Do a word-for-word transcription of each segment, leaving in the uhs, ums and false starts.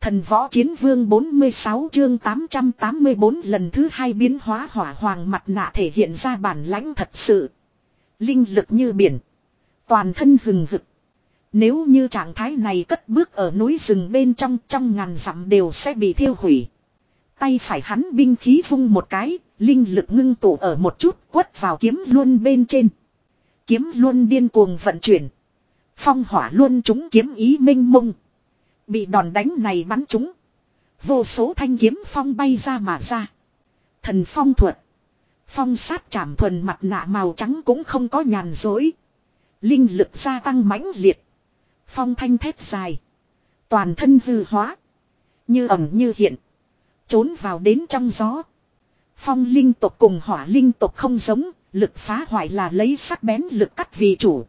Thần võ chiến vương bốn mươi sáu chương tám trăm tám mươi bốn lần thứ hai biến hóa hỏa hoàng mặt nạ thể hiện ra bản lãnh thật sự. Linh lực như biển. Toàn thân hừng hực. Nếu như trạng thái này cất bước ở núi rừng bên trong trong ngàn dặm đều sẽ bị thiêu hủy. Tay phải hắn binh khí vung một cái, linh lực ngưng tụ ở một chút quất vào kiếm luân bên trên. Kiếm luân điên cuồng vận chuyển. Phong hỏa luân trúng kiếm ý minh mông. Bị đòn đánh này bắn trúng. Vô số thanh kiếm phong bay ra mà ra. Thần phong thuật. Phong sát trảm thuần mặt nạ màu trắng cũng không có nhàn dối. Linh lực gia tăng mãnh liệt. Phong thanh thét dài. Toàn thân hư hóa. Như ẩn như hiện. Trốn vào đến trong gió. Phong linh tộc cùng hỏa linh tộc không giống. Lực phá hoại là lấy sắc bén lực cắt vì chủ.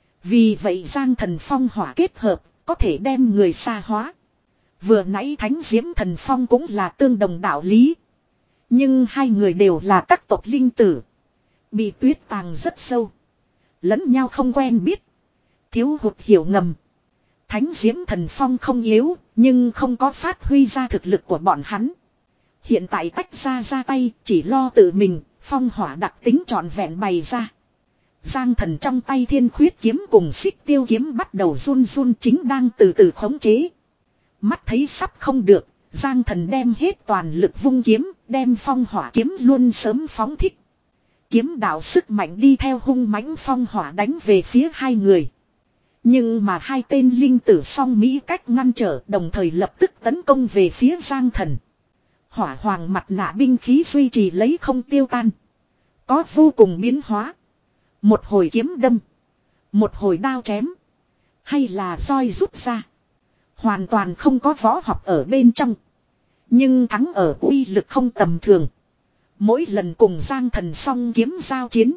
Vì vậy Giang Thần Phong hỏa kết hợp. Có thể đem người xa hóa. Vừa nãy Thánh Diễm Thần Phong cũng là tương đồng đạo lý. Nhưng hai người đều là các tộc linh tử. Bị tuyết tàng rất sâu. Lẫn nhau không quen biết. Thiếu hụt hiểu ngầm. Thánh Diễm Thần Phong không yếu. Nhưng không có phát huy ra thực lực của bọn hắn. Hiện tại tách ra ra tay. Chỉ lo tự mình. Phong hỏa đặc tính trọn vẹn bày ra. Giang Thần trong tay thiên khuyết kiếm cùng xích tiêu kiếm bắt đầu run run chính đang từ từ khống chế. Mắt thấy sắp không được, Giang Thần đem hết toàn lực vung kiếm, đem phong hỏa kiếm luôn sớm phóng thích. Kiếm đạo sức mạnh đi theo hung mãnh phong hỏa đánh về phía hai người. Nhưng mà hai tên linh tử song Mỹ cách ngăn trở đồng thời lập tức tấn công về phía Giang Thần. Hỏa hoàng mặt nạ binh khí duy trì lấy không tiêu tan. Có vô cùng biến hóa. Một hồi kiếm đâm. Một hồi đao chém. Hay là roi rút ra. Hoàn toàn không có võ học ở bên trong. Nhưng thắng ở uy lực không tầm thường. Mỗi lần cùng Giang Thần song kiếm giao chiến.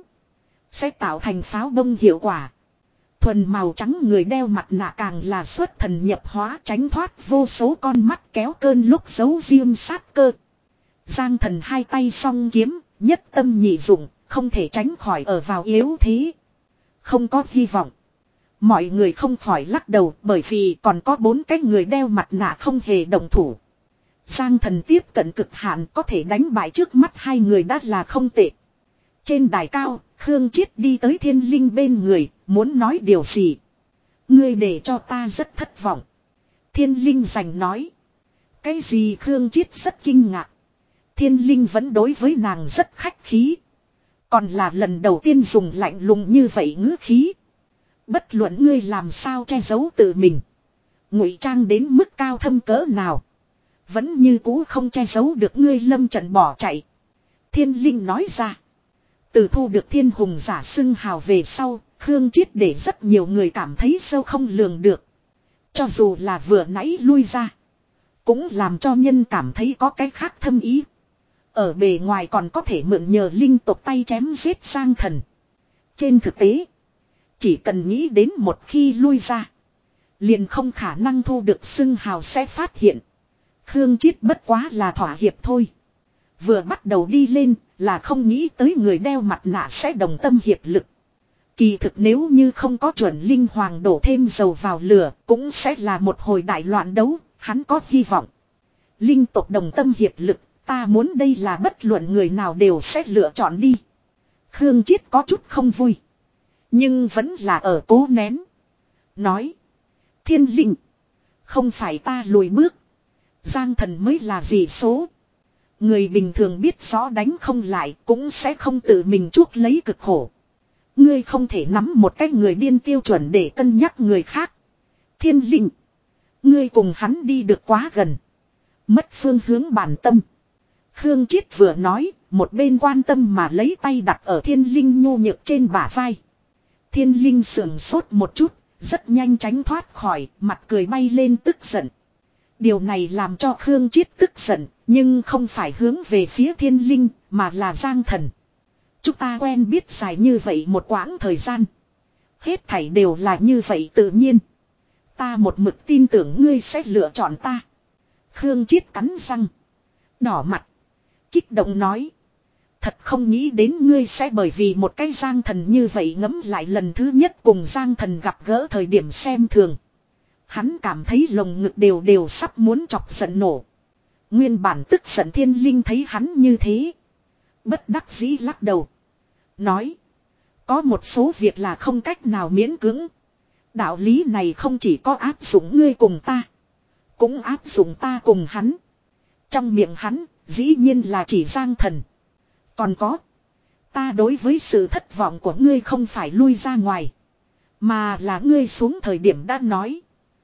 Sẽ tạo thành pháo bông hiệu quả. Thuần màu trắng người đeo mặt nạ càng là xuất thần nhập hóa tránh thoát vô số con mắt kéo cơn lúc giấu riêng sát cơ. Giang Thần hai tay song kiếm. Nhất tâm nhị dụng. Không thể tránh khỏi ở vào yếu thế. Không có hy vọng. Mọi người không khỏi lắc đầu bởi vì còn có bốn cái người đeo mặt nạ không hề động thủ. Giang Thần tiếp cận cực hạn có thể đánh bại trước mắt hai người đã là không tệ. Trên đài cao, Khương Chiết đi tới Thiên Linh bên người, muốn nói điều gì. Ngươi để cho ta rất thất vọng. Thiên Linh giành nói. Cái gì Khương Chiết rất kinh ngạc. Thiên Linh vẫn đối với nàng rất khách khí. Còn là lần đầu tiên dùng lạnh lùng như vậy ngữ khí. Bất luận ngươi làm sao che giấu tự mình. Ngụy trang đến mức cao thâm cỡ nào. Vẫn như cũ không che giấu được ngươi lâm trận bỏ chạy. Thiên Linh nói ra. Từ thu được thiên hùng giả xưng hào về sau. Khương Chiết để rất nhiều người cảm thấy sâu không lường được. Cho dù là vừa nãy lui ra. Cũng làm cho nhân cảm thấy có cái khác thâm ý. Ở bề ngoài còn có thể mượn nhờ linh tộc tay chém giết Giang Thần. Trên thực tế. Chỉ cần nghĩ đến một khi lui ra. Liền không khả năng thu được xưng hào sẽ phát hiện. Khương Chiết bất quá là thỏa hiệp thôi. Vừa bắt đầu đi lên là không nghĩ tới người đeo mặt nạ sẽ đồng tâm hiệp lực. Kỳ thực nếu như không có chuẩn linh hoàng đổ thêm dầu vào lửa cũng sẽ là một hồi đại loạn đấu. Hắn có hy vọng. Linh tộc đồng tâm hiệp lực. Ta muốn đây là bất luận người nào đều sẽ lựa chọn đi. Khương Chiết có chút không vui. Nhưng vẫn là ở cố nén. Nói. Thiên Linh. Không phải ta lùi bước. Giang Thần mới là gì số. Người bình thường biết rõ đánh không lại cũng sẽ không tự mình chuốc lấy cực khổ. Ngươi không thể nắm một cái người điên tiêu chuẩn để cân nhắc người khác. Thiên Linh. Ngươi cùng hắn đi được quá gần. Mất phương hướng bản tâm. Khương Chiết vừa nói, một bên quan tâm mà lấy tay đặt ở Thiên Linh nhô nhược trên bả vai. Thiên Linh sườn sốt một chút, rất nhanh tránh thoát khỏi, mặt cười bay lên tức giận. Điều này làm cho Khương Chiết tức giận, nhưng không phải hướng về phía Thiên Linh, mà là Giang Thần. Chúng ta quen biết dài như vậy một quãng thời gian. Hết thảy đều là như vậy tự nhiên. Ta một mực tin tưởng ngươi sẽ lựa chọn ta. Khương Chiết cắn răng. Đỏ mặt. Kích động nói. Thật không nghĩ đến ngươi sẽ bởi vì một cái Giang Thần như vậy ngẫm lại lần thứ nhất cùng Giang Thần gặp gỡ thời điểm xem thường. Hắn cảm thấy lồng ngực đều đều sắp muốn chọc giận nổ. Nguyên bản tức giận thiên linh thấy hắn như thế. Bất đắc dĩ lắc đầu. Nói. Có một số việc là không cách nào miễn cưỡng. Đạo lý này không chỉ có áp dụng ngươi cùng ta. Cũng áp dụng ta cùng hắn. Trong miệng hắn, dĩ nhiên là chỉ Giang Thần. Còn có. Ta đối với sự thất vọng của ngươi không phải lui ra ngoài. Mà là ngươi xuống thời điểm đã nói.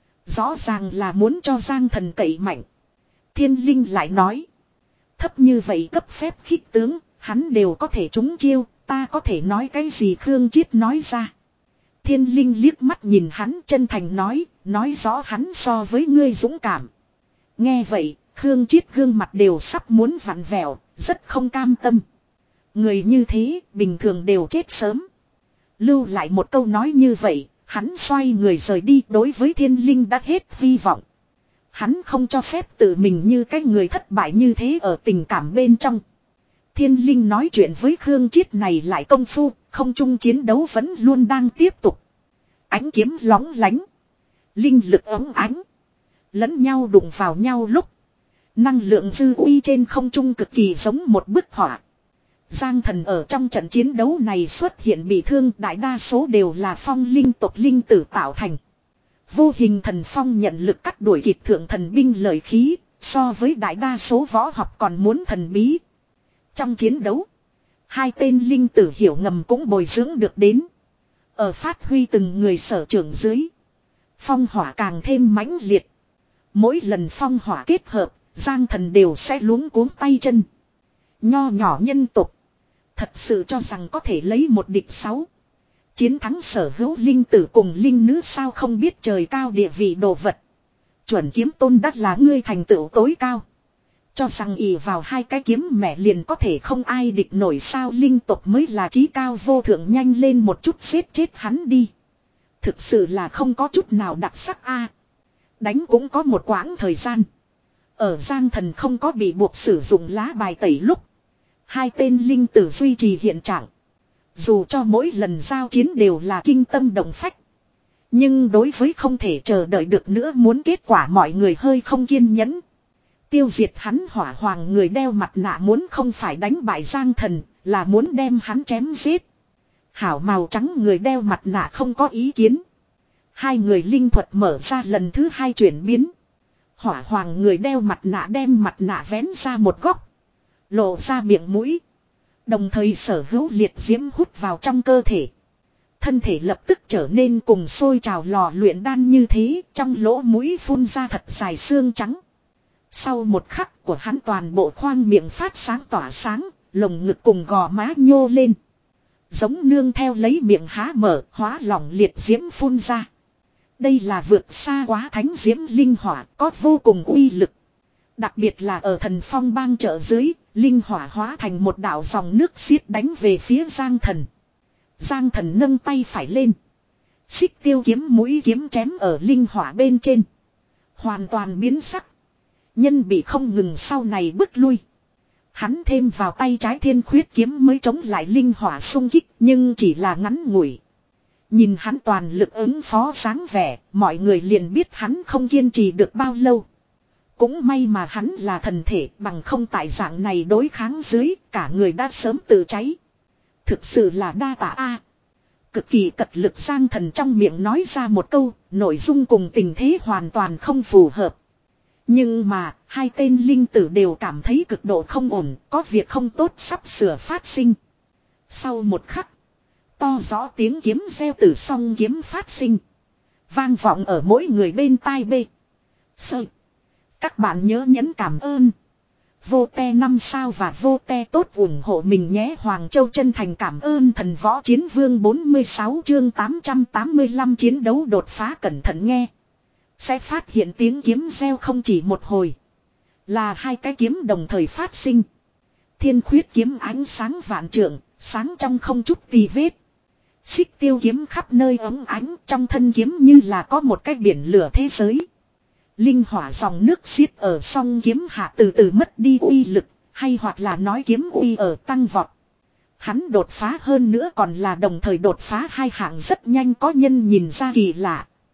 Rõ ràng là muốn cho Giang Thần cậy mạnh. Thiên Linh lại nói. Thấp như vậy cấp phép khích tướng, hắn đều có thể trúng chiêu, ta có thể nói cái gì Khương Triết nói ra. Thiên Linh liếc mắt nhìn hắn chân thành nói, nói rõ hắn so với ngươi dũng cảm. Nghe vậy, Khương Triết gương mặt đều sắp muốn vặn vẹo, rất không cam tâm. Người như thế, bình thường đều chết sớm. Lưu lại một câu nói như vậy, hắn xoay người rời đi đối với Thiên Linh đã hết hy vọng. Hắn không cho phép tự mình như cái người thất bại như thế ở tình cảm bên trong. Thiên Linh nói chuyện với Khương Triết này lại công phu, không chung chiến đấu vẫn luôn đang tiếp tục. Ánh kiếm lóng lánh. Linh lực ấm ánh. Lẫn nhau đụng vào nhau lúc. Năng lượng dư uy trên không trung cực kỳ giống một bức họa. Giang Thần ở trong trận chiến đấu này xuất hiện bị thương, đại đa số đều là phong linh tộc linh tử tạo thành. Vô hình thần phong nhận lực cắt đuổi kịp thượng thần binh lợi khí, so với đại đa số võ học còn muốn thần bí. Trong chiến đấu, hai tên linh tử hiểu ngầm cũng bồi dưỡng được đến. Ở phát huy từng người sở trưởng dưới, phong hỏa càng thêm mãnh liệt. Mỗi lần phong hỏa kết hợp, Giang Thần đều sẽ luống cuống tay chân. Nho nhỏ nhân tục, thật sự cho rằng có thể lấy một địch sáu. Chiến thắng sở hữu linh tử cùng linh nữ sao không biết trời cao địa vị đồ vật. Chuẩn kiếm tôn đắt là ngươi thành tựu tối cao. Cho rằng ỷ vào hai cái kiếm mẹ liền có thể không ai địch nổi sao linh tộc mới là chí cao vô thượng, nhanh lên một chút giết chết hắn đi. Thực sự là không có chút nào đặc sắc a. Đánh cũng có một quãng thời gian. Ở Giang Thần không có bị buộc sử dụng lá bài tẩy lúc. Hai tên linh tử duy trì hiện trạng. Dù cho mỗi lần giao chiến đều là kinh tâm động phách. Nhưng đối với không thể chờ đợi được nữa muốn kết quả mọi người hơi không kiên nhẫn. Tiêu diệt hắn hỏa hoàng người đeo mặt nạ muốn không phải đánh bại Giang Thần, là muốn đem hắn chém giết. Hảo màu trắng người đeo mặt nạ không có ý kiến. Hai người linh thuật mở ra lần thứ hai chuyển biến. Hỏa hoàng người đeo mặt nạ đem mặt nạ vén ra một góc. Lộ ra miệng mũi. Đồng thời sở hữu liệt diễm hút vào trong cơ thể. Thân thể lập tức trở nên cùng sôi trào lò luyện đan như thế, trong lỗ mũi phun ra thật dài xương trắng. Sau một khắc của hắn toàn bộ khoang miệng phát sáng tỏa sáng, lồng ngực cùng gò má nhô lên. Giống nương theo lấy miệng há mở, hóa lỏng liệt diễm phun ra. Đây là vượt xa quá thánh diễm linh hỏa, có vô cùng uy lực. Đặc biệt là ở thần phong bang trợ dưới, linh hỏa hóa thành một đạo dòng nước xiết đánh về phía Giang Thần. Giang Thần nâng tay phải lên. Xích tiêu kiếm mũi kiếm chém ở linh hỏa bên trên. Hoàn toàn biến sắc. Nhân bị không ngừng sau này bước lui. Hắn thêm vào tay trái thiên khuyết kiếm mới chống lại linh hỏa xung kích, nhưng chỉ là ngắn ngủi. Nhìn hắn toàn lực ứng phó sáng vẻ, mọi người liền biết hắn không kiên trì được bao lâu. Cũng may mà hắn là thần thể, bằng không tại dạng này đối kháng dưới, cả người đã sớm tự cháy. Thực sự là đa tạ a. Cực kỳ cật lực Giang Thần trong miệng nói ra một câu, nội dung cùng tình thế hoàn toàn không phù hợp. Nhưng mà, hai tên linh tử đều cảm thấy cực độ không ổn, có việc không tốt sắp sửa phát sinh. Sau một khắc, to rõ tiếng kiếm reo từ song kiếm phát sinh. Vang vọng ở mỗi người bên tai bê. Sơ. Các bạn nhớ nhấn cảm ơn. Vô te năm sao và vô te tốt ủng hộ mình nhé. Hoàng Châu chân thành cảm ơn thần võ chiến vương bốn mươi sáu chương tám trăm tám mươi lăm chiến đấu đột phá cẩn thận nghe. Sẽ phát hiện tiếng kiếm reo không chỉ một hồi. Là hai cái kiếm đồng thời phát sinh. Thiên khuyết kiếm ánh sáng vạn trượng, sáng trong không chút tì vết. Xích tiêu kiếm khắp nơi ấm ánh, trong thân kiếm như là có một cái biển lửa thế giới. Linh hỏa dòng nước xiết ở song kiếm hạ từ từ mất đi uy lực, hay hoặc là nói kiếm uy ở tăng vọt. Hắn đột phá hơn nữa còn là đồng thời đột phá hai hạng rất nhanh, có nhân nhìn ra kỳ lạ.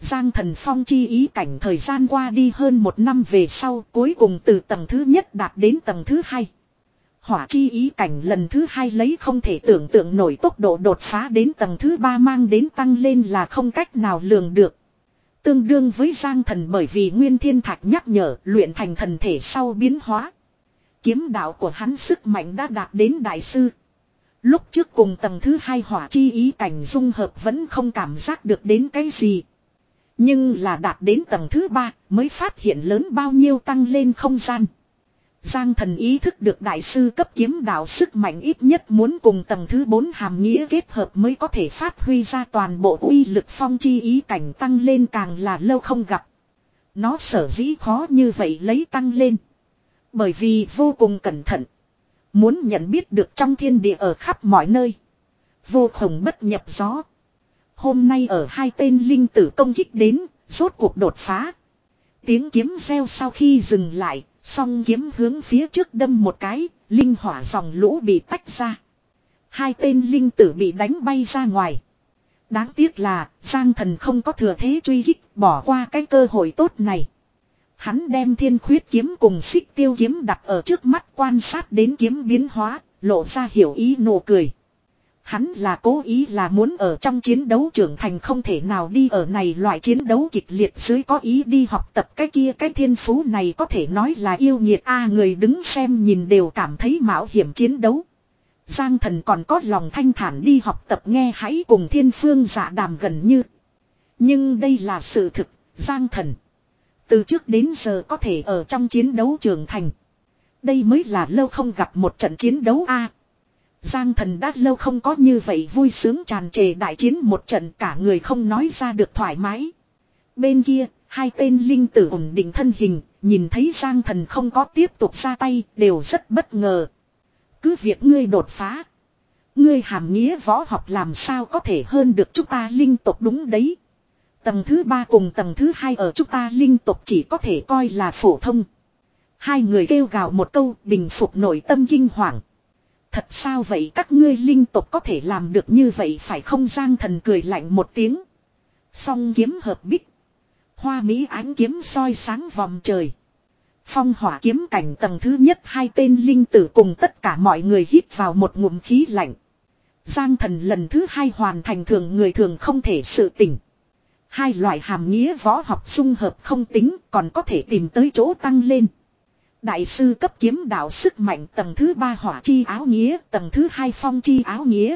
Giang Thần Phong chi ý cảnh thời gian qua đi hơn một năm về sau cuối cùng từ tầng thứ nhất đạt đến tầng thứ hai. Hỏa chi ý cảnh lần thứ hai lấy không thể tưởng tượng nổi tốc độ đột phá đến tầng thứ ba mang đến tăng lên là không cách nào lường được. Tương đương với Giang Thần bởi vì Nguyên Thiên Thạch nhắc nhở luyện thành thần thể sau biến hóa. Kiếm đạo của hắn sức mạnh đã đạt đến đại sư. Lúc trước cùng tầng thứ hai hỏa chi ý cảnh dung hợp vẫn không cảm giác được đến cái gì. Nhưng là đạt đến tầng thứ ba mới phát hiện lớn bao nhiêu tăng lên không gian. Giang Thần ý thức được đại sư cấp kiếm đạo sức mạnh ít nhất muốn cùng tầng thứ bốn hàm nghĩa kết hợp mới có thể phát huy ra toàn bộ uy lực phong chi ý cảnh tăng lên càng là lâu không gặp. Nó sở dĩ khó như vậy lấy tăng lên. Bởi vì vô cùng cẩn thận. Muốn nhận biết được trong thiên địa ở khắp mọi nơi. Vô khổng bất nhập gió. Hôm nay ở hai tên linh tử công kích đến, rốt cuộc đột phá. Tiếng kiếm reo sau khi dừng lại, song kiếm hướng phía trước đâm một cái, linh hỏa dòng lũ bị tách ra. Hai tên linh tử bị đánh bay ra ngoài. Đáng tiếc là, Giang Thần không có thừa thế truy kích, bỏ qua cái cơ hội tốt này. Hắn đem thiên khuyết kiếm cùng xích tiêu kiếm đặt ở trước mắt quan sát đến kiếm biến hóa, lộ ra hiểu ý nụ cười. Hắn là cố ý là muốn ở trong chiến đấu trưởng thành không thể nào đi ở này loại chiến đấu kịch liệt dưới có ý đi học tập cái kia cái thiên phú này có thể nói là yêu nghiệt a người đứng xem nhìn đều cảm thấy mạo hiểm chiến đấu. Giang Thần còn có lòng thanh thản đi học tập nghe hãy cùng thiên phương dạ đàm gần như. Nhưng đây là sự thực, Giang Thần. Từ trước đến giờ có thể ở trong chiến đấu trưởng thành. Đây mới là lâu không gặp một trận chiến đấu a. Giang Thần đã lâu không có như vậy vui sướng tràn trề đại chiến một trận cả người không nói ra được thoải mái. Bên kia, hai tên linh tử ổn định thân hình, nhìn thấy Giang Thần không có tiếp tục ra tay, đều rất bất ngờ. Cứ việc ngươi đột phá. Ngươi hàm nghĩa võ học làm sao có thể hơn được chúng ta linh tộc đúng đấy. Tầng thứ ba cùng tầng thứ hai ở chúng ta linh tộc chỉ có thể coi là phổ thông. Hai người kêu gào một câu bình phục nội tâm kinh hoàng. Thật sao vậy các ngươi linh tộc có thể làm được như vậy phải không Giang Thần cười lạnh một tiếng. Song kiếm hợp bích. Hoa mỹ ánh kiếm soi sáng vòng trời. Phong hỏa kiếm cảnh tầng thứ nhất hai tên linh tử cùng tất cả mọi người hít vào một ngụm khí lạnh. Giang Thần lần thứ hai hoàn thành thường người thường không thể sự tỉnh. Hai loại hàm nghĩa võ học dung hợp không tính còn có thể tìm tới chỗ tăng lên. Đại sư cấp kiếm đạo sức mạnh tầng thứ ba hỏa chi áo nghĩa, tầng thứ hai phong chi áo nghĩa.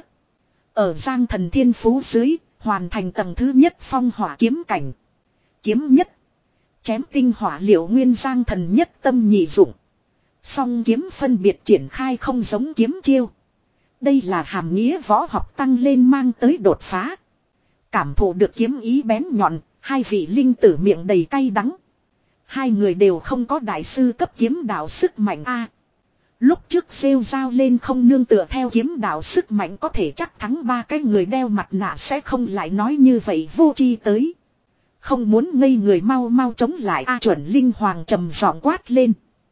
Ở Giang Thần thiên phú dưới, hoàn thành tầng thứ nhất phong hỏa kiếm cảnh. Kiếm nhất. Chém tinh hỏa liệu nguyên Giang Thần nhất tâm nhị dụng. Song kiếm phân biệt triển khai không giống kiếm chiêu. Đây là hàm nghĩa võ học tăng lên mang tới đột phá. Cảm thụ được kiếm ý bén nhọn, hai vị linh tử miệng đầy cay đắng. Hai người đều không có đại sư cấp kiếm đạo sức mạnh a. Lúc trước rêu rao lên không nương tựa theo kiếm đạo sức mạnh có thể chắc thắng ba cái người đeo mặt nạ sẽ không lại nói như vậy vô tri tới. Không muốn ngây người mau mau chống lại a chuẩn linh hoàng trầm giọng quát lên.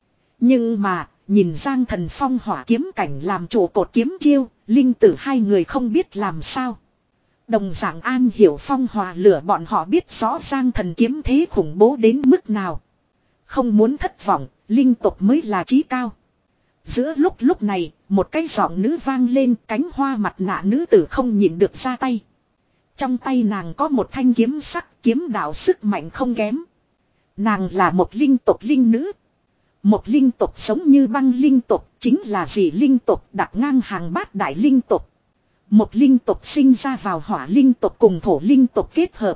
Nhưng mà, nhìn Giang Thần phong hỏa kiếm cảnh làm trụ cột kiếm chiêu, linh tử hai người không biết làm sao. Đồng dạng an hiểu phong hỏa lửa bọn họ biết rõ Giang Thần kiếm thế khủng bố đến mức nào. Không muốn thất vọng, linh tộc mới là chí cao. Giữa lúc lúc này, một cái giọng nữ vang lên cánh hoa mặt nạ nữ tử không nhịn được ra tay. Trong tay nàng có một thanh kiếm sắc kiếm đạo sức mạnh không kém. Nàng là một linh tộc linh nữ. Một linh tộc sống như băng linh tộc chính là gì linh tộc đặt ngang hàng bát đại linh tộc. Một linh tộc sinh ra vào hỏa linh tộc cùng thổ linh tộc kết hợp.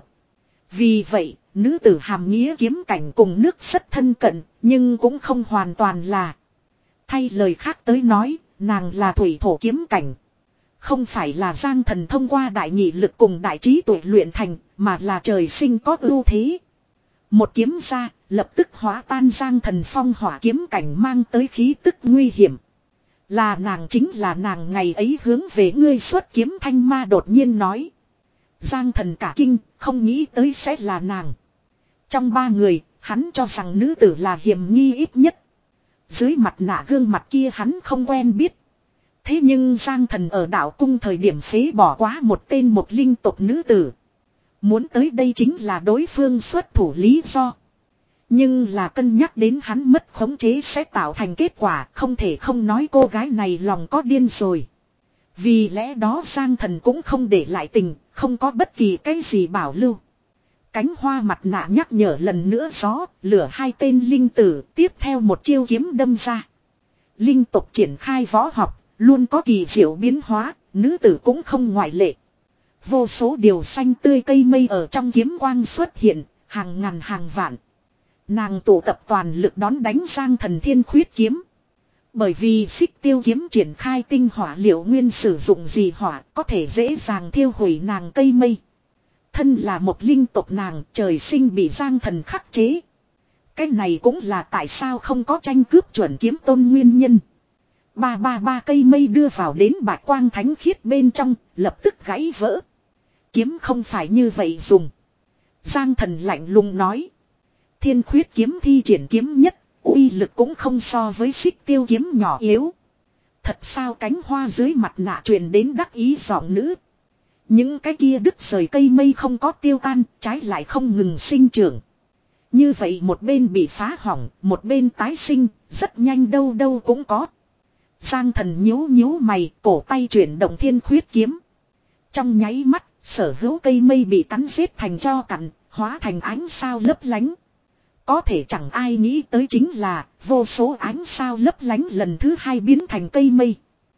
Vì vậy, nữ tử hàm nghĩa kiếm cảnh cùng nước rất thân cận, nhưng cũng không hoàn toàn là. Thay lời khác tới nói, nàng là thủy thổ kiếm cảnh. Không phải là Giang Thần thông qua đại nhị lực cùng đại trí tuệ luyện thành, mà là trời sinh có ưu thế. Một kiếm ra, lập tức hóa tan Giang Thần phong hỏa kiếm cảnh mang tới khí tức nguy hiểm. Là nàng chính là nàng ngày ấy hướng về ngươi xuất kiếm thanh ma đột nhiên nói. Giang Thần cả kinh, không nghĩ tới sẽ là nàng. Trong ba người, hắn cho rằng nữ tử là hiểm nghi ít nhất. Dưới mặt nạ gương mặt kia hắn không quen biết. Thế nhưng Giang Thần ở đảo cung thời điểm phế bỏ quá một tên một linh tộc nữ tử. Muốn tới đây chính là đối phương xuất thủ lý do. Nhưng là cân nhắc đến hắn mất khống chế sẽ tạo thành kết quả, không thể không nói cô gái này lòng có điên rồi. Vì lẽ đó Giang Thần cũng không để lại tình, không có bất kỳ cái gì bảo lưu. Cánh hoa mặt nạ nhắc nhở lần nữa gió, lửa hai tên linh tử, tiếp theo một chiêu kiếm đâm ra. Linh tục triển khai võ học, luôn có kỳ diệu biến hóa, nữ tử cũng không ngoại lệ. Vô số điều xanh tươi cây mây ở trong kiếm quang xuất hiện, hàng ngàn hàng vạn. Nàng tụ tập toàn lực đón đánh Giang Thần thiên khuyết kiếm. Bởi vì xích tiêu kiếm triển khai tinh hỏa liệu nguyên sử dụng gì hỏa có thể dễ dàng thiêu hủy nàng cây mây. Thân là một linh tộc nàng trời sinh bị Giang Thần khắc chế. Cái này cũng là tại sao không có tranh cướp chuẩn kiếm tôn nguyên nhân. Ba ba ba cây mây đưa vào đến bạch quang thánh khiết bên trong, lập tức gãy vỡ. Kiếm không phải như vậy dùng. Giang Thần lạnh lùng nói. Thiên khuyết kiếm thi triển kiếm nhất, uy lực cũng không so với xích tiêu kiếm nhỏ yếu. Thật sao cánh hoa dưới mặt nạ truyền đến đắc ý giọng nữ. Những cái kia đứt rời cây mây không có tiêu tan, trái lại không ngừng sinh trưởng. Như vậy một bên bị phá hỏng, một bên tái sinh, rất nhanh đâu đâu cũng có. Giang Thần nhíu nhíu mày, cổ tay chuyển động thiên khuyết kiếm. Trong nháy mắt, sở hữu cây mây bị cắn giết thành tro cặn, hóa thành ánh sao lấp lánh. Có thể chẳng ai nghĩ tới chính là vô số ánh sao lấp lánh lần thứ hai biến thành cây mây.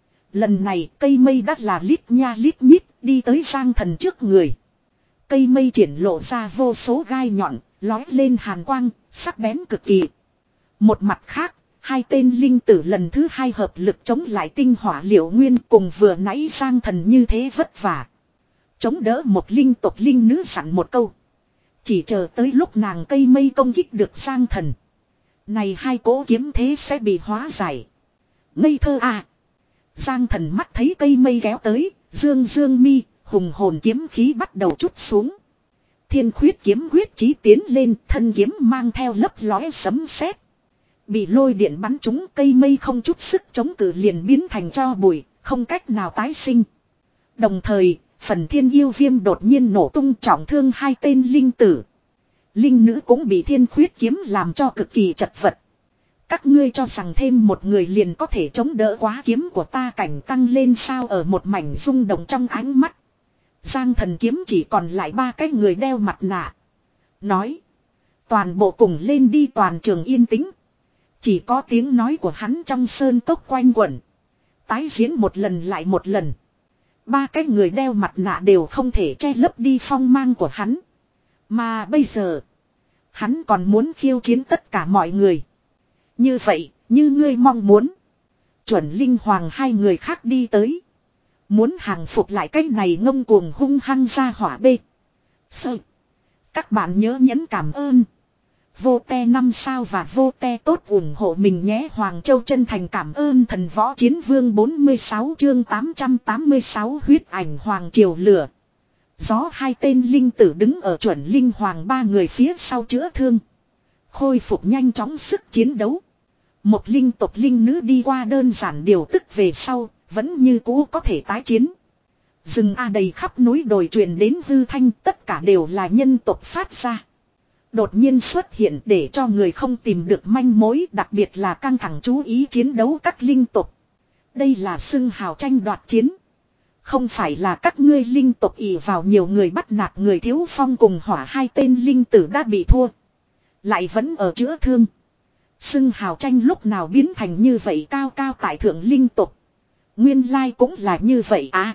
Lần này cây mây đã là lít nha lít nhít đi tới Giang Thần trước người. Cây mây triển lộ ra vô số gai nhọn, lói lên hàn quang, sắc bén cực kỳ. Một mặt khác, hai tên linh tử lần thứ hai hợp lực chống lại tinh hỏa liệu nguyên cùng vừa nãy Giang Thần như thế vất vả. Chống đỡ một linh tộc linh nữ sẵn một câu. Chỉ chờ tới lúc nàng cây mây công kích được Giang Thần. Này hai cỗ kiếm thế sẽ bị hóa giải. Ngây thơ à. Giang Thần mắt thấy cây mây kéo tới, dương dương mi, hùng hồn kiếm khí bắt đầu trút xuống. Thiên khuyết kiếm quyết chí tiến lên, thân kiếm mang theo lấp lóe sấm sét. Bị lôi điện bắn trúng cây mây không chút sức chống cự liền biến thành tro bụi, không cách nào tái sinh. Đồng thời, phần thiên yêu viêm đột nhiên nổ tung trọng thương hai tên linh tử. Linh nữ cũng bị thiên khuyết kiếm làm cho cực kỳ chật vật. Các ngươi cho rằng thêm một người liền có thể chống đỡ quá kiếm của ta cảnh tăng lên sao ở một mảnh rung động trong ánh mắt. Giang Thần kiếm chỉ còn lại ba cái người đeo mặt nạ. Nói. Toàn bộ cùng lên đi toàn trường yên tĩnh. Chỉ có tiếng nói của hắn trong sơn cốc quanh quẩn. Tái diễn một lần lại một lần. Ba cái người đeo mặt nạ đều không thể che lấp đi phong mang của hắn. Mà bây giờ. Hắn còn muốn khiêu chiến tất cả mọi người. Như vậy, như ngươi mong muốn. Chuẩn linh hoàng hai người khác đi tới. Muốn hàng phục lại cái này ngông cuồng hung hăng ra hỏa bê. Sơ. Các bạn nhớ nhấn cảm ơn. Vô te năm sao và vô te tốt ủng hộ mình nhé. Hoàng Châu chân thành cảm ơn thần võ chiến vương bốn mươi sáu chương tám trăm tám mươi sáu huyết ảnh hoàng triều lửa. Gió hai tên linh tử đứng ở chuẩn linh hoàng ba người phía sau chữa thương. Khôi phục nhanh chóng sức chiến đấu. Một linh tộc linh nữ đi qua đơn giản điều tức về sau, vẫn như cũ có thể tái chiến. Rừng A đầy khắp núi đồi truyền đến hư thanh, tất cả đều là nhân tộc phát ra. Đột nhiên xuất hiện để cho người không tìm được manh mối, đặc biệt là căng thẳng chú ý chiến đấu các linh tộc. Đây là xưng hào tranh đoạt chiến. Không phải là các ngươi linh tộc ỷ vào nhiều người bắt nạt người thiếu phong cùng hỏa hai tên linh tử đã bị thua. Lại vẫn ở chữa thương. Xưng hào tranh lúc nào biến thành như vậy cao cao tại thượng linh tộc. Nguyên lai cũng là như vậy à.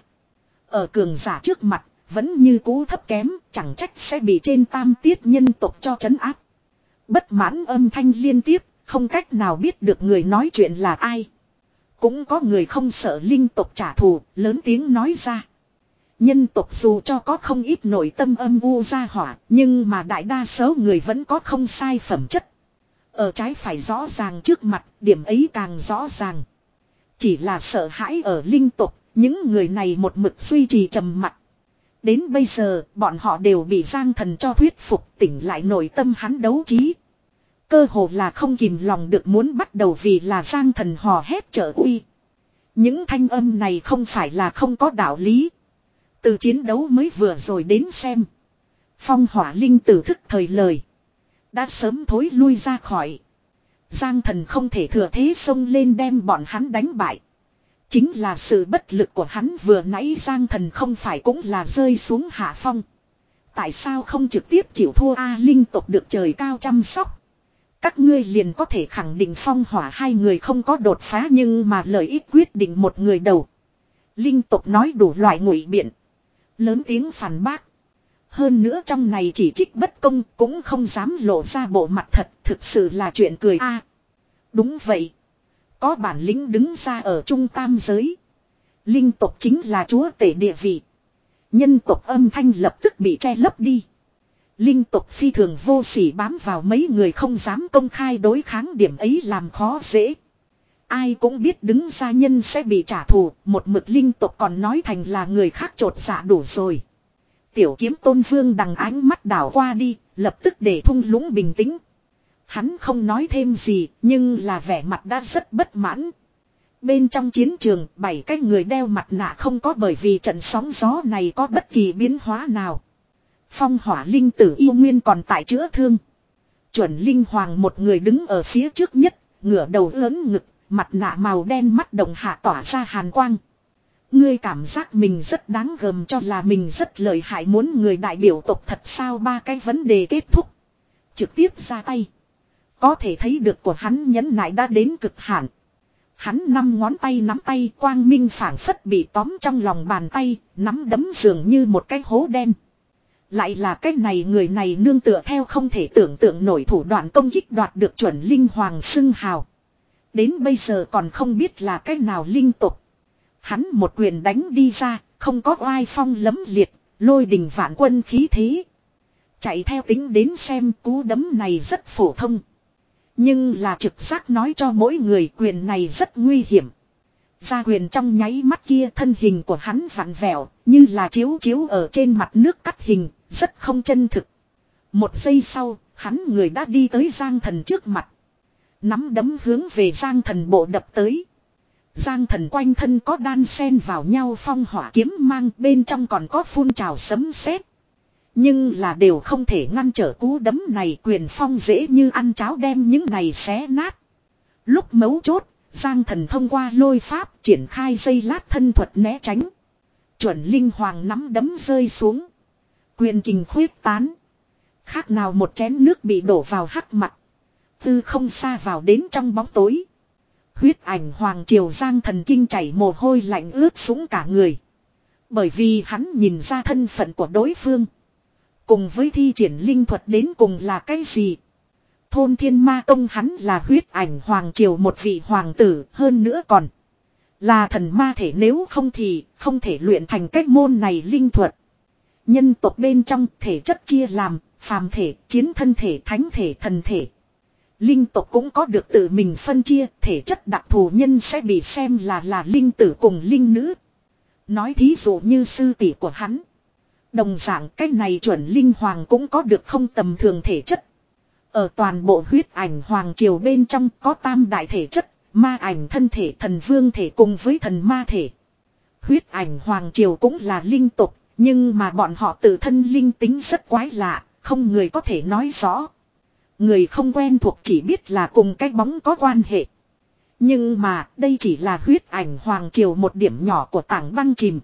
Ở cường giả trước mặt, vẫn như cũ thấp kém, chẳng trách sẽ bị trên tam tiết nhân tộc cho trấn áp. Bất mãn âm thanh liên tiếp, không cách nào biết được người nói chuyện là ai. Cũng có người không sợ linh tộc trả thù, lớn tiếng nói ra. Nhân tộc dù cho có không ít nội tâm âm u ra hỏa, nhưng mà đại đa số người vẫn có không sai phẩm chất. Ở trái phải rõ ràng trước mặt, điểm ấy càng rõ ràng. Chỉ là sợ hãi ở linh tộc, những người này một mực duy trì trầm mặc. Đến bây giờ, bọn họ đều bị Giang Thần cho thuyết phục, tỉnh lại nội tâm hắn đấu trí. Cơ hồ là không kìm lòng được muốn bắt đầu vì là Giang Thần hò hét trợ uy. Những thanh âm này không phải là không có đạo lý. Từ chiến đấu mới vừa rồi đến xem. Phong hỏa linh tử thức thời lời. Đã sớm thối lui ra khỏi. Giang thần không thể thừa thế xông lên đem bọn hắn đánh bại. Chính là sự bất lực của hắn vừa nãy Giang thần không phải cũng là rơi xuống hạ phong. Tại sao không trực tiếp chịu thua A linh tộc được trời cao chăm sóc. Các ngươi liền có thể khẳng định phong hỏa hai người không có đột phá nhưng mà lợi ích quyết định một người đầu. Linh tộc nói đủ loại ngụy biện. Lớn tiếng phản bác. Hơn nữa trong này chỉ trích bất công cũng không dám lộ ra bộ mặt thật. Thực sự là chuyện cười a. Đúng vậy. Có bản lĩnh đứng ra ở trung tam giới. Linh tộc chính là chúa tể địa vị. Nhân tộc âm thanh lập tức bị che lấp đi. Linh tộc phi thường vô sỉ bám vào mấy người không dám công khai đối kháng điểm ấy làm khó dễ. Ai cũng biết đứng ra nhân sẽ bị trả thù. Một mực linh tộc còn nói thành là người khác trột dạ đủ rồi. Tiểu kiếm tôn vương đằng ánh mắt đảo qua đi. Lập tức để thung lũng bình tĩnh. Hắn không nói thêm gì nhưng là vẻ mặt đã rất bất mãn. Bên trong chiến trường bảy cái người đeo mặt nạ không có bởi vì trận sóng gió này có bất kỳ biến hóa nào. Phong hỏa linh tử yêu nguyên còn tại chữa thương. Chuẩn linh hoàng một người đứng ở phía trước nhất, ngửa đầu lớn ngực, mặt nạ màu đen mắt đồng hạ tỏa ra hàn quang. Ngươi cảm giác mình rất đáng gờm cho là mình rất lợi hại muốn người đại biểu tộc thật sao ba cái vấn đề kết thúc. Trực tiếp ra tay. Có thể thấy được của hắn nhẫn nại đã đến cực hạn. Hắn năm ngón tay nắm tay quang minh phảng phất bị tóm trong lòng bàn tay, nắm đấm dường như một cái hố đen. Lại là cái này người này nương tựa theo không thể tưởng tượng nổi thủ đoạn công kích đoạt được chuẩn linh hoàng xưng hào. Đến bây giờ còn không biết là cái nào linh tục. Hắn một quyền đánh đi ra, không có oai phong lấm liệt, lôi đình vạn quân khí thế. Chạy theo tính đến xem cú đấm này rất phổ thông. Nhưng là trực giác nói cho mỗi người quyền này rất nguy hiểm. Ra quyền trong nháy mắt kia thân hình của hắn vặn vẹo, như là chiếu chiếu ở trên mặt nước cắt hình, rất không chân thực. Một giây sau, hắn người đã đi tới Giang Thần trước mặt. Nắm đấm hướng về Giang Thần bộ đập tới. Giang Thần quanh thân có đan xen vào nhau phong hỏa kiếm mang bên trong còn có phun trào sấm sét. Nhưng là đều không thể ngăn trở cú đấm này quyền phong dễ như ăn cháo đem những này xé nát. Lúc mấu chốt, Giang Thần thông qua lôi pháp triển khai dây lát thân thuật né tránh. Chuẩn linh hoàng nắm đấm rơi xuống. Quyền kình khuyết tán. Khác nào một chén nước bị đổ vào hắc mặt. Tư không xa vào đến trong bóng tối. Huyết ảnh hoàng triều Giang Thần kinh chảy mồ hôi lạnh ướt sũng cả người. Bởi vì hắn nhìn ra thân phận của đối phương. Cùng với thi triển linh thuật đến cùng là cái gì? Thôn thiên ma công hắn là huyết ảnh hoàng triều một vị hoàng tử hơn nữa còn. Là thần ma thể nếu không thì không thể luyện thành cách môn này linh thuật. Nhân tộc bên trong thể chất chia làm phàm thể, chiến thân thể, thánh thể, thần thể. Linh tộc cũng có được tự mình phân chia thể chất đặc thù nhân sẽ bị xem là là linh tử cùng linh nữ. Nói thí dụ như sư tỷ của hắn. Đồng dạng cái này chuẩn linh hoàng cũng có được không tầm thường thể chất. Ở toàn bộ huyết ảnh hoàng triều bên trong có tam đại thể chất, ma ảnh thân thể, thần vương thể cùng với thần ma thể. Huyết ảnh hoàng triều cũng là linh tục, nhưng mà bọn họ tự thân linh tính rất quái lạ, không người có thể nói rõ. Người không quen thuộc chỉ biết là cùng cái bóng có quan hệ. Nhưng mà đây chỉ là huyết ảnh hoàng triều một điểm nhỏ của tảng băng chìm.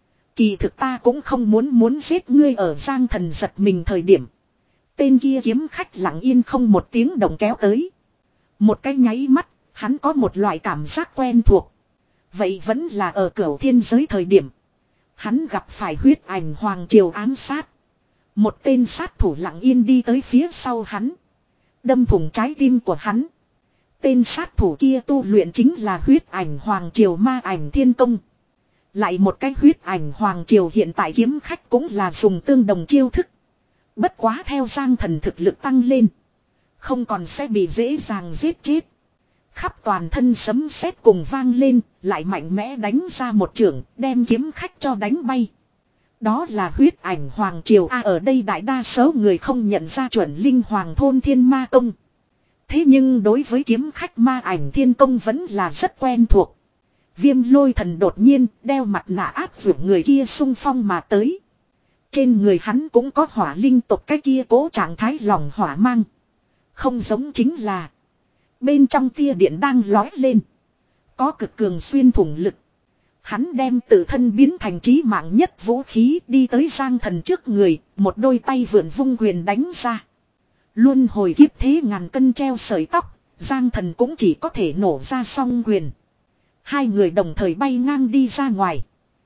Kỳ thực ta cũng không muốn muốn giết ngươi ở Giang Thần giật mình thời điểm. Tên kia kiếm khách lặng yên không một tiếng động kéo tới. Một cái nháy mắt, hắn có một loại cảm giác quen thuộc. Vậy vẫn là ở cửu thiên giới thời điểm. Hắn gặp phải huyết ảnh hoàng triều ám sát. Một tên sát thủ lặng yên đi tới phía sau hắn. Đâm thủng trái tim của hắn. Tên sát thủ kia tu luyện chính là huyết ảnh hoàng triều ma ảnh thiên công. Lại một cái huyết ảnh hoàng triều hiện tại kiếm khách cũng là dùng tương đồng chiêu thức. Bất quá theo Giang Thần thực lực tăng lên. Không còn sẽ bị dễ dàng giết chết. Khắp toàn thân sấm sét cùng vang lên. Lại mạnh mẽ đánh ra một chưởng đem kiếm khách cho đánh bay. Đó là huyết ảnh hoàng triều A ở đây đại đa số người không nhận ra chuẩn linh hoàng thôn thiên ma công. Thế nhưng đối với kiếm khách ma ảnh thiên công vẫn là rất quen thuộc. Viêm lôi thần đột nhiên đeo mặt nạ áp dụng người kia xung phong mà tới. Trên người hắn cũng có hỏa linh tộc cái kia cố trạng thái lòng hỏa mang. Không giống chính là. Bên trong tia điện đang lói lên. Có cực cường xuyên thủng lực. Hắn đem tự thân biến thành trí mạng nhất vũ khí đi tới Giang Thần trước người. Một đôi tay vượn vung quyền đánh ra. Luôn hồi kiếp thế ngàn cân treo sợi tóc. Giang Thần cũng chỉ có thể nổ ra song quyền. Hai người đồng thời bay ngang đi ra ngoài.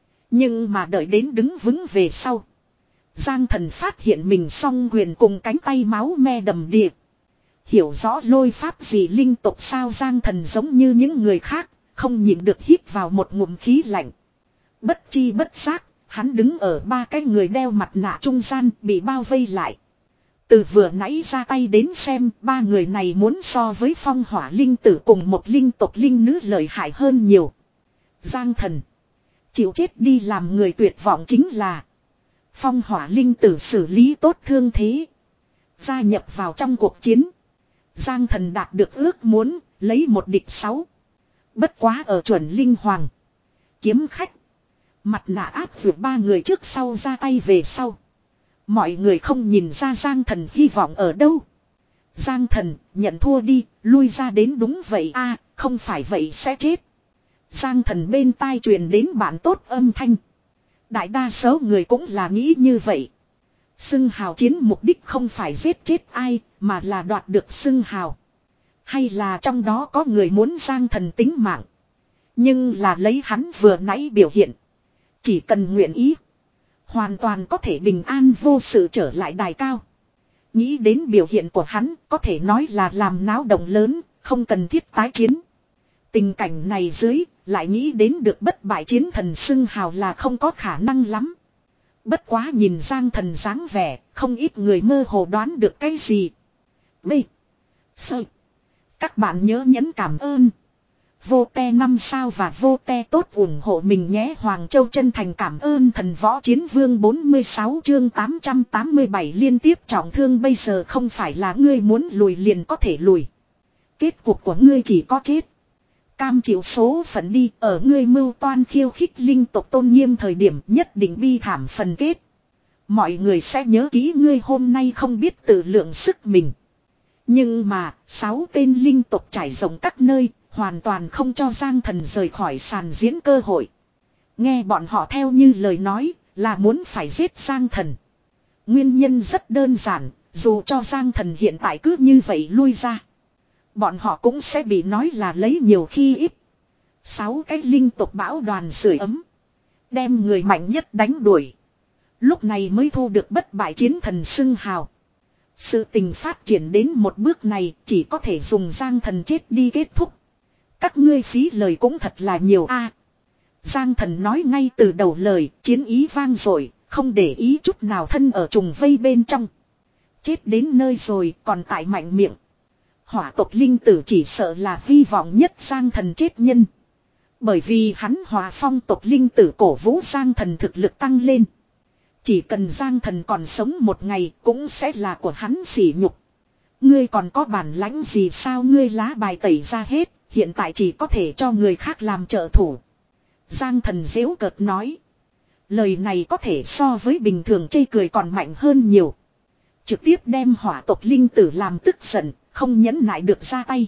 Nhưng mà đợi đến đứng vững về sau. Giang Thần phát hiện mình song quyền cùng cánh tay máu me đầm đìa. Hiểu rõ lôi pháp gì linh tục sao Giang Thần giống như những người khác. Không nhịn được hít vào một ngụm khí lạnh. Bất chi bất giác, hắn đứng ở ba cái người đeo mặt nạ trung gian bị bao vây lại. Từ vừa nãy ra tay đến xem ba người này muốn so với phong hỏa linh tử cùng một linh tộc linh nữ lợi hại hơn nhiều. Giang Thần. Chịu chết đi làm người tuyệt vọng chính là. Phong hỏa linh tử xử lý tốt thương thế. Gia nhập vào trong cuộc chiến. Giang Thần đạt được ước muốn lấy một địch sáu. Bất quá ở chuẩn linh hoàng. Kiếm khách. Mặt nạ áp vượt ba người trước sau ra tay về sau. Mọi người không nhìn ra Giang Thần hy vọng ở đâu. Giang Thần nhận thua đi, lui ra đến đúng vậy a, không phải vậy sẽ chết. Giang Thần bên tai truyền đến bạn tốt âm thanh. Đại đa số người cũng là nghĩ như vậy. Xưng hào chiến mục đích không phải giết chết ai, mà là đoạt được xưng hào. Hay là trong đó có người muốn Giang Thần tính mạng. Nhưng là lấy hắn vừa nãy biểu hiện. Chỉ cần nguyện ý. Hoàn toàn có thể bình an vô sự trở lại đài cao. Nghĩ đến biểu hiện của hắn có thể nói là làm náo động lớn, không cần thiết tái chiến. Tình cảnh này dưới, lại nghĩ đến được bất bại chiến thần xưng hào là không có khả năng lắm. Bất quá nhìn Giang Thần dáng vẻ, không ít người mơ hồ đoán được cái gì. B. Sơ. Các bạn nhớ nhấn cảm ơn. Vô te năm sao và vô te tốt ủng hộ mình nhé. Hoàng Châu chân thành cảm ơn thần võ chiến vương bốn mươi sáu chương tám trăm tám mươi bảy liên tiếp trọng thương bây giờ không phải là ngươi muốn lùi liền có thể lùi. Kết cục của ngươi chỉ có chết. Cam chịu số phận đi ở ngươi mưu toan khiêu khích linh tộc tôn nghiêm thời điểm nhất định bi thảm phần kết. Mọi người sẽ nhớ kỹ ngươi hôm nay không biết tự lượng sức mình. Nhưng mà, sáu tên linh tộc trải rộng các nơi, hoàn toàn không cho Giang Thần rời khỏi sàn diễn cơ hội. Nghe bọn họ theo như lời nói, là muốn phải giết Giang Thần. Nguyên nhân rất đơn giản, dù cho Giang Thần hiện tại cứ như vậy lui ra. Bọn họ cũng sẽ bị nói là lấy nhiều khi ít. Sáu cái linh tộc bão đoàn sưởi ấm. Đem người mạnh nhất đánh đuổi. Lúc này mới thu được bất bại chiến thần xưng hào. Sự tình phát triển đến một bước này chỉ có thể dùng Giang Thần chết đi kết thúc. Các ngươi phí lời cũng thật là nhiều a. Giang Thần nói ngay từ đầu lời, chiến ý vang dội, không để ý chút nào thân ở trùng vây bên trong. Chết đến nơi rồi còn tại mạnh miệng. Hỏa tộc linh tử chỉ sợ là hy vọng nhất Giang Thần chết nhân. Bởi vì hắn hòa phong tộc linh tử cổ vũ Giang Thần thực lực tăng lên. Chỉ cần Giang Thần còn sống một ngày cũng sẽ là của hắn sỉ nhục. Ngươi còn có bản lãnh gì sao ngươi lá bài tẩy ra hết, hiện tại chỉ có thể cho người khác làm trợ thủ. Giang Thần giễu cợt nói. Lời này có thể so với bình thường chê cười còn mạnh hơn nhiều. Trực tiếp đem hỏa tộc linh tử làm tức giận, không nhẫn nại được ra tay.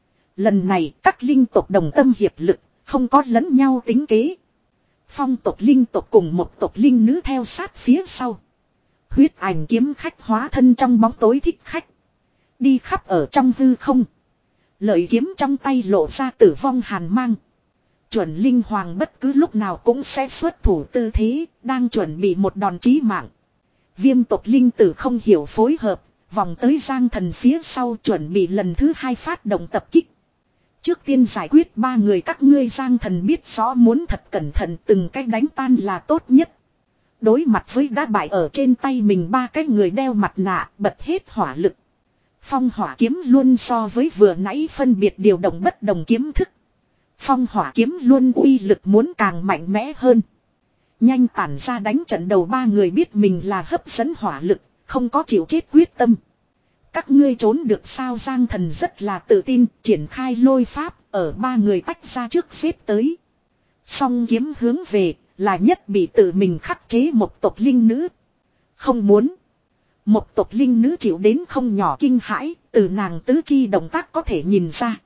Lần này các linh tộc đồng tâm hiệp lực, không có lẫn nhau tính kế. Phong tộc linh tộc cùng một tộc linh nữ theo sát phía sau. Huyết ảnh kiếm khách hóa thân trong bóng tối thích khách. Đi khắp ở trong hư không. Lợi kiếm trong tay lộ ra tử vong hàn mang. Chuẩn linh hoàng bất cứ lúc nào cũng sẽ xuất thủ tư thế, đang chuẩn bị một đòn chí mạng. Viêm tộc linh tử không hiểu phối hợp, vòng tới Giang Thần phía sau chuẩn bị lần thứ hai phát động tập kích. Trước tiên giải quyết ba người các ngươi Giang Thần biết rõ muốn thật cẩn thận từng cách đánh tan là tốt nhất. Đối mặt với đã bại ở trên tay mình ba cái người đeo mặt nạ bật hết hỏa lực. Phong hỏa kiếm luôn so với vừa nãy phân biệt điều động bất đồng kiếm thức. Phong hỏa kiếm luôn uy lực muốn càng mạnh mẽ hơn. Nhanh tản ra đánh trận đầu ba người biết mình là hấp dẫn hỏa lực, không có chịu chết quyết tâm. Các ngươi trốn được sao Giang Thần rất là tự tin, triển khai lôi pháp, ở ba người tách ra trước xếp tới. Song kiếm hướng về, là nhất bị tự mình khắc chế một tộc linh nữ. Không muốn. Một tộc linh nữ chịu đến không nhỏ kinh hãi, từ nàng tứ chi động tác có thể nhìn ra.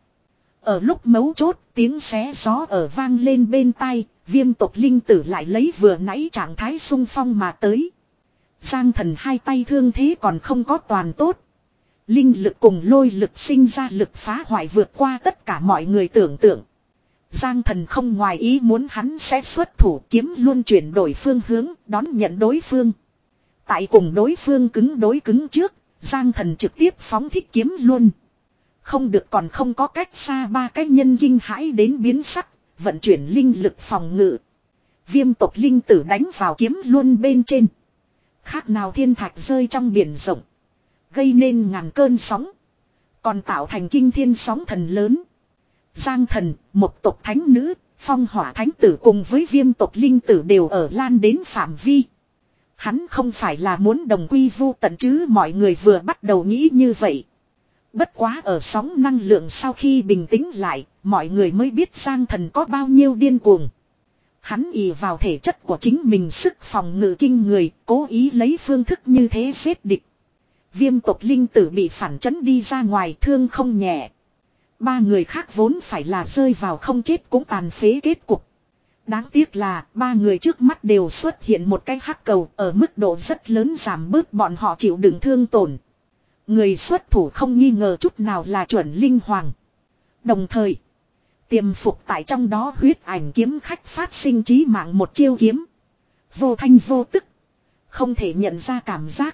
Ở lúc mấu chốt, tiếng xé gió ở vang lên bên tai, viêm tộc linh tử lại lấy vừa nãy trạng thái sung phong mà tới. Giang Thần hai tay thương thế còn không có toàn tốt. Linh lực cùng lôi lực sinh ra lực phá hoại vượt qua tất cả mọi người tưởng tượng. Giang Thần không ngoài ý muốn hắn sẽ xuất thủ kiếm luôn chuyển đổi phương hướng đón nhận đối phương. Tại cùng đối phương cứng đối cứng trước, Giang Thần trực tiếp phóng thích kiếm luôn. Không được còn không có cách xa ba cái nhân kinh hãi đến biến sắc, vận chuyển linh lực phòng ngự. Viêm tộc linh tử đánh vào kiếm luôn bên trên. Khác nào thiên thạch rơi trong biển rộng. Gây nên ngàn cơn sóng. Còn tạo thành kinh thiên sóng thần lớn. Giang Thần, một tộc thánh nữ, phong hỏa thánh tử cùng với viêm tộc linh tử đều ở lan đến phạm vi. Hắn không phải là muốn đồng quy vu tận chứ, mọi người vừa bắt đầu nghĩ như vậy. Bất quá ở sóng năng lượng sau khi bình tĩnh lại, mọi người mới biết Giang Thần có bao nhiêu điên cuồng. Hắn ỷ vào thể chất của chính mình sức phòng ngự kinh người, cố ý lấy phương thức như thế giết địch. Viêm tộc linh tử bị phản chấn đi ra ngoài, thương không nhẹ. Ba người khác vốn phải là rơi vào không chết cũng tàn phế kết cục. Đáng tiếc là ba người trước mắt đều xuất hiện một cái hắc cầu, ở mức độ rất lớn giảm bớt bọn họ chịu đựng thương tổn. Người xuất thủ không nghi ngờ chút nào là chuẩn linh hoàng. Đồng thời, tiềm phục tại trong đó huyết ảnh kiếm khách phát sinh chí mạng một chiêu kiếm. Vô thanh vô tức, không thể nhận ra cảm giác.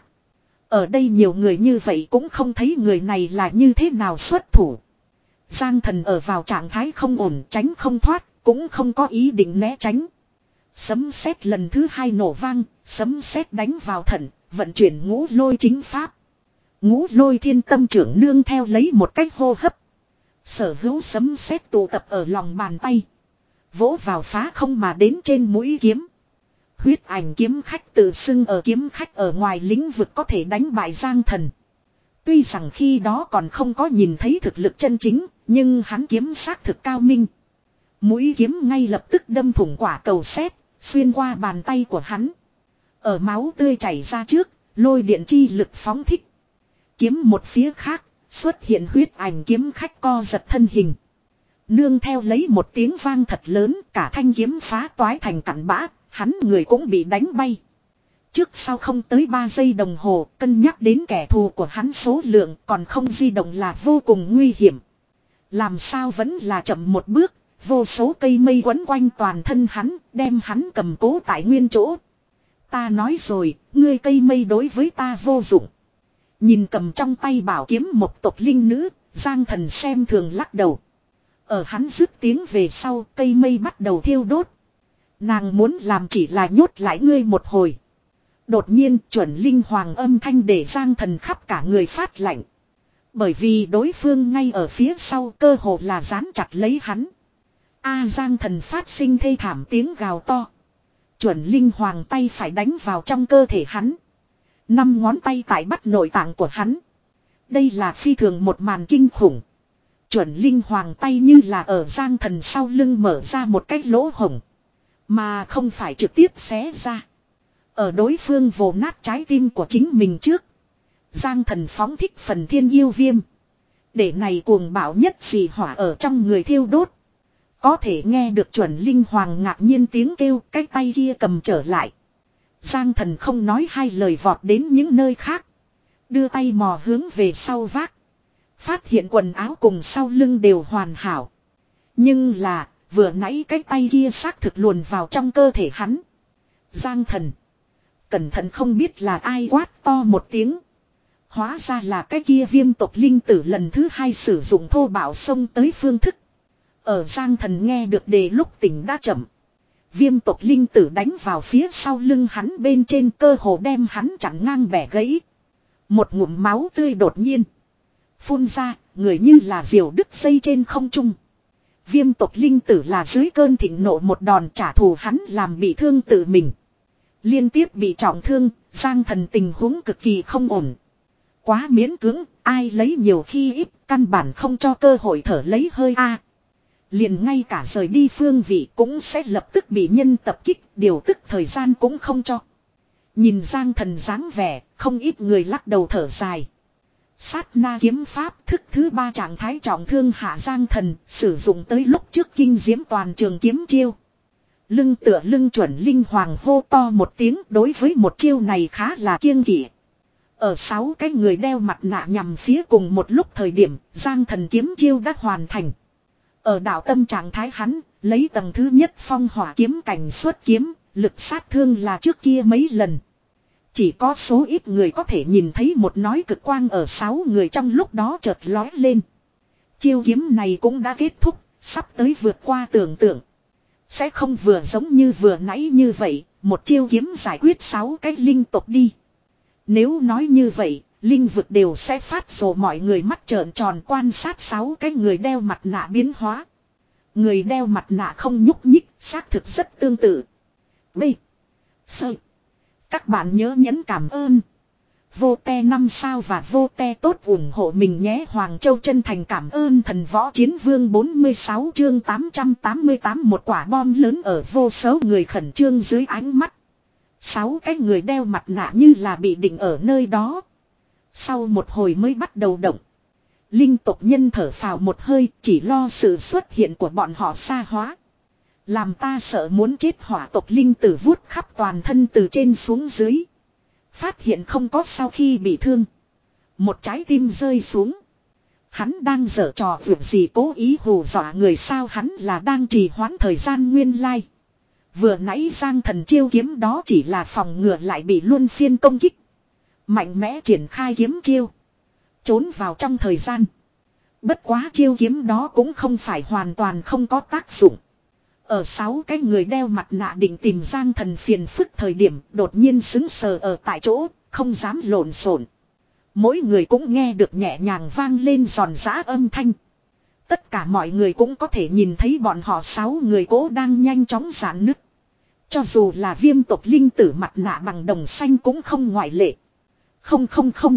Ở đây nhiều người như vậy cũng không thấy người này là như thế nào xuất thủ. Giang Thần ở vào trạng thái không ổn, tránh không thoát, cũng không có ý định né tránh. Sấm sét lần thứ hai nổ vang, sấm sét đánh vào thận, vận chuyển ngũ lôi chính pháp. Ngũ lôi thiên tâm trưởng nương theo lấy một cách hô hấp. Sở hữu sấm sét tụ tập ở lòng bàn tay. Vỗ vào phá không mà đến trên mũi kiếm. Huyết ảnh kiếm khách tự xưng ở kiếm khách ở ngoài lĩnh vực có thể đánh bại Giang Thần. Tuy rằng khi đó còn không có nhìn thấy thực lực chân chính, nhưng hắn kiếm xác thực cao minh. Mũi kiếm ngay lập tức đâm thủng quả cầu sét, xuyên qua bàn tay của hắn. Ở máu tươi chảy ra trước, lôi điện chi lực phóng thích. Kiếm một phía khác, xuất hiện huyết ảnh kiếm khách co giật thân hình. Nương theo lấy một tiếng vang thật lớn, cả thanh kiếm phá toái thành cặn bã, hắn người cũng bị đánh bay. Trước sau không tới ba giây đồng hồ, cân nhắc đến kẻ thù của hắn số lượng còn không di động là vô cùng nguy hiểm. Làm sao vẫn là chậm một bước, vô số cây mây quấn quanh toàn thân hắn, đem hắn cầm cố tại nguyên chỗ. Ta nói rồi, ngươi cây mây đối với ta vô dụng. Nhìn cầm trong tay bảo kiếm một tộc linh nữ, Giang Thần xem thường lắc đầu. Ở hắn dứt tiếng về sau, cây mây bắt đầu thiêu đốt. Nàng muốn làm chỉ là nhốt lại ngươi một hồi. Đột nhiên chuẩn linh hoàng âm thanh để Giang Thần khắp cả người phát lạnh. Bởi vì đối phương ngay ở phía sau cơ hồ là dán chặt lấy hắn. A Giang Thần phát sinh thê thảm tiếng gào to. Chuẩn linh hoàng tay phải đánh vào trong cơ thể hắn. Năm ngón tay tại bắt nội tạng của hắn. Đây là phi thường một màn kinh khủng. Chuẩn linh hoàng tay như là ở Giang Thần sau lưng mở ra một cái lỗ hổng. Mà không phải trực tiếp xé ra. Ở đối phương vồ nát trái tim của chính mình trước. Giang Thần phóng thích phần thiên yêu viêm. Để này cuồng bạo nhất dị hỏa ở trong người thiêu đốt. Có thể nghe được chuẩn linh hoàng ngạc nhiên tiếng kêu, cái tay kia cầm trở lại. Giang Thần không nói hai lời vọt đến những nơi khác. Đưa tay mò hướng về sau vác. Phát hiện quần áo cùng sau lưng đều hoàn hảo. Nhưng là, vừa nãy cái tay kia xác thực luồn vào trong cơ thể hắn. Giang Thần. Cẩn thận không biết là ai quát to một tiếng. Hóa ra là cái kia viêm tộc linh tử lần thứ hai sử dụng thô bạo xông tới phương thức. Ở Giang Thần nghe được đề lúc tỉnh đã chậm. Viêm tộc linh tử đánh vào phía sau lưng hắn bên trên cơ hồ đem hắn chặn ngang bẻ gãy. Một ngụm máu tươi đột nhiên. Phun ra, người như là diều đứt dây trên không trung. Viêm tộc linh tử là dưới cơn thịnh nộ một đòn trả thù hắn làm bị thương tự mình. Liên tiếp bị trọng thương, Giang Thần tình huống cực kỳ không ổn. Quá miễn cưỡng, ai lấy nhiều khi ít, căn bản không cho cơ hội thở lấy hơi a. Liền ngay cả rời đi phương vị cũng sẽ lập tức bị nhân tập kích, điều tức thời gian cũng không cho. Nhìn Giang Thần dáng vẻ, không ít người lắc đầu thở dài. Sát na kiếm pháp thức thứ ba trạng thái trọng thương hạ Giang Thần, sử dụng tới lúc trước kinh diễm toàn trường kiếm chiêu. Lưng tựa lưng chuẩn linh hoàng hô to một tiếng, đối với một chiêu này khá là kiêng kỵ. Ở sáu cái người đeo mặt nạ nhằm phía cùng một lúc thời điểm, Giang Thần kiếm chiêu đã hoàn thành. Ở đạo tâm trạng thái hắn, lấy tầng thứ nhất phong hỏa kiếm cảnh xuất kiếm, lực sát thương là trước kia mấy lần. Chỉ có số ít người có thể nhìn thấy một nói cực quang ở sáu người trong lúc đó chợt lói lên. Chiêu kiếm này cũng đã kết thúc, sắp tới vượt qua tưởng tượng. Sẽ không vừa giống như vừa nãy như vậy, một chiêu kiếm giải quyết sáu cái linh tộc đi. Nếu nói như vậy, linh vực đều sẽ phát rồ mọi người mắt trợn tròn quan sát sáu cái người đeo mặt nạ biến hóa. Người đeo mặt nạ không nhúc nhích, xác thực rất tương tự. B. Sơ. Các bạn nhớ nhấn cảm ơn. Vô te năm sao và vô te tốt ủng hộ mình nhé. Hoàng Châu chân thành cảm ơn thần võ chiến vương bốn mươi sáu chương tám trăm tám mươi tám. Một quả bom lớn ở vô số người khẩn trương dưới ánh mắt. Sáu cái người đeo mặt nạ như là bị định ở nơi đó. Sau một hồi mới bắt đầu động. Linh tộc nhân thở phào một hơi, chỉ lo sự xuất hiện của bọn họ xa hóa. Làm ta sợ muốn chết. Hỏa tộc linh tử vuốt khắp toàn thân từ trên xuống dưới. Phát hiện không có sau khi bị thương. Một trái tim rơi xuống. Hắn đang giở trò việc gì cố ý hù dọa người sao, hắn là đang trì hoãn thời gian nguyên lai. Vừa nãy Giang Thần chiêu kiếm đó chỉ là phòng ngừa lại bị luân phiên công kích. Mạnh mẽ triển khai kiếm chiêu. Trốn vào trong thời gian. Bất quá chiêu kiếm đó cũng không phải hoàn toàn không có tác dụng. Ở sáu cái người đeo mặt nạ định tìm Giang Thần phiền phức thời điểm đột nhiên sững sờ ở tại chỗ, không dám lộn xộn. Mỗi người cũng nghe được nhẹ nhàng vang lên giòn giã âm thanh. Tất cả mọi người cũng có thể nhìn thấy bọn họ sáu người cố đang nhanh chóng giãn nứt. Cho dù là viêm tộc linh tử mặt nạ bằng đồng xanh cũng không ngoại lệ. Không không không.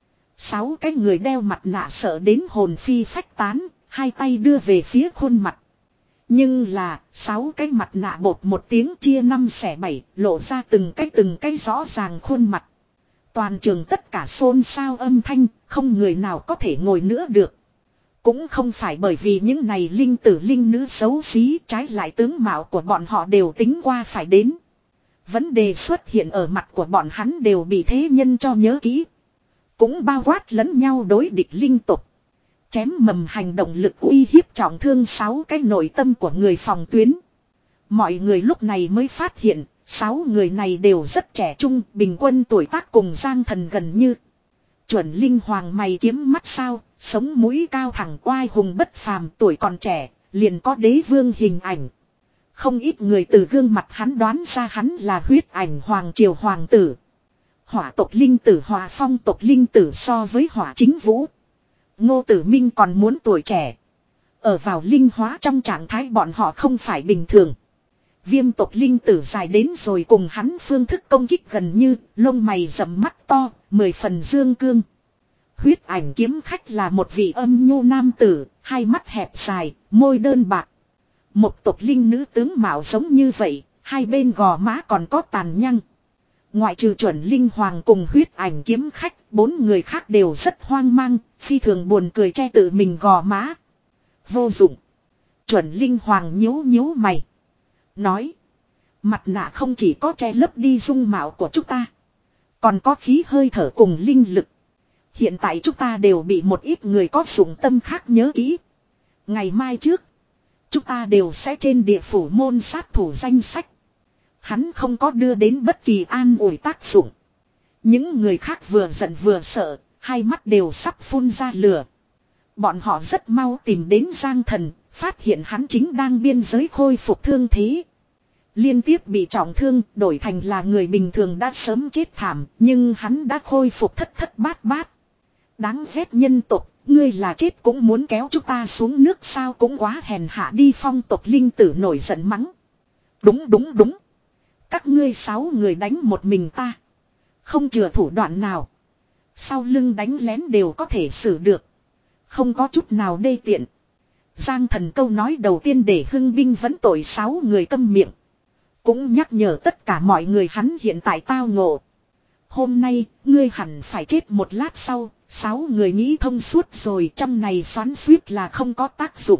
Sáu cái người đeo mặt nạ sợ đến hồn phi phách tán, hai tay đưa về phía khuôn mặt. Nhưng là, sáu cái mặt nạ bột một tiếng chia năm xẻ bảy, lộ ra từng cái từng cái rõ ràng khuôn mặt. Toàn trường tất cả xôn xao âm thanh, không người nào có thể ngồi nữa được. Cũng không phải bởi vì những này linh tử linh nữ xấu xí, trái lại tướng mạo của bọn họ đều tính qua phải đến. Vấn đề xuất hiện ở mặt của bọn hắn đều bị thế nhân cho nhớ kỹ. Cũng bao quát lẫn nhau đối địch linh tục. Chém mầm hành động lực uy hiếp trọng thương sáu cái nội tâm của người phòng tuyến. Mọi người lúc này mới phát hiện, sáu người này đều rất trẻ trung, bình quân tuổi tác cùng Giang Thần gần như. Chuẩn linh hoàng mày kiếm mắt sao, sống mũi cao thẳng oai hùng bất phàm, tuổi còn trẻ, liền có đế vương hình ảnh. Không ít người từ gương mặt hắn đoán ra hắn là huyết ảnh hoàng triều hoàng tử. Hỏa tộc linh tử hòa phong tộc linh tử so với hỏa chính vũ. Ngô Tử Minh còn muốn tuổi trẻ. Ở vào linh hóa trong trạng thái bọn họ không phải bình thường. Viêm tộc linh tử dài đến rồi cùng hắn phương thức công kích gần như, lông mày rậm mắt to, mười phần dương cương. Huyết ảnh kiếm khách là một vị âm nhu nam tử, hai mắt hẹp dài, môi đơn bạc. Một tộc linh nữ tướng mạo giống như vậy, hai bên gò má còn có tàn nhang. Ngoại trừ chuẩn linh hoàng cùng huyết ảnh kiếm khách, bốn người khác đều rất hoang mang, phi thường buồn cười che tự mình gò má. Vô dụng. Chuẩn linh hoàng nhíu nhíu mày. Nói. Mặt nạ không chỉ có che lấp đi dung mạo của chúng ta. Còn có khí hơi thở cùng linh lực. Hiện tại chúng ta đều bị một ít người có dụng tâm khác nhớ kỹ. Ngày mai trước. Chúng ta đều sẽ trên địa phủ môn sát thủ danh sách. Hắn không có đưa đến bất kỳ an ủi tác dụng. Những người khác vừa giận vừa sợ, hai mắt đều sắp phun ra lửa. Bọn họ rất mau tìm đến Giang Thần, phát hiện hắn chính đang biên giới khôi phục thương thế. Liên tiếp bị trọng thương, đổi thành là người bình thường đã sớm chết thảm, nhưng hắn đã khôi phục thất thất bát bát. Đáng ghét nhân tộc, ngươi là chết cũng muốn kéo chúng ta xuống nước sao, cũng quá hèn hạ đi. Phong tộc linh tử nổi giận mắng. Đúng đúng đúng. Các ngươi sáu người đánh một mình ta. Không chừa thủ đoạn nào. Sau lưng đánh lén đều có thể xử được. Không có chút nào đê tiện. Giang Thần câu nói đầu tiên để hưng binh vẫn tội sáu người câm miệng. cũng nhắc nhở tất cả mọi người hắn hiện tại tao ngộ. Hôm nay, ngươi hẳn phải chết một lát sau, sáu người nghĩ thông suốt rồi, trong này xoắn xuýt là không có tác dụng.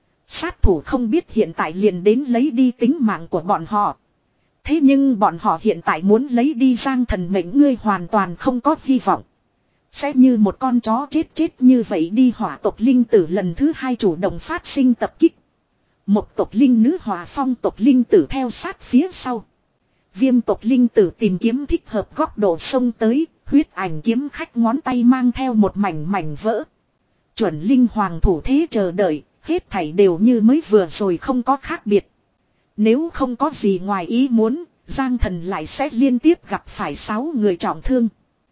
Sát thủ không biết hiện tại liền đến lấy đi tính mạng của bọn họ. Thế nhưng bọn họ hiện tại muốn lấy đi Giang Thần mệnh, ngươi hoàn toàn không có hy vọng. Sẽ như một con chó chết chết như vậy đi. Hỏa tộc linh tử lần thứ hai chủ động phát sinh tập kích. Một tộc linh nữ Hỏa Phong tộc linh tử theo sát phía sau. Viêm tộc linh tử tìm kiếm thích hợp góc độ xông tới, huyết ảnh kiếm khách ngón tay mang theo một mảnh mảnh vỡ. Chuẩn linh hoàng thủ thế chờ đợi, hết thảy đều như mới vừa rồi, không có khác biệt. Nếu không có gì ngoài ý muốn, Giang Thần lại sẽ liên tiếp gặp phải sáu người trọng thương.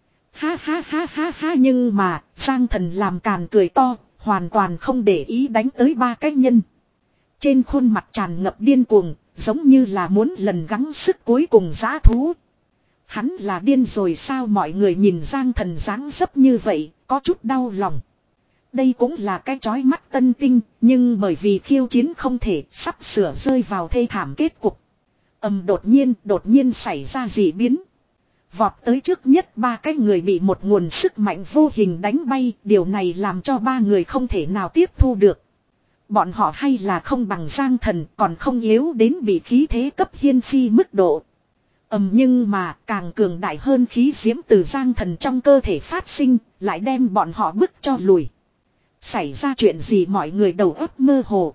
Ha ha ha ha ha, nhưng mà Giang Thần làm càn cười to, hoàn toàn không để ý đánh tới ba cái nhân. Trên khuôn mặt tràn ngập điên cuồng, giống như là muốn lần gắng sức cuối cùng dã thú. Hắn là điên rồi sao? Mọi người nhìn Giang Thần dáng dấp như vậy, có chút đau lòng. Đây cũng là cái chói mắt tân tinh, nhưng bởi vì khiêu chiến không thể, sắp sửa rơi vào thê thảm kết cục. Ầm, đột nhiên, đột nhiên xảy ra dị biến. Vọt tới trước nhất ba cái người bị một nguồn sức mạnh vô hình đánh bay, điều này làm cho ba người không thể nào tiếp thu được. Bọn họ hay là không bằng Giang Thần, còn không yếu đến bị khí thế cấp hiên phi mức độ. Ầm, nhưng mà càng cường đại hơn khí diễm từ Giang Thần trong cơ thể phát sinh, lại đem bọn họ bức cho lùi. Xảy ra chuyện gì? Mọi người đầu óc mơ hồ.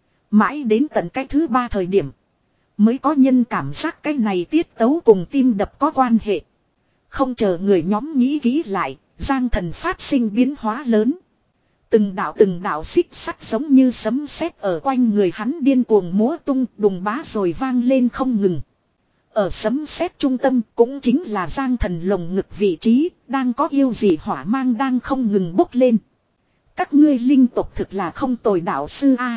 Mãi đến tận cái thứ ba thời điểm, mới có nhân cảm giác cái này tiết tấu cùng tim đập có quan hệ. Không chờ người nhóm nghĩ kỹ lại, Giang Thần phát sinh biến hóa lớn. Từng đạo từng đạo xích sắt giống như sấm sét ở quanh người hắn điên cuồng múa tung, đùng bá rồi vang lên không ngừng. Ở sấm sét trung tâm cũng chính là Giang Thần lồng ngực vị trí, đang có yêu dị hỏa mang đang không ngừng bốc lên. Các ngươi linh tộc thực là không tồi đạo sư a.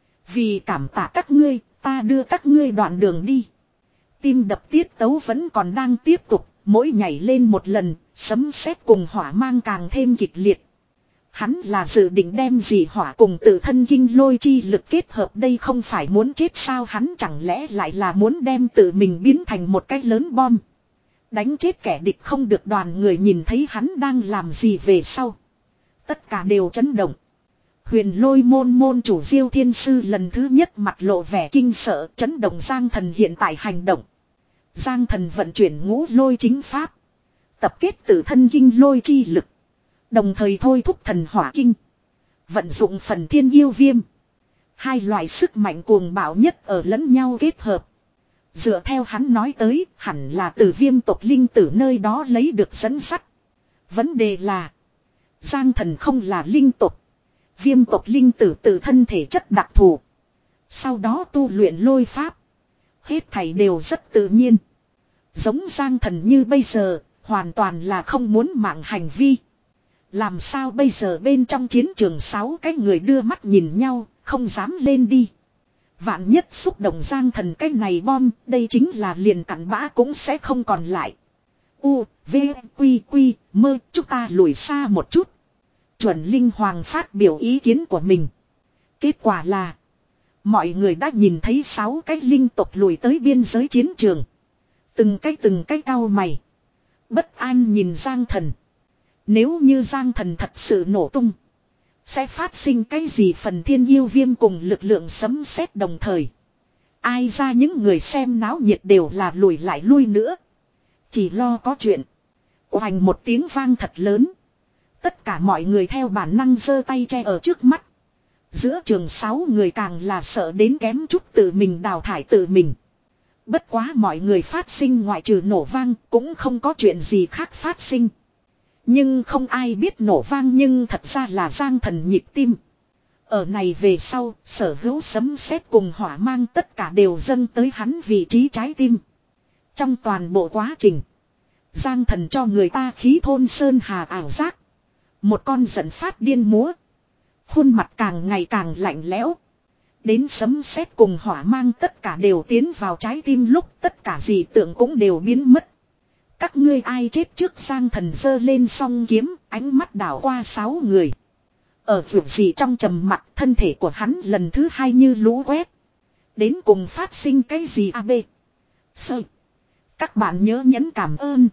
Vì cảm tạ các ngươi, ta đưa các ngươi đoạn đường đi. Tim đập tiết tấu vẫn còn đang tiếp tục, mỗi nhảy lên một lần, sấm sét cùng hỏa mang càng thêm kịch liệt. Hắn là dự định đem dị hỏa cùng tự thân kinh lôi chi lực kết hợp, đây không phải muốn chết sao? Hắn chẳng lẽ lại là muốn đem tự mình biến thành một cái lớn bom, đánh chết kẻ địch không được? Đoàn người nhìn thấy hắn đang làm gì về sau, tất cả đều chấn động. Huyền Lôi môn môn chủ Diêu Thiên Sư lần thứ nhất mặt lộ vẻ kinh sợ, chấn động Giang Thần hiện tại hành động. Giang Thần vận chuyển ngũ lôi chính pháp, tập kết tự thân kinh lôi chi lực, đồng thời thôi thúc thần hỏa kinh, vận dụng phần thiên yêu viêm. Hai loại sức mạnh cuồng bạo nhất ở lẫn nhau kết hợp. Dựa theo hắn nói tới, hẳn là từ viêm tộc linh tử nơi đó lấy được dẫn sắt. Vấn đề là Giang Thần không là linh tộc. Viêm tộc linh tử tự thân thể chất đặc thù, sau đó tu luyện lôi pháp, hết thảy đều rất tự nhiên. Giống Giang Thần như bây giờ, hoàn toàn là không muốn mạng hành vi. Làm sao bây giờ? Bên trong chiến trường sáu cái người đưa mắt nhìn nhau, không dám lên đi. Vạn nhất xúc động Giang Thần cái này bom, đây chính là liền cặn bã cũng sẽ không còn lại. U, V, Quy, Quy, mơ, chúng ta lùi xa một chút. Chuẩn linh hoàng phát biểu ý kiến của mình. Kết quả là mọi người đã nhìn thấy sáu cái linh tộc lùi tới biên giới chiến trường. Từng cái từng cái cau mày, bất an nhìn Giang Thần. Nếu như Giang Thần thật sự nổ tung, sẽ phát sinh cái gì? Phần thiên yêu viêm cùng lực lượng sấm sét đồng thời. Ai ra những người xem náo nhiệt đều là lùi lại lui nữa, chỉ lo có chuyện. Oành một tiếng vang thật lớn. Tất cả mọi người theo bản năng giơ tay che ở trước mắt. Giữa trường sáu người càng là sợ đến kém chút tự mình đào thải tự mình. Bất quá mọi người phát sinh ngoại trừ nổ vang cũng không có chuyện gì khác phát sinh. Nhưng không ai biết nổ vang nhưng thật ra là Giang Thần nhịp tim. Ở này về sau, sở hữu sấm sét cùng hỏa mang tất cả đều dâng tới hắn vị trí trái tim. Trong toàn bộ quá trình, Giang Thần cho người ta khí thôn sơn hà ảo giác. Một con giận phát điên múa, khuôn mặt càng ngày càng lạnh lẽo. Đến sấm sét cùng hỏa mang tất cả đều tiến vào trái tim lúc tất cả dị tượng cũng đều biến mất. Các ngươi ai chết trước? Giang Thần giơ lên song kiếm, ánh mắt đảo qua sáu người. Ở vượt gì trong trầm mặc, thân thể của hắn lần thứ hai như lũ quét. Đến cùng phát sinh cái gì a bê? Sơ. Các bạn nhớ nhấn cảm ơn.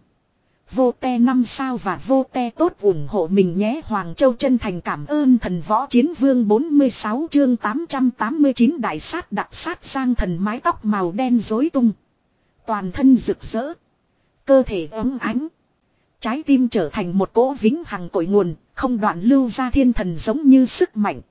Vô te năm sao và vô te tốt ủng hộ mình nhé. Hoàng Châu chân thành cảm ơn thần võ chiến vương bốn mươi sáu chương tám trăm tám mươi chín đại sát đặc sát Giang Thần mái tóc màu đen rối tung. Toàn thân rực rỡ. Cơ thể ấm ánh. Trái tim trở thành một cỗ vĩnh hằng cội nguồn, không đoạn lưu ra thiên thần giống như sức mạnh.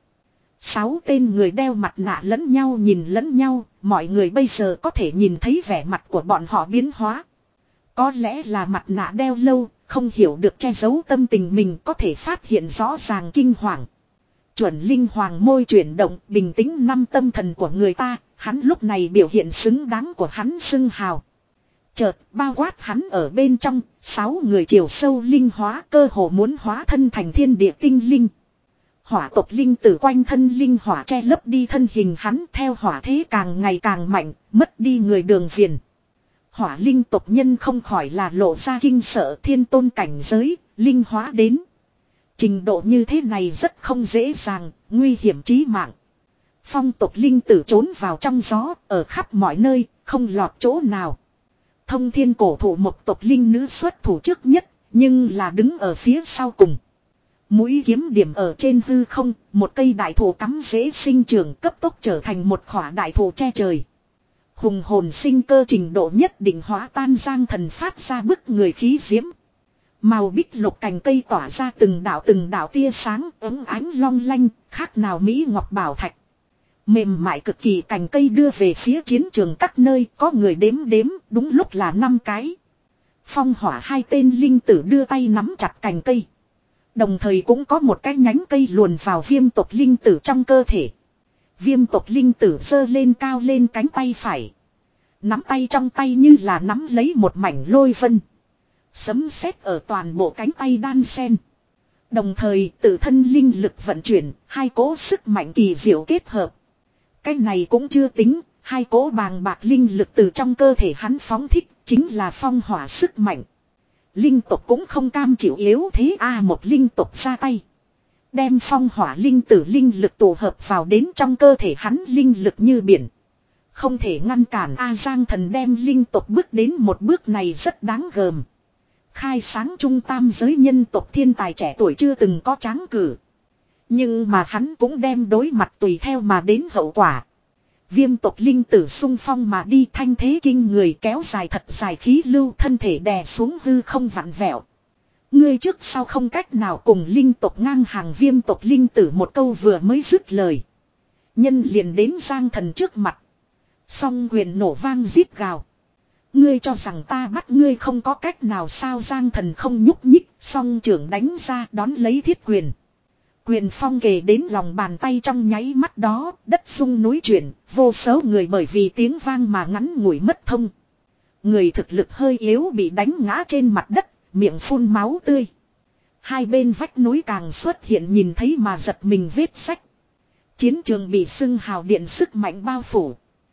Sáu tên người đeo mặt nạ lẫn nhau nhìn lẫn nhau, mọi người bây giờ có thể nhìn thấy vẻ mặt của bọn họ biến hóa. Có lẽ là mặt nạ đeo lâu, không hiểu được che giấu tâm tình mình có thể phát hiện rõ ràng kinh hoàng. Chuẩn linh hoàng môi chuyển động, bình tĩnh năm tâm thần của người ta, hắn lúc này biểu hiện xứng đáng của hắn xưng hào. Chợt bao quát hắn ở bên trong, sáu người chiều sâu linh hóa cơ hồ muốn hóa thân thành thiên địa tinh linh. Hỏa tộc linh tử quanh thân linh hỏa che lấp đi thân hình hắn theo hỏa thế càng ngày càng mạnh, mất đi người đường viền. Hỏa linh tộc nhân không khỏi là lộ ra kinh sợ thiên tôn cảnh giới, linh hóa đến. Trình độ như thế này rất không dễ dàng, nguy hiểm chí mạng. Phong tộc linh tử trốn vào trong gió, ở khắp mọi nơi, không lọt chỗ nào. Thông thiên cổ thụ một tộc linh nữ xuất thủ trước nhất, nhưng là đứng ở phía sau cùng. Mũi kiếm điểm ở trên hư không, một cây đại thụ cắm rễ sinh trưởng cấp tốc trở thành một khỏa đại thụ che trời. Hùng hồn sinh cơ trình độ nhất định hóa tan Giang Thần phát ra bức người khí diễm. Màu bích lục cành cây tỏa ra từng đạo từng đạo tia sáng ấm ánh long lanh, khác nào mỹ ngọc bảo thạch. Mềm mại cực kỳ cành cây đưa về phía chiến trường các nơi, có người đếm đếm, đúng lúc là năm cái. Phong hỏa hai tên linh tử đưa tay nắm chặt cành cây. Đồng thời cũng có một cái nhánh cây luồn vào viêm tộc linh tử trong cơ thể. Viêm tộc linh tử giơ lên cao lên cánh tay phải. Nắm tay trong tay như là nắm lấy một mảnh lôi vân. Sấm sét ở toàn bộ cánh tay đan sen. Đồng thời tự thân linh lực vận chuyển, hai cỗ sức mạnh kỳ diệu kết hợp. Cái này cũng chưa tính, hai cỗ bàng bạc linh lực từ trong cơ thể hắn phóng thích, chính là phong hỏa sức mạnh. Linh tộc cũng không cam chịu yếu thế a à, một linh tộc ra tay. Đem phong hỏa linh tử linh lực tổ hợp vào đến trong cơ thể hắn linh lực như biển. Không thể ngăn cản A Giang Thần đem linh tộc bước đến một bước này rất đáng gờm. Khai sáng trung tam giới nhân tộc thiên tài trẻ tuổi chưa từng có tráng cử. Nhưng mà hắn cũng đem đối mặt tùy theo mà đến hậu quả. Viêm tộc linh tử xung phong mà đi thanh thế kinh người kéo dài thật dài khí lưu thân thể đè xuống hư không vặn vẹo. Ngươi trước sau không cách nào cùng linh tộc ngang hàng viêm tộc linh tử một câu vừa mới dứt lời. Nhân liền đến Giang Thần trước mặt. Song quyền nổ vang rít gào. Ngươi cho rằng ta bắt ngươi không có cách nào sao Giang Thần không nhúc nhích, song trưởng đánh ra đón lấy thiết quyền. Quyền phong kề đến lòng bàn tay trong nháy mắt đó, đất rung núi chuyển, vô số người bởi vì tiếng vang mà ngắn ngủi mất thông. Người thực lực hơi yếu bị đánh ngã trên mặt đất, miệng phun máu tươi. Hai bên vách núi càng xuất hiện nhìn thấy mà giật mình vết sách. Chiến trường bị xưng hào điện sức mạnh bao phủ.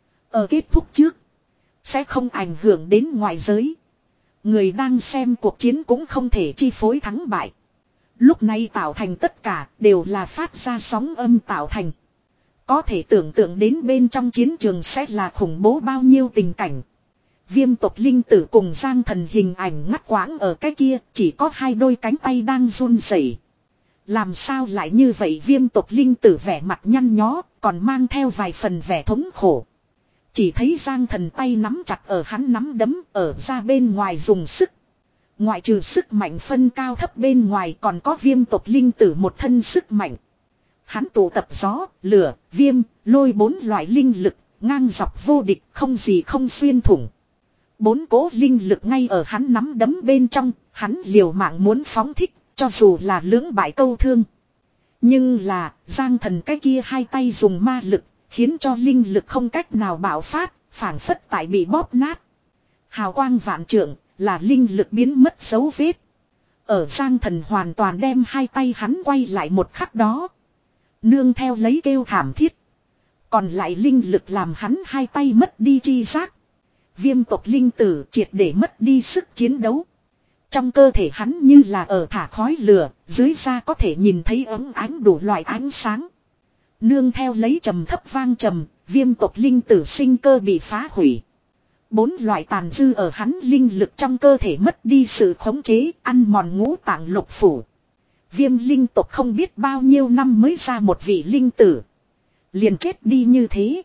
Ở kết thúc trước, sẽ không ảnh hưởng đến ngoại giới. Người đang xem cuộc chiến cũng không thể chi phối thắng bại. Lúc này tạo thành tất cả đều là phát ra sóng âm tạo thành. Có thể tưởng tượng đến bên trong chiến trường sẽ là khủng bố bao nhiêu tình cảnh. Viêm tộc linh tử cùng Giang Thần hình ảnh ngắt quãng ở cái kia, chỉ có hai đôi cánh tay đang run rẩy. Làm sao lại như vậy viêm tộc linh tử vẻ mặt nhăn nhó, còn mang theo vài phần vẻ thống khổ. Chỉ thấy Giang Thần tay nắm chặt ở hắn nắm đấm ở ra bên ngoài dùng sức. Ngoại trừ sức mạnh phân cao thấp bên ngoài còn có viêm tộc linh tử một thân sức mạnh. Hắn tụ tập gió, lửa, viêm, lôi bốn loại linh lực, ngang dọc vô địch không gì không xuyên thủng. Bốn cố linh lực ngay ở hắn nắm đấm bên trong, hắn liều mạng muốn phóng thích, cho dù là lưỡng bại câu thương. Nhưng là, Giang Thần cái kia hai tay dùng ma lực, khiến cho linh lực không cách nào bạo phát, phảng phất tại bị bóp nát. Hào quang vạn trượng, là linh lực biến mất dấu vết. Ở Giang Thần hoàn toàn đem hai tay hắn quay lại một khắc đó. Nương theo lấy kêu thảm thiết. Còn lại linh lực làm hắn hai tay mất đi chi giác. Viêm tộc linh tử triệt để mất đi sức chiến đấu. Trong cơ thể hắn như là ở thả khói lửa, dưới da có thể nhìn thấy ấm ánh đủ loại ánh sáng. Nương theo lấy trầm thấp vang trầm, viêm tộc linh tử sinh cơ bị phá hủy. Bốn loại tàn dư ở hắn linh lực trong cơ thể mất đi sự khống chế, ăn mòn ngũ tạng lục phủ. Viêm linh tộc không biết bao nhiêu năm mới ra một vị linh tử. Liền chết đi như thế.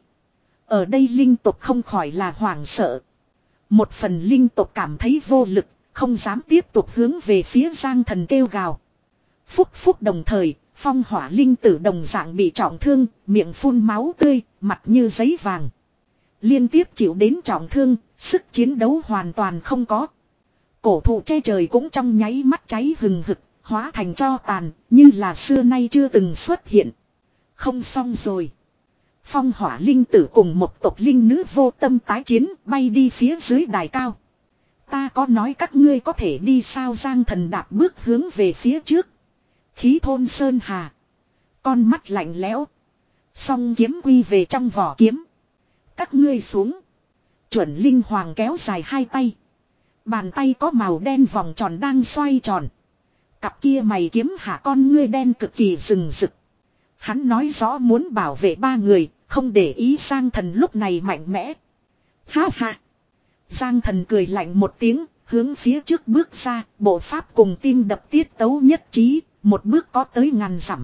Ở đây linh tộc không khỏi là hoảng sợ. Một phần linh tộc cảm thấy vô lực, không dám tiếp tục hướng về phía Giang Thần kêu gào. Phúc phúc đồng thời, phong hỏa linh tử đồng dạng bị trọng thương, miệng phun máu tươi, mặt như giấy vàng. Liên tiếp chịu đến trọng thương, sức chiến đấu hoàn toàn không có. Cổ thụ che trời cũng trong nháy mắt cháy hừng hực, hóa thành tro tàn, như là xưa nay chưa từng xuất hiện. Không xong rồi. Phong hỏa linh tử cùng một tộc linh nữ vô tâm tái chiến, bay đi phía dưới đài cao. Ta có nói các ngươi có thể đi sao? Giang Thần đạp bước hướng về phía trước. Khí thôn sơn hà. Con mắt lạnh lẽo. Song kiếm quy về trong vỏ kiếm. Các ngươi xuống. Chuẩn linh hoàng kéo dài hai tay. Bàn tay có màu đen vòng tròn đang xoay tròn. Cặp kia mày kiếm hạ con ngươi đen cực kỳ rừng rực. Hắn nói rõ muốn bảo vệ ba người, không để ý Giang Thần lúc này mạnh mẽ. Ha ha. Giang Thần cười lạnh một tiếng, hướng phía trước bước ra, bộ pháp cùng tim đập tiết tấu nhất trí, một bước có tới ngàn dặm.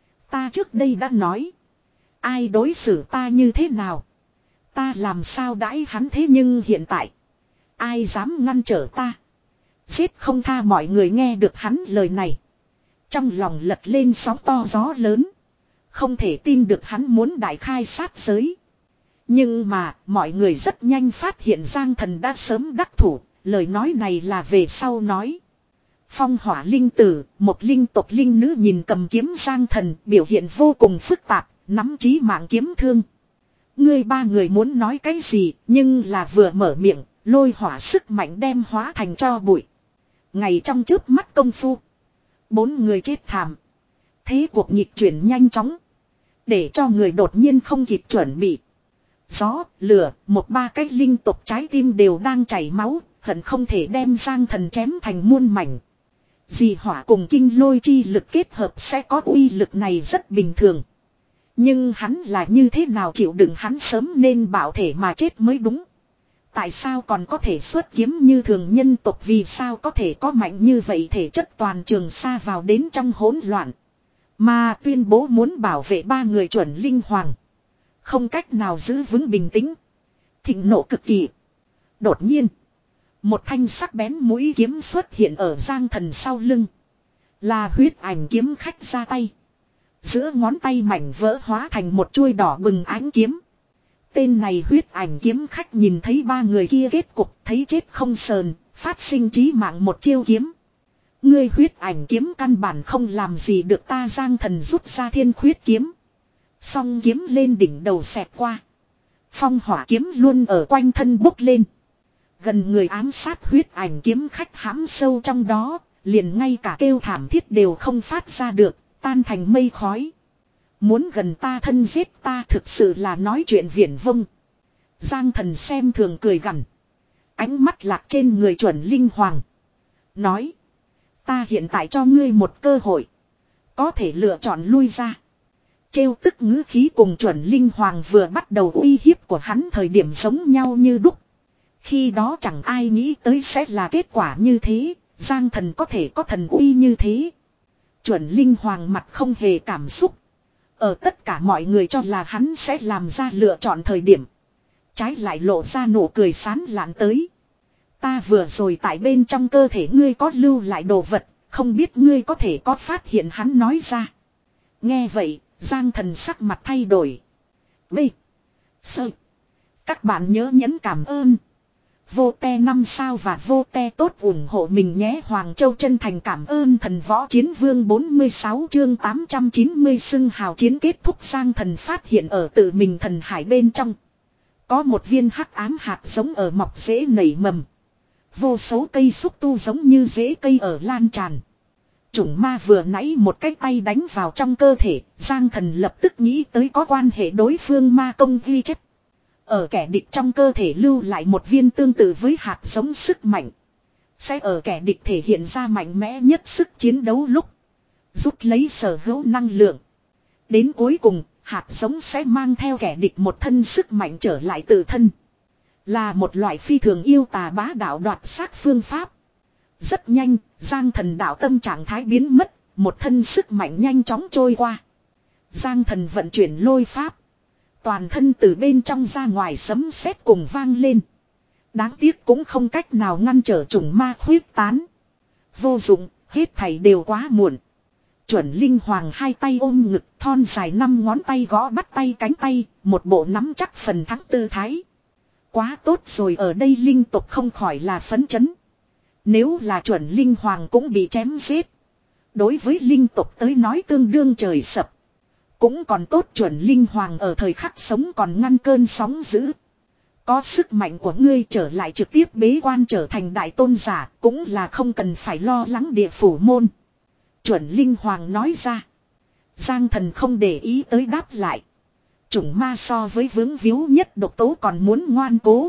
Ta trước đây đã nói. Ai đối xử ta như thế nào? Ta làm sao đãi hắn thế nhưng hiện tại. Ai dám ngăn trở ta? Giết không tha. Mọi người nghe được hắn lời này. Trong lòng lật lên sóng to gió lớn. Không thể tin được hắn muốn đại khai sát giới. Nhưng mà mọi người rất nhanh phát hiện Giang Thần đã sớm đắc thủ. Lời nói này là về sau nói. Phong hỏa linh tử, một linh tộc linh nữ nhìn cầm kiếm Giang Thần, biểu hiện vô cùng phức tạp, nắm chí mạng kiếm thương. Ngươi ba người muốn nói cái gì, nhưng là vừa mở miệng, lôi hỏa sức mạnh đem hóa thành tro bụi. Ngày trong chớp mắt công phu, bốn người chết thảm. Thế cuộc nhịp chuyển nhanh chóng, để cho người đột nhiên không kịp chuẩn bị. Gió, lửa, một ba cái linh tộc trái tim đều đang chảy máu, hận không thể đem Giang Thần chém thành muôn mảnh. Dị hỏa cùng kinh lôi chi lực kết hợp sẽ có uy lực này rất bình thường. Nhưng hắn là như thế nào chịu đựng, hắn sớm nên bảo thể mà chết mới đúng. Tại sao còn có thể xuất kiếm như thường nhân tộc, vì sao có thể có mạnh như vậy thể chất? Toàn trường xa vào đến trong hỗn loạn. Mà tuyên bố muốn bảo vệ ba người chuẩn linh hoàng. Không cách nào giữ vững bình tĩnh. Thịnh nộ cực kỳ. Đột nhiên. Một thanh sắc bén mũi kiếm xuất hiện ở Giang Thần sau lưng. Là huyết ảnh kiếm khách ra tay. Giữa ngón tay mảnh vỡ hóa thành một chuôi đỏ bừng ánh kiếm. Tên này huyết ảnh kiếm khách nhìn thấy ba người kia kết cục, thấy chết không sờn, phát sinh chí mạng một chiêu kiếm. Ngươi huyết ảnh kiếm căn bản không làm gì được ta. Giang Thần rút ra thiên khuyết kiếm. Song kiếm lên đỉnh đầu xẹt qua. Phong hỏa kiếm luôn ở quanh thân bốc lên. Gần người ám sát huyết ảnh kiếm khách hãm sâu trong đó, liền ngay cả kêu thảm thiết đều không phát ra được, tan thành mây khói. Muốn gần ta thân giết ta, thực sự là nói chuyện viển vông. Giang Thần xem thường cười gằn. Ánh mắt lạc trên người chuẩn linh hoàng. Nói. Ta hiện tại cho ngươi một cơ hội. Có thể lựa chọn lui ra. Trêu tức ngữ khí cùng chuẩn linh hoàng vừa bắt đầu uy hiếp của hắn thời điểm giống nhau như đúc. Khi đó chẳng ai nghĩ tới sẽ là kết quả như thế. Giang Thần có thể có thần uy như thế. Chuẩn linh hoàng mặt không hề cảm xúc. Ở tất cả mọi người cho là hắn sẽ làm ra lựa chọn thời điểm. Trái lại lộ ra nụ cười sán lạn tới. Ta vừa rồi tại bên trong cơ thể ngươi có lưu lại đồ vật. Không biết ngươi có thể có phát hiện. Hắn nói ra. Nghe vậy, Giang Thần sắc mặt thay đổi. B. Sơ. Các bạn nhớ nhấn cảm ơn. Vô te năm sao và vô te tốt ủng hộ mình nhé. Hoàng Châu chân thành cảm ơn thần võ chiến vương. Bốn mươi sáu chương tám trăm chín mươi xưng hào chiến kết thúc. Giang Thần phát hiện ở tự mình thần hải bên trong. Có một viên hắc ám hạt giống ở mọc rễ nảy mầm. Vô số cây xúc tu giống như rễ cây ở lan tràn. Chủng ma vừa nãy một cái tay đánh vào trong cơ thể. Giang Thần lập tức nghĩ tới có quan hệ đối phương ma công ghi chép. Ở kẻ địch trong cơ thể lưu lại một viên tương tự với hạt giống sức mạnh. Sẽ ở kẻ địch thể hiện ra mạnh mẽ nhất sức chiến đấu lúc. Rút lấy sở hữu năng lượng. Đến cuối cùng, hạt giống sẽ mang theo kẻ địch một thân sức mạnh trở lại tự thân. Là một loại phi thường yêu tà bá đạo đoạt xác phương pháp. Rất nhanh, Giang Thần đạo tâm trạng thái biến mất, một thân sức mạnh nhanh chóng trôi qua. Giang Thần vận chuyển lôi pháp. Toàn thân từ bên trong ra ngoài sấm sét cùng vang lên. Đáng tiếc cũng không cách nào ngăn trở chủng ma khuyết tán. Vô dụng, hết thảy đều quá muộn. Chuẩn Linh Hoàng hai tay ôm ngực, thon dài năm ngón tay gõ bắt tay cánh tay, một bộ nắm chắc phần thắng tư thái. Quá tốt rồi, ở đây linh tộc không khỏi là phấn chấn. Nếu là Chuẩn Linh Hoàng cũng bị chém giết. Đối với linh tộc tới nói tương đương trời sập. Cũng còn tốt Chuẩn Linh Hoàng ở thời khắc sống còn ngăn cơn sóng dữ. Có sức mạnh của ngươi trở lại trực tiếp bế quan trở thành đại tôn giả, cũng là không cần phải lo lắng địa phủ môn. Chuẩn Linh Hoàng nói ra. Giang Thần không để ý tới đáp lại. Chủng ma so với vướng víu nhất độc tố còn muốn ngoan cố.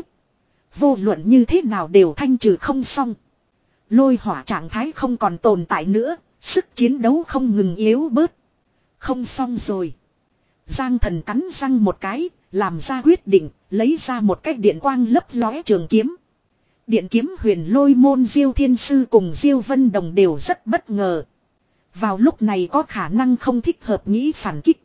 Vô luận như thế nào đều thanh trừ không xong. Lôi hỏa trạng thái không còn tồn tại nữa, sức chiến đấu không ngừng yếu bớt. Không xong rồi. Giang Thần cắn răng một cái, làm ra quyết định, lấy ra một cái điện quang lấp lóe trường kiếm. Điện kiếm huyền lôi môn Diêu Thiên Sư cùng Diêu Vân Đồng đều rất bất ngờ. Vào lúc này có khả năng không thích hợp nghĩ phản kích.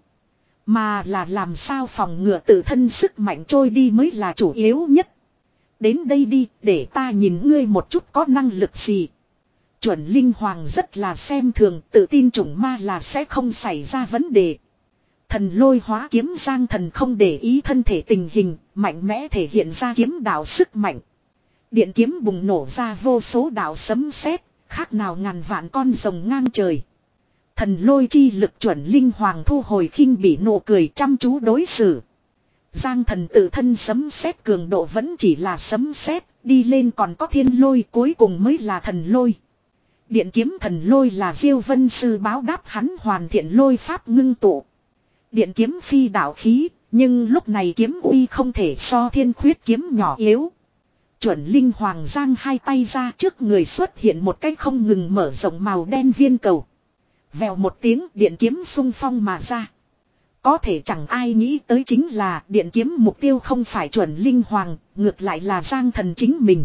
Mà là làm sao phòng ngừa tự thân sức mạnh trôi đi mới là chủ yếu nhất. Đến đây đi, để ta nhìn ngươi một chút có năng lực gì. Chuẩn Linh Hoàng rất là xem thường, tự tin chủng ma là sẽ không xảy ra vấn đề. Thần lôi hóa kiếm Giang Thần không để ý thân thể tình hình, mạnh mẽ thể hiện ra kiếm đạo sức mạnh. Điện kiếm bùng nổ ra vô số đạo sấm sét, khác nào ngàn vạn con rồng ngang trời. Thần lôi chi lực Chuẩn Linh Hoàng thu hồi khinh bỉ nụ cười chăm chú đối xử. Giang Thần tự thân sấm sét cường độ vẫn chỉ là sấm sét, đi lên còn có thiên lôi, cuối cùng mới là thần lôi. Điện kiếm thần lôi là Diêu Vân Sư báo đáp hắn hoàn thiện lôi pháp ngưng tụ. Điện kiếm phi đạo khí, nhưng lúc này kiếm uy không thể so thiên khuyết kiếm nhỏ yếu. Chuẩn Linh Hoàng giang hai tay ra, trước người xuất hiện một cái không ngừng mở rộng màu đen viên cầu. Vèo một tiếng, điện kiếm xung phong mà ra. Có thể chẳng ai nghĩ tới chính là điện kiếm mục tiêu không phải Chuẩn Linh Hoàng, ngược lại là Giang Thần chính mình.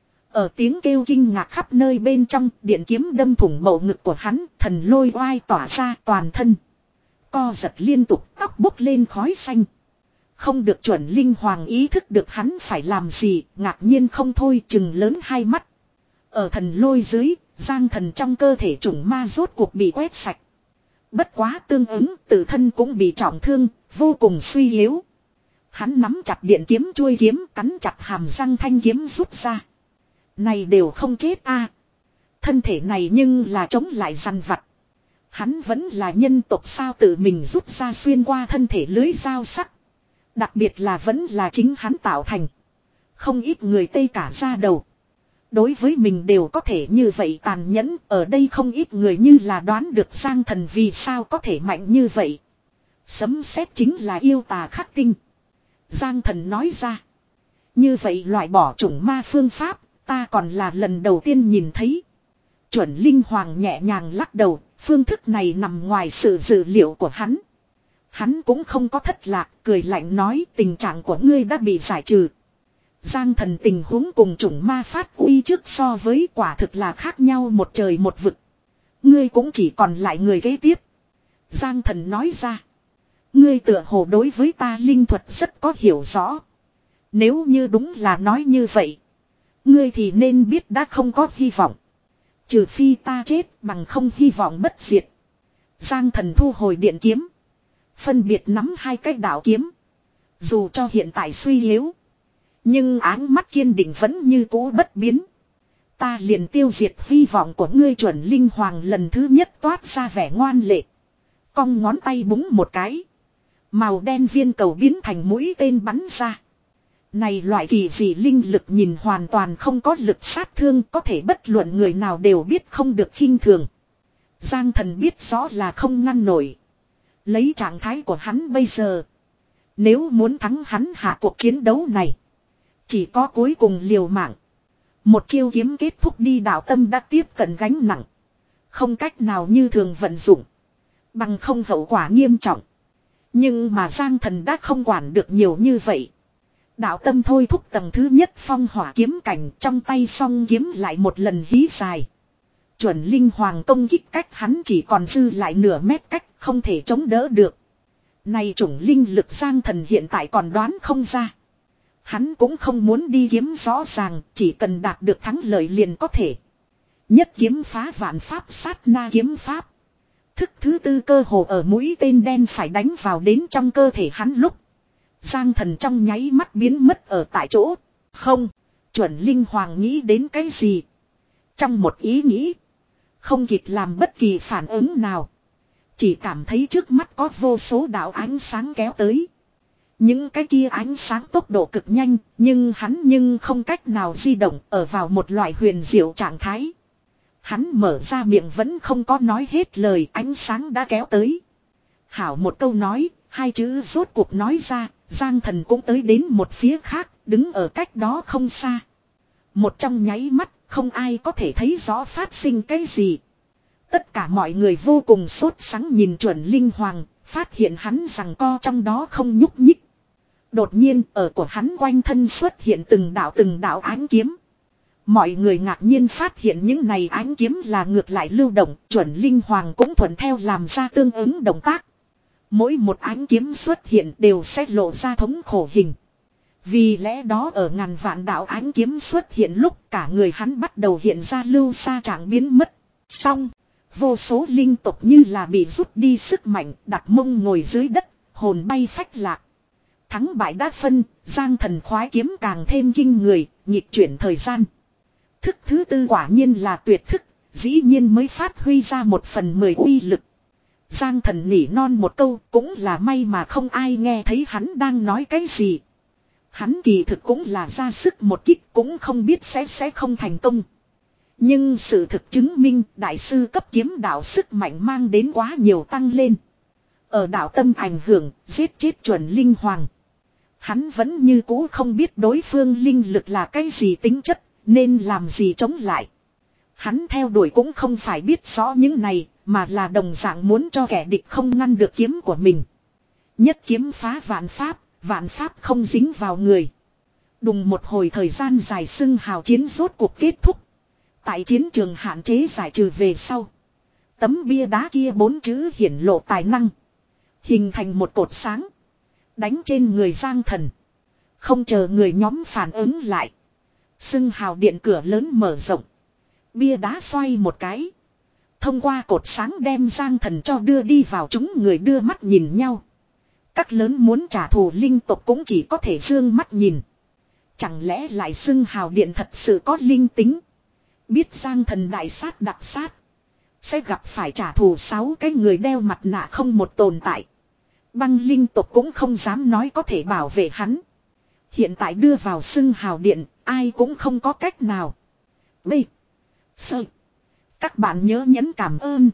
Ở tiếng kêu kinh ngạc khắp nơi bên trong, điện kiếm đâm thủng bầu ngực của hắn, thần lôi oai tỏa ra toàn thân. Co giật liên tục, tóc bốc lên khói xanh. Không được Chuẩn Linh Hoàng ý thức được hắn phải làm gì, ngạc nhiên không thôi, chừng lớn hai mắt. Ở thần lôi dưới, Giang Thần trong cơ thể chủng ma rốt cuộc bị quét sạch. Bất quá tương ứng, tự thân cũng bị trọng thương, vô cùng suy yếu. Hắn nắm chặt điện kiếm chuôi kiếm, cắn chặt hàm răng thanh kiếm rút ra. Này đều không chết a. Thân thể này nhưng là chống lại rằn vặt. Hắn vẫn là nhân tộc sao, tự mình rút ra xuyên qua thân thể lưới dao sắc. Đặc biệt là vẫn là chính hắn tạo thành. Không ít người tê cả da đầu. Đối với mình đều có thể như vậy tàn nhẫn, ở đây không ít người như là đoán được Giang Thần vì sao có thể mạnh như vậy. Sấm sét chính là yêu tà khắc tinh. Giang Thần nói ra. Như vậy loại bỏ chủng ma phương pháp, ta còn là lần đầu tiên nhìn thấy. Chuẩn Linh Hoàng nhẹ nhàng lắc đầu, phương thức này nằm ngoài sự dự liệu của hắn. Hắn cũng không có thất lạc, cười lạnh nói tình trạng của ngươi đã bị giải trừ. Giang Thần tình huống cùng chủng ma phát uy trước so với quả thực là khác nhau một trời một vực. Ngươi cũng chỉ còn lại người kế tiếp. Giang Thần nói ra. Ngươi tựa hồ đối với ta linh thuật rất có hiểu rõ. Nếu như đúng là nói như vậy, ngươi thì nên biết đã không có hy vọng. Trừ phi ta chết, bằng không hy vọng bất diệt. Giang Thần thu hồi điện kiếm. Phân biệt nắm hai cái đạo kiếm. Dù cho hiện tại suy yếu, nhưng áng mắt kiên định vẫn như cũ bất biến. Ta liền tiêu diệt hy vọng của ngươi. Chuẩn Linh Hoàng lần thứ nhất toát ra vẻ ngoan lệ. Cong ngón tay búng một cái. Màu đen viên cầu biến thành mũi tên bắn ra. Này loại kỳ dị linh lực nhìn hoàn toàn không có lực sát thương, có thể bất luận người nào đều biết không được khinh thường. Giang Thần biết rõ là không ngăn nổi. Lấy trạng thái của hắn bây giờ, nếu muốn thắng hắn hạ cuộc chiến đấu này, chỉ có cuối cùng liều mạng. Một chiêu kiếm kết thúc đi, đạo tâm đã tiếp cận gánh nặng. Không cách nào như thường vận dụng. Bằng không hậu quả nghiêm trọng. Nhưng mà Giang Thần đã không quản được nhiều như vậy. Đạo tâm thôi thúc tầng thứ nhất phong hỏa kiếm cảnh, trong tay song kiếm lại một lần hí dài. Chuẩn linh hoàng công kích cách hắn chỉ còn dư lại nửa mét cách, không thể chống đỡ được. Này chủng linh lực Giang Thần hiện tại còn đoán không ra. Hắn cũng không muốn đi kiếm rõ ràng, chỉ cần đạt được thắng lợi liền có thể. Nhất kiếm phá vạn pháp, sát na kiếm pháp. Thức thứ tư cơ hồ ở mũi tên đen phải đánh vào đến trong cơ thể hắn lúc. Giang Thần trong nháy mắt biến mất ở tại chỗ. Không, chuẩn linh hoàng nghĩ đến cái gì? Trong một ý nghĩ, không kịp làm bất kỳ phản ứng nào. Chỉ cảm thấy trước mắt có vô số đạo ánh sáng kéo tới. Những cái kia ánh sáng tốc độ cực nhanh, nhưng hắn nhưng không cách nào di động, ở vào một loại huyền diệu trạng thái. Hắn mở ra miệng vẫn không có nói hết lời, ánh sáng đã kéo tới. Hảo một câu nói, hai chữ rốt cuộc nói ra, Giang Thần cũng tới đến một phía khác, đứng ở cách đó không xa. Một trong nháy mắt, không ai có thể thấy rõ phát sinh cái gì. Tất cả mọi người vô cùng sốt sắng nhìn chuẩn linh hoàng, phát hiện hắn rằng co trong đó không nhúc nhích. Đột nhiên ở của hắn quanh thân xuất hiện từng đạo từng đạo ánh kiếm. Mọi người ngạc nhiên phát hiện những này ánh kiếm là ngược lại lưu động, chuẩn linh hoàng cũng thuận theo làm ra tương ứng động tác. Mỗi một ánh kiếm xuất hiện đều sẽ lộ ra thống khổ hình. Vì lẽ đó ở ngàn vạn đạo ánh kiếm xuất hiện lúc cả người hắn bắt đầu hiện ra lưu xa trạng biến mất. Xong, vô số linh tộc như là bị rút đi sức mạnh, đặt mông ngồi dưới đất, hồn bay phách lạc. Thắng bại đã phân, Giang Thần khoái kiếm càng thêm kinh người, nhịp chuyển thời gian. Thức thứ tư quả nhiên là tuyệt thức, dĩ nhiên mới phát huy ra một phần mười uy lực. Giang Thần nỉ non một câu, cũng là may mà không ai nghe thấy hắn đang nói cái gì. Hắn kỳ thực cũng là ra sức một kích, cũng không biết sẽ sẽ không thành công. Nhưng sự thực chứng minh đại sư cấp kiếm đạo sức mạnh mang đến quá nhiều tăng lên. Ở đạo tâm ảnh hưởng, giết chết chuẩn linh hoàng. Hắn vẫn như cũ không biết đối phương linh lực là cái gì tính chất, nên làm gì chống lại. Hắn theo đuổi cũng không phải biết rõ những này, mà là đồng dạng muốn cho kẻ địch không ngăn được kiếm của mình. Nhất kiếm phá vạn pháp, vạn pháp không dính vào người. Đùng một hồi thời gian dài xưng hào chiến rốt cuộc kết thúc. Tại chiến trường hạn chế giải trừ về sau. Tấm bia đá kia bốn chữ hiển lộ tài năng. Hình thành một cột sáng. Đánh trên người Giang Thần. Không chờ người nhóm phản ứng lại. Xưng hào điện cửa lớn mở rộng. Bia đá xoay một cái. Thông qua cột sáng đem Giang Thần cho đưa đi vào, chúng người đưa mắt nhìn nhau. Các lớn muốn trả thù linh tộc cũng chỉ có thể dương mắt nhìn. Chẳng lẽ lại xưng hào điện thật sự có linh tính. Biết Giang Thần đại sát đặc sát. Sẽ gặp phải trả thù sáu cái người đeo mặt nạ không một tồn tại. Băng linh tộc cũng không dám nói có thể bảo vệ hắn. Hiện tại đưa vào xưng hào điện, ai cũng không có cách nào. B. Sơ. Các bạn nhớ nhấn cảm ơn.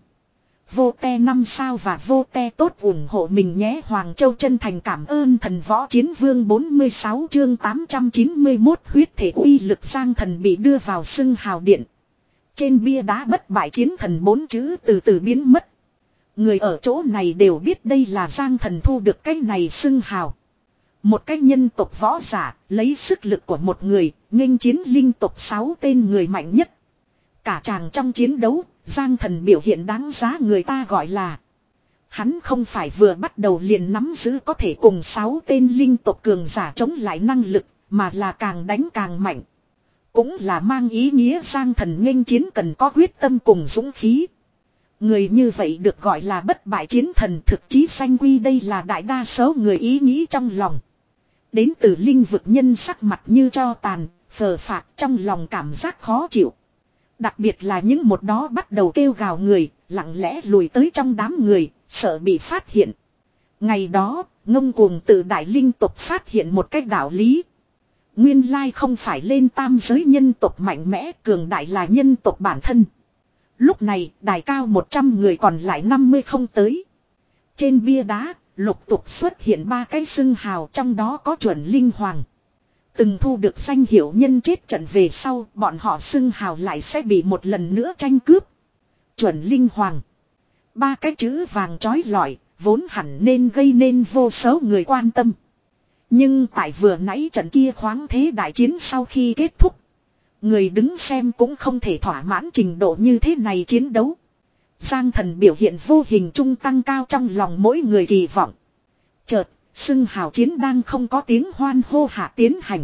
Vô te năm sao và vô te tốt ủng hộ mình nhé. Hoàng Châu chân thành cảm ơn thần võ chiến vương bốn mươi sáu chương tám trăm chín mươi mốt huyết thể uy lực. Giang Thần bị đưa vào xưng hào điện. Trên bia đá bất bại chiến thần bốn chữ từ từ biến mất. Người ở chỗ này đều biết đây là Giang Thần thu được cái này xưng hào. Một cái nhân tộc võ giả lấy sức lực của một người nghênh chiến linh tộc sáu tên người mạnh nhất. Cả chàng trong chiến đấu, Giang Thần biểu hiện đáng giá người ta gọi là. Hắn không phải vừa bắt đầu liền nắm giữ có thể cùng sáu tên linh tộc cường giả chống lại năng lực, mà là càng đánh càng mạnh. Cũng là mang ý nghĩa Giang Thần nghênh chiến cần có quyết tâm cùng dũng khí. Người như vậy được gọi là bất bại chiến thần, thực chí sanh quy, đây là đại đa số người ý nghĩ trong lòng. Đến từ linh vực nhân sắc mặt như tro tàn, phờ phạc, trong lòng cảm giác khó chịu. Đặc biệt là những một đó bắt đầu kêu gào người, lặng lẽ lùi tới trong đám người, sợ bị phát hiện. Ngày đó, ngông cuồng tự đại linh tộc phát hiện một cách đạo lý. Nguyên lai không phải lên tam giới nhân tộc mạnh mẽ, cường đại là nhân tộc bản thân. Lúc này, đài cao một trăm người còn lại năm mươi không tới. Trên bia đá, lục tục xuất hiện ba cái xưng hào, trong đó có chuẩn linh hoàng. Từng thu được danh hiệu nhân chết trận về sau, bọn họ xưng hào lại sẽ bị một lần nữa tranh cướp. Chuẩn linh hoàng. Ba cái chữ vàng chói lọi, vốn hẳn nên gây nên vô số người quan tâm. Nhưng tại vừa nãy trận kia khoáng thế đại chiến sau khi kết thúc. Người đứng xem cũng không thể thỏa mãn trình độ như thế này chiến đấu. Giang Thần biểu hiện vô hình trung tăng cao trong lòng mỗi người kỳ vọng. Chợt, xưng hào chiến đang không có tiếng hoan hô hạ tiến hành.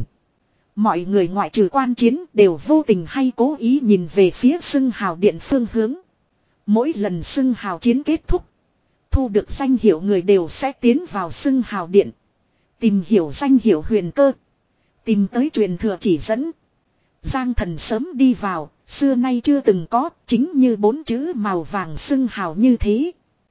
Mọi người ngoại trừ quan chiến đều vô tình hay cố ý nhìn về phía xưng hào điện phương hướng. Mỗi lần xưng hào chiến kết thúc, thu được danh hiệu người đều sẽ tiến vào xưng hào điện. Tìm hiểu danh hiệu huyền cơ. Tìm tới truyền thừa chỉ dẫn. Giang Thần sớm đi vào, xưa nay chưa từng có, chính như bốn chữ màu vàng xưng hào như thế.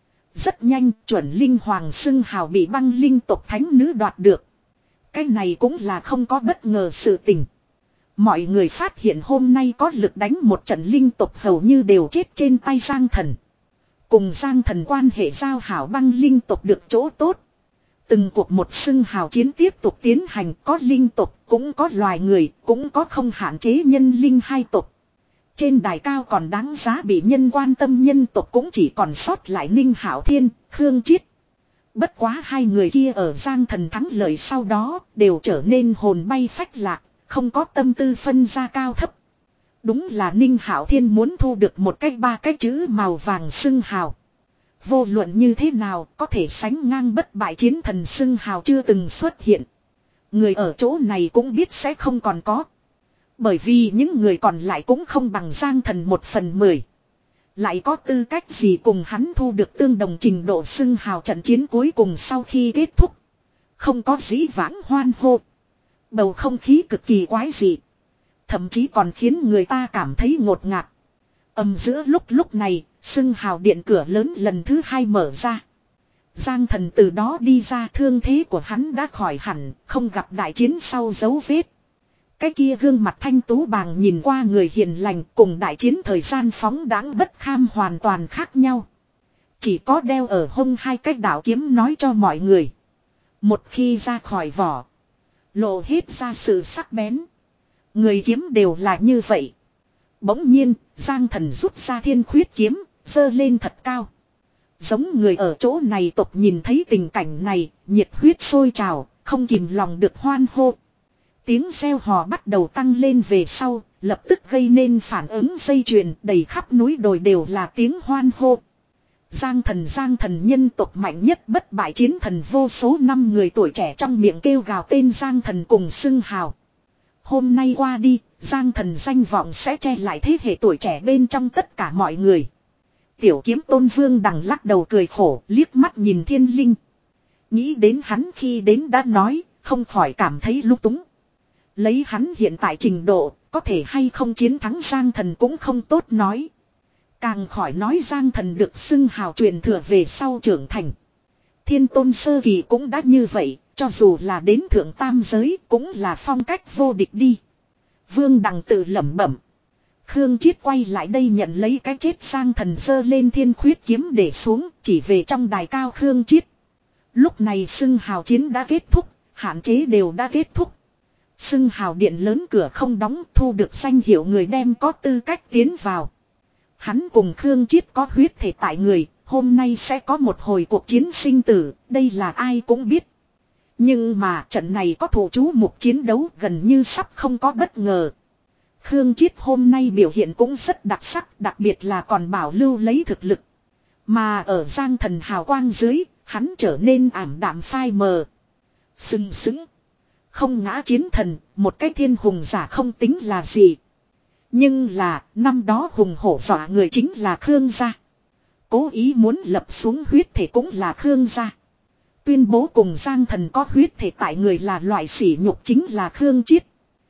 Rất nhanh, chuẩn linh hoàng xưng hào bị băng linh tộc thánh nữ đoạt được. Cái này cũng là không có bất ngờ sự tình. Mọi người phát hiện hôm nay có lực đánh một trận linh tộc hầu như đều chết trên tay Giang Thần. Cùng Giang Thần quan hệ giao hảo băng linh tộc được chỗ tốt. Từng cuộc một xưng hào chiến tiếp tục tiến hành, có linh tộc, cũng có loài người, cũng có không hạn chế nhân linh hai tộc. Trên đài cao còn đáng giá bị nhân quan tâm nhân tộc cũng chỉ còn sót lại Ninh Hạo Thiên, Khương Chiết. Bất quá hai người kia ở Giang Thần thắng lợi sau đó đều trở nên hồn bay phách lạc, không có tâm tư phân ra cao thấp. Đúng là Ninh Hạo Thiên muốn thu được một cái ba cái chữ màu vàng xưng hào. Vô luận như thế nào có thể sánh ngang bất bại chiến thần xưng hào chưa từng xuất hiện. Người ở chỗ này cũng biết sẽ không còn có. Bởi vì những người còn lại cũng không bằng Giang Thần một phần mười. Lại có tư cách gì cùng hắn thu được tương đồng trình độ xưng hào trận chiến cuối cùng sau khi kết thúc. Không có dĩ vãng hoan hô. Bầu không khí cực kỳ quái dị. Thậm chí còn khiến người ta cảm thấy ngột ngạt. Ầm giữa lúc lúc này, xưng hào điện cửa lớn lần thứ hai mở ra. Giang Thần từ đó đi ra, thương thế của hắn đã khỏi hẳn, không gặp đại chiến sau dấu vết. Cái kia gương mặt thanh tú bàng nhìn qua người hiền lành cùng đại chiến thời gian phóng đãng bất kham hoàn toàn khác nhau. Chỉ có đeo ở hông hai cái đạo kiếm nói cho mọi người. Một khi ra khỏi vỏ, lộ hết ra sự sắc bén. Người kiếm đều là như vậy. Bỗng nhiên, Giang Thần rút ra thiên khuyết kiếm, giơ lên thật cao. Giống người ở chỗ này tộc nhìn thấy tình cảnh này, nhiệt huyết sôi trào, không kìm lòng được hoan hô. Tiếng reo hò bắt đầu tăng lên về sau, lập tức gây nên phản ứng dây chuyền đầy khắp núi đồi đều là tiếng hoan hô. Giang Thần Giang Thần nhân tộc mạnh nhất bất bại chiến thần vô số năm người tuổi trẻ trong miệng kêu gào tên Giang Thần cùng xưng hào. Hôm nay qua đi, Giang Thần danh vọng sẽ che lại thế hệ tuổi trẻ bên trong tất cả mọi người. Tiểu kiếm Tôn Vương đằng lắc đầu cười khổ, liếc mắt nhìn Thiên Linh. Nghĩ đến hắn khi đến đã nói, không khỏi cảm thấy lung túng. Lấy hắn hiện tại trình độ, có thể hay không chiến thắng Giang Thần cũng không tốt nói. Càng khỏi nói Giang Thần được xưng hào truyền thừa về sau trưởng thành. Thiên Tôn sơ kỳ cũng đã như vậy, cho dù là đến thượng tam giới cũng là phong cách vô địch đi. Vương đằng tự lẩm bẩm. Khương Chiết quay lại đây nhận lấy cái chết Giang Thần giơ lên thiên khuyết kiếm để xuống, chỉ về trong đài cao Khương Chiết. Lúc này xưng hào chiến đã kết thúc, hạn chế đều đã kết thúc. Xưng hào điện lớn cửa không đóng, thu được danh hiệu người đem có tư cách tiến vào. Hắn cùng Khương Chiết có huyết thể tại người, hôm nay sẽ có một hồi cuộc chiến sinh tử, đây là ai cũng biết. Nhưng mà trận này có thủ chú mục chiến đấu gần như sắp không có bất ngờ. Khương Chiết hôm nay biểu hiện cũng rất đặc sắc, đặc biệt là còn bảo lưu lấy thực lực. Mà ở Giang Thần hào quang dưới, hắn trở nên ảm đạm phai mờ. Sừng sững. Không ngã chiến thần, một cái thiên hùng giả không tính là gì. Nhưng là, năm đó hùng hổ dọa người chính là Khương gia. Cố ý muốn lập xuống huyết thể cũng là Khương gia. Tuyên bố cùng Giang Thần có huyết thể tại người là loại sỉ nhục chính là Khương Chiết.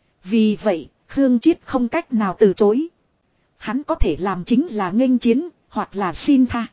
Vì vậy, Khương Chiết không cách nào từ chối. Hắn có thể làm chính là nghênh chiến, hoặc là xin tha.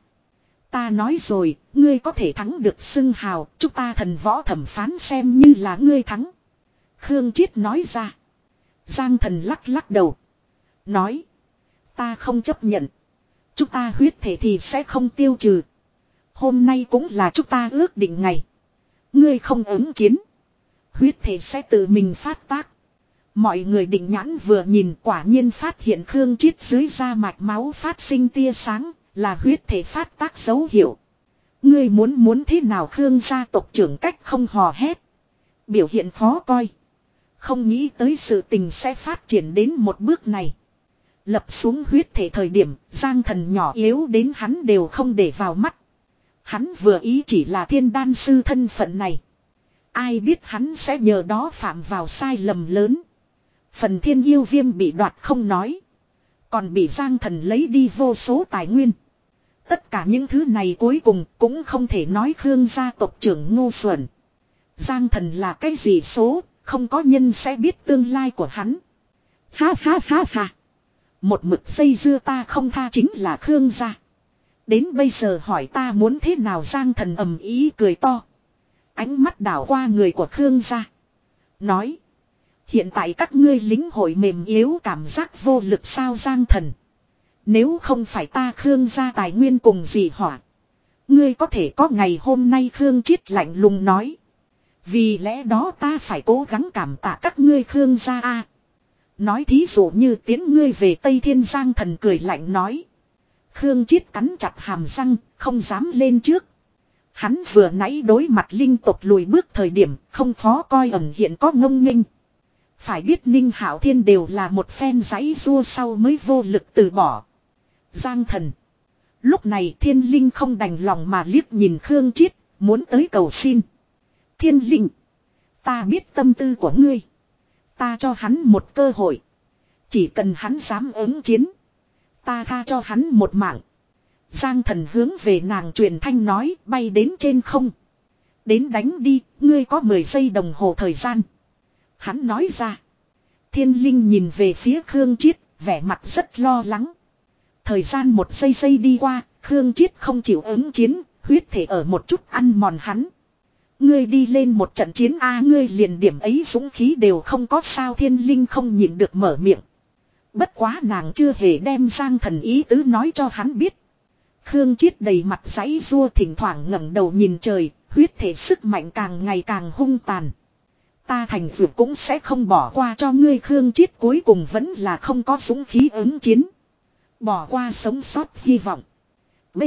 Ta nói rồi, ngươi có thể thắng được xưng hào, chúng ta thần võ thẩm phán xem như là ngươi thắng. Khương Chiết nói ra. Giang Thần lắc lắc đầu. Nói. Ta không chấp nhận. Chúng ta huyết thể thì sẽ không tiêu trừ. Hôm nay cũng là chúng ta ước định ngày. Ngươi không ứng chiến. Huyết thể sẽ tự mình phát tác. Mọi người định nhãn vừa nhìn quả nhiên phát hiện Khương Chiết dưới da mạch máu phát sinh tia sáng. Là huyết thể phát tác dấu hiệu. Ngươi muốn muốn thế nào Khương gia tộc trưởng cách không hò hét. biểu hiện khó coi. Không nghĩ tới sự tình sẽ phát triển đến một bước này. Lập xuống huyết thể thời điểm, Giang Thần nhỏ yếu đến hắn đều không để vào mắt. Hắn vừa ý chỉ là thiên đan sư thân phận này. Ai biết hắn sẽ nhờ đó phạm vào sai lầm lớn. Phần thiên yêu viêm bị đoạt không nói. Còn bị Giang Thần lấy đi vô số tài nguyên. Tất cả những thứ này cuối cùng cũng không thể nói Khương gia tộc trưởng ngu xuẩn. Giang Thần là cái gì số, không có nhân sẽ biết tương lai của hắn. Ha ha ha ha. Một mực dây dưa ta không tha chính là Khương gia. Đến bây giờ hỏi ta muốn thế nào, Giang Thần ầm ý cười to. Ánh mắt đảo qua người của Khương gia. Nói. Hiện tại các ngươi lính hội mềm yếu cảm giác vô lực sao Giang Thần. Nếu không phải ta Khương gia tài nguyên cùng gì hỏa. Ngươi có thể có ngày hôm nay, Khương Chiết lạnh lùng nói. Vì lẽ đó ta phải cố gắng cảm tạ các ngươi Khương gia a. Nói thí dụ như tiến ngươi về Tây Thiên, Giang Thần cười lạnh nói. Khương Chiết cắn chặt hàm răng, không dám lên trước. Hắn vừa nãy đối mặt linh tộc lùi bước thời điểm, không khó coi ẩn hiện có ngông nghênh. Phải biết Ninh Hạo Thiên đều là một phen giãy rua sau mới vô lực từ bỏ. Giang Thần. Lúc này Thiên Linh không đành lòng mà liếc nhìn Khương Chiết, muốn tới cầu xin. Thiên Linh. Ta biết tâm tư của ngươi. Ta cho hắn một cơ hội. Chỉ cần hắn dám ứng chiến. Ta tha cho hắn một mạng. Giang Thần hướng về nàng truyền thanh nói, bay đến trên không. Đến đánh đi, ngươi có mười giây đồng hồ thời gian. Hắn nói ra. Thiên Linh nhìn về phía Khương Chiết, vẻ mặt rất lo lắng. Thời gian một giây giây đi qua, Khương Chiết không chịu ứng chiến, huyết thể ở một chút ăn mòn hắn. Ngươi đi lên một trận chiến a, ngươi liền điểm ấy dũng khí đều không có sao, Thiên Linh không nhịn được mở miệng. Bất quá nàng chưa hề đem Giang Thần ý tứ nói cho hắn biết. Khương Chiết đầy mặt giãy rua, thỉnh thoảng ngẩng đầu nhìn trời, huyết thể sức mạnh càng ngày càng hung tàn. Ta thành vượt cũng sẽ không bỏ qua cho ngươi. Khương Chiết cuối cùng vẫn là không có dũng khí ứng chiến. Bỏ qua sống sót hy vọng. B.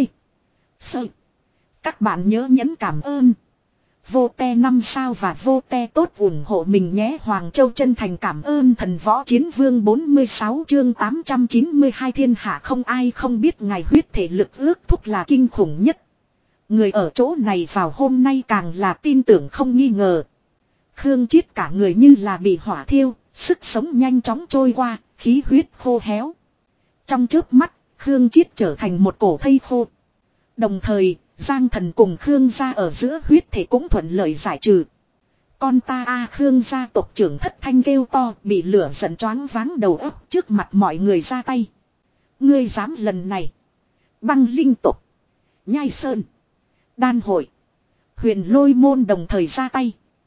Sơ. Các bạn nhớ nhấn cảm ơn. Vô te năm sao và vô te tốt ủng hộ mình nhé. Hoàng Châu chân thành cảm ơn thần võ chiến vương. Bốn mươi sáu chương tám trăm chín mươi hai thiên hạ không ai không biết ngài huyết thể lực ước thúc là kinh khủng nhất. Người ở chỗ này vào hôm nay càng là tin tưởng không nghi ngờ. Khương Chiết cả người như là bị hỏa thiêu, sức sống nhanh chóng trôi qua, khí huyết khô héo. Trong chớp mắt, Khương Chiết trở thành một cổ thây khô. Đồng thời, Giang Thần cùng Khương gia ở giữa huyết thể cũng thuận lợi giải trừ. Con ta a, Khương gia tộc trưởng thất thanh kêu to, bị lửa giận choáng váng đầu óc, trước mặt mọi người ra tay. Ngươi dám lần này. Băng linh tộc, Nhai Sơn, Đan hội, Huyền Lôi môn đồng thời ra tay.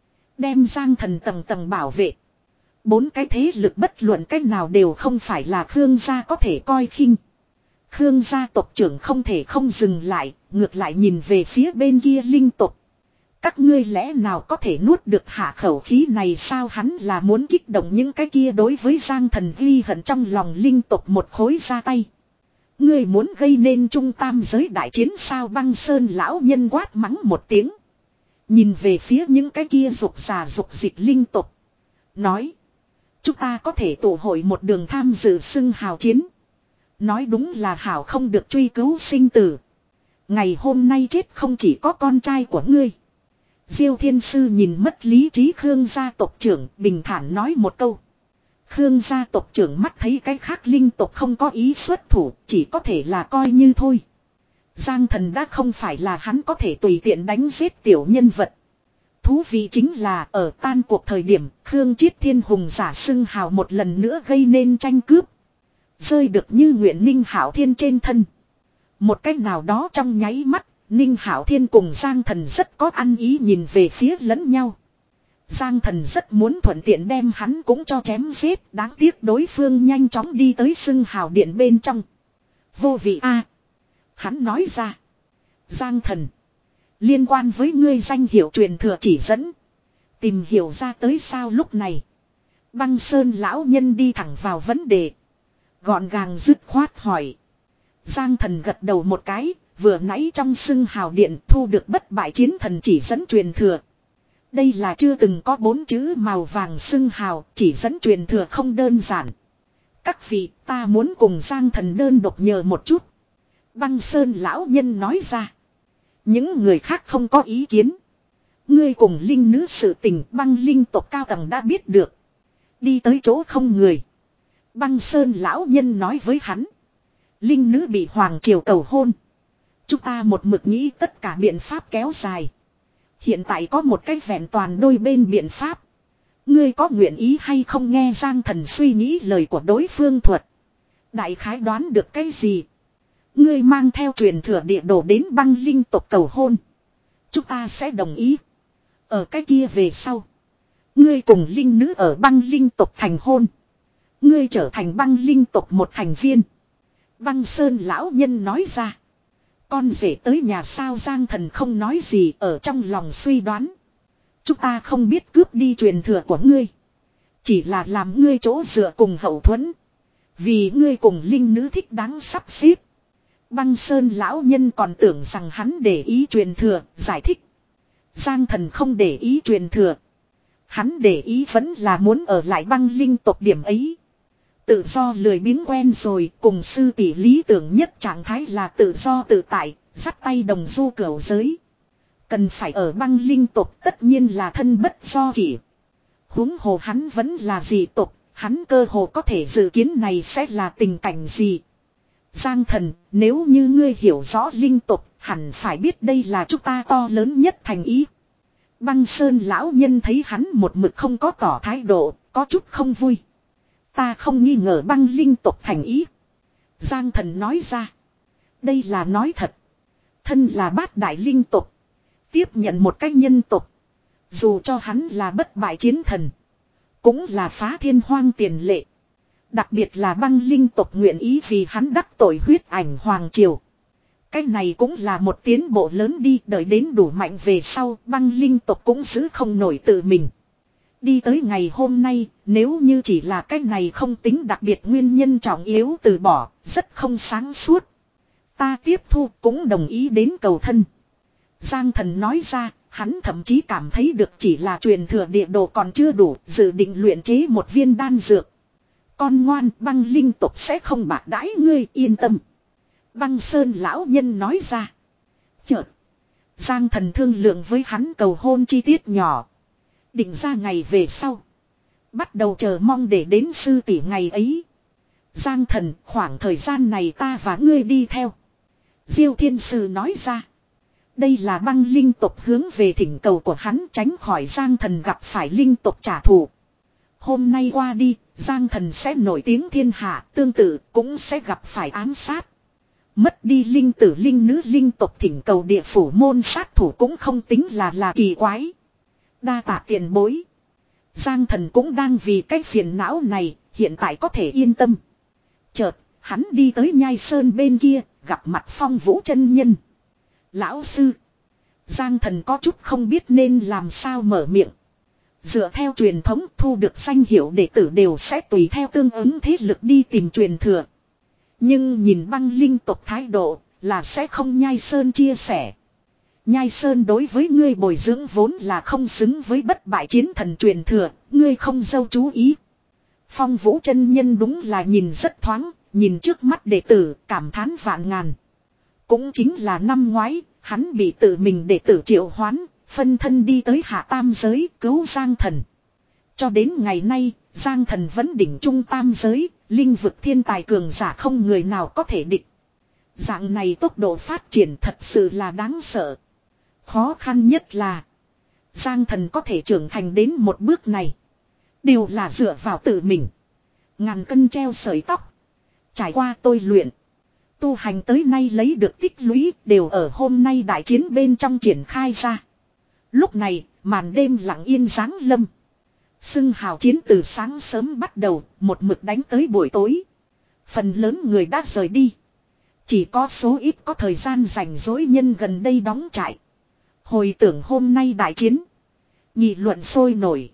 Đem Giang Thần tầng tầng bảo vệ. Bốn cái thế lực bất luận cách nào đều không phải là Khương gia có thể coi khinh. Khương gia tộc trưởng không thể không dừng lại, ngược lại nhìn về phía bên kia linh tộc. Các ngươi lẽ nào có thể nuốt được hạ khẩu khí này sao? Hắn là muốn kích động những cái kia đối với Giang Thần ghi hận trong lòng linh tộc một khối ra tay. Ngươi muốn gây nên trung tam giới đại chiến sao? Băng Sơn lão nhân quát mắng một tiếng. Nhìn về phía những cái kia rục rà rục dịch linh tộc. Nói. Chúng ta có thể tụ hội một đường tham dự xưng hào chiến. Nói đúng là hảo không được truy cứu sinh tử. Ngày hôm nay chết không chỉ có con trai của ngươi. Diêu Thiên Sư nhìn mất lý trí Khương gia tộc trưởng, bình thản nói một câu. Khương gia tộc trưởng mắt thấy cái khác linh tộc không có ý xuất thủ, chỉ có thể là coi như thôi. Giang Thần đã không phải là hắn có thể tùy tiện đánh giết tiểu nhân vật. Thú vị chính là ở tan cuộc thời điểm, Khương Chiết Thiên Hùng giả xưng hào một lần nữa gây nên tranh cướp. Rơi được như nguyện Ninh Hạo Thiên trên thân. Một cách nào đó trong nháy mắt, Ninh Hạo Thiên cùng Giang Thần rất có ăn ý nhìn về phía lẫn nhau. Giang Thần rất muốn thuận tiện đem hắn cũng cho chém giết, đáng tiếc đối phương nhanh chóng đi tới xưng hào điện bên trong. Vô vị a, hắn nói ra. Giang Thần, liên quan với ngươi danh hiệu truyền thừa chỉ dẫn. Tìm hiểu ra tới sao? Lúc này Băng Sơn lão nhân đi thẳng vào vấn đề. Gọn gàng dứt khoát hỏi. Giang Thần gật đầu một cái, vừa nãy trong xưng hào điện thu được bất bại chiến thần chỉ dẫn truyền thừa. Đây là chưa từng có bốn chữ màu vàng xưng hào, chỉ dẫn truyền thừa không đơn giản. Các vị, ta muốn cùng Giang Thần đơn độc nhờ một chút. Băng Sơn lão nhân nói ra. Những người khác không có ý kiến. Ngươi cùng linh nữ sự tình băng linh tộc cao tầng đã biết được. Đi tới chỗ không người. Băng Sơn lão nhân nói với hắn. Linh nữ bị hoàng triều cầu hôn. Chúng ta một mực nghĩ tất cả biện pháp kéo dài. Hiện tại có một cái vẹn toàn đôi bên biện pháp. Ngươi có nguyện ý hay không nghe Giang Thần suy nghĩ lời của đối phương thuật. Đại khái đoán được cái gì? Ngươi mang theo truyền thừa địa đồ đến băng linh tộc cầu hôn. Chúng ta sẽ đồng ý. Ở cái kia về sau. Ngươi cùng linh nữ ở băng linh tộc thành hôn. Ngươi trở thành băng linh tộc một thành viên. Băng Sơn lão nhân nói ra. Con rể tới nhà sao Giang Thần không nói gì ở trong lòng suy đoán. Chúng ta không biết cướp đi truyền thừa của ngươi. Chỉ là làm ngươi chỗ dựa cùng hậu thuẫn. Vì ngươi cùng linh nữ thích đáng sắp xếp. Băng Sơn lão nhân còn tưởng rằng hắn để ý truyền thừa, giải thích. Giang Thần không để ý truyền thừa. Hắn để ý vẫn là muốn ở lại băng linh tộc điểm ấy. Tự do lười biếng quen rồi, cùng sư tỷ lý tưởng nhất trạng thái là tự do tự tại, dắt tay đồng du cửu giới. Cần phải ở băng linh tộc tất nhiên là thân bất do kỷ. Huống hồ hắn vẫn là dị tộc, hắn cơ hồ có thể dự kiến này sẽ là tình cảnh gì. Giang Thần, nếu như ngươi hiểu rõ linh tộc, hẳn phải biết đây là chúng ta to lớn nhất thành ý. Băng Sơn lão nhân thấy hắn một mực không có tỏ thái độ, có chút không vui. Ta không nghi ngờ băng linh tộc thành ý. Giang Thần nói ra. Đây là nói thật. Thân là bát đại linh tộc. Tiếp nhận một cách nhân tộc. Dù cho hắn là bất bại chiến thần. Cũng là phá thiên hoang tiền lệ. Đặc biệt là băng linh tộc nguyện ý vì hắn đắc tội huyết ảnh hoàng triều. Cái này cũng là một tiến bộ lớn đi, đợi đến đủ mạnh về sau, băng linh tộc cũng giữ không nổi tự mình. Đi tới ngày hôm nay, nếu như chỉ là cái này không tính đặc biệt nguyên nhân trọng yếu từ bỏ, rất không sáng suốt. Ta tiếp thu cũng đồng ý đến cầu thân. Giang Thần nói ra, hắn thậm chí cảm thấy được chỉ là truyền thừa địa đồ còn chưa đủ, dự định luyện chế một viên đan dược. Con ngoan, băng linh tộc sẽ không bạc đãi ngươi, yên tâm. Băng Sơn lão nhân nói ra. Chợt, Giang Thần thương lượng với hắn cầu hôn chi tiết nhỏ. Định ra ngày về sau. Bắt đầu chờ mong để đến sư tỷ ngày ấy. Giang Thần, khoảng thời gian này ta và ngươi đi theo. Diêu Thiên Sư nói ra. Đây là băng linh tộc hướng về thỉnh cầu của hắn, tránh khỏi Giang Thần gặp phải linh tộc trả thù. Hôm nay qua đi, Giang Thần sẽ nổi tiếng thiên hạ, tương tự cũng sẽ gặp phải ám sát. Mất đi linh tử linh nữ linh tộc thỉnh cầu địa phủ môn sát thủ cũng không tính là là kỳ quái. Đa tạ tiền bối. Giang Thần cũng đang vì cái phiền não này, hiện tại có thể yên tâm. Chợt, hắn đi tới Nhai Sơn bên kia, gặp mặt Phong Vũ chân nhân. Lão sư. Giang Thần có chút không biết nên làm sao mở miệng. Dựa theo truyền thống, thu được danh hiệu đệ tử đều sẽ tùy theo tương ứng thế lực đi tìm truyền thừa. Nhưng nhìn băng linh tộc thái độ, là sẽ không Nhai Sơn chia sẻ. Nhai Sơn đối với ngươi bồi dưỡng vốn là không xứng với bất bại chiến thần truyền thừa, ngươi không dâu chú ý. Phong Vũ chân nhân đúng là nhìn rất thoáng, nhìn trước mắt đệ tử, cảm thán vạn ngàn. Cũng chính là năm ngoái, hắn bị tự mình đệ tử triệu hoán, phân thân đi tới hạ tam giới cứu Giang Thần. Cho đến ngày nay, Giang Thần vẫn đỉnh trung tam giới, linh vực thiên tài cường giả không người nào có thể địch. Dạng này tốc độ phát triển thật sự là đáng sợ. Khó khăn nhất là Giang Thần có thể trưởng thành đến một bước này. Đều là dựa vào tự mình. Ngàn cân treo sợi tóc. Trải qua tôi luyện. Tu hành tới nay lấy được tích lũy đều ở hôm nay đại chiến bên trong triển khai ra. Lúc này, màn đêm lặng yên giáng lâm. Xưng hào chiến từ sáng sớm bắt đầu, một mực đánh tới buổi tối. Phần lớn người đã rời đi. Chỉ có số ít có thời gian rảnh rỗi nhân gần đây đóng trại. Hồi tưởng hôm nay đại chiến. Nghị luận sôi nổi.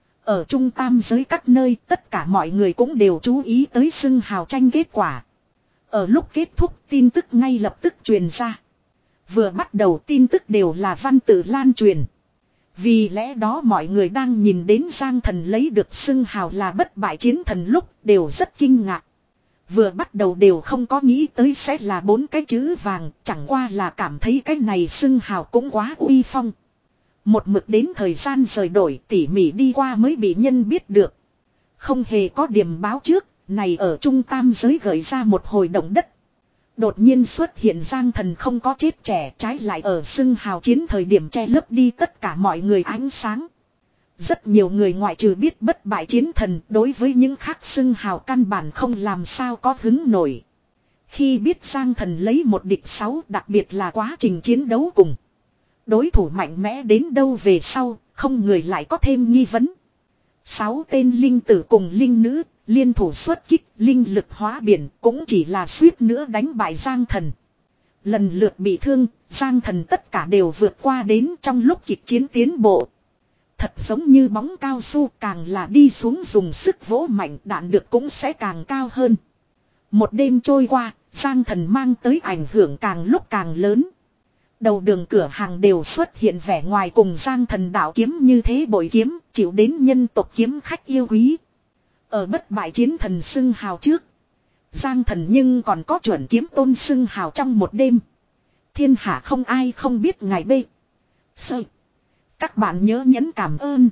Ở trung tam giới các nơi tất cả mọi người cũng đều chú ý tới xưng hào tranh kết quả. Ở lúc kết thúc tin tức ngay lập tức truyền ra. Vừa bắt đầu tin tức đều là văn tự lan truyền. Vì lẽ đó mọi người đang nhìn đến Giang Thần lấy được xưng hào là bất bại chiến thần lúc đều rất kinh ngạc. Vừa bắt đầu đều không có nghĩ tới sẽ là bốn cái chữ vàng, chẳng qua là cảm thấy cái này xưng hào cũng quá uy phong. Một mực đến thời gian rời đổi tỉ mỉ đi qua mới bị nhân biết được. Không hề có điểm báo trước, này ở trung tam giới gợi ra một hồi động đất. Đột nhiên xuất hiện Giang Thần không có chết trẻ, trái lại ở xưng hào chiến thời điểm che lấp đi tất cả mọi người ánh sáng. Rất nhiều người ngoại trừ biết bất bại chiến thần, đối với những khác xưng hào căn bản không làm sao có hứng nổi. Khi biết Giang Thần lấy một địch sáu, đặc biệt là quá trình chiến đấu cùng đối thủ mạnh mẽ đến đâu về sau, không người lại có thêm nghi vấn. Sáu tên linh tử cùng linh nữ, liên thủ xuất kích, linh lực hóa biển, cũng chỉ là suýt nữa đánh bại Giang Thần. Lần lượt bị thương, Giang Thần tất cả đều vượt qua đến trong lúc kịch chiến tiến bộ. Thật giống như bóng cao su, càng là đi xuống dùng sức vỗ mạnh, đạn được cũng sẽ càng cao hơn. Một đêm trôi qua, Giang Thần mang tới ảnh hưởng càng lúc càng lớn. Đầu đường cửa hàng đều xuất hiện vẻ ngoài cùng Giang Thần đạo kiếm như thế bội kiếm, chịu đến nhân tộc kiếm khách yêu quý. Ở bất bại chiến thần xưng hào trước, Giang Thần nhưng còn có chuẩn kiếm tôn xưng hào trong một đêm. Thiên hạ không ai không biết ngài bê. Sơ. Các bạn nhớ nhấn cảm ơn.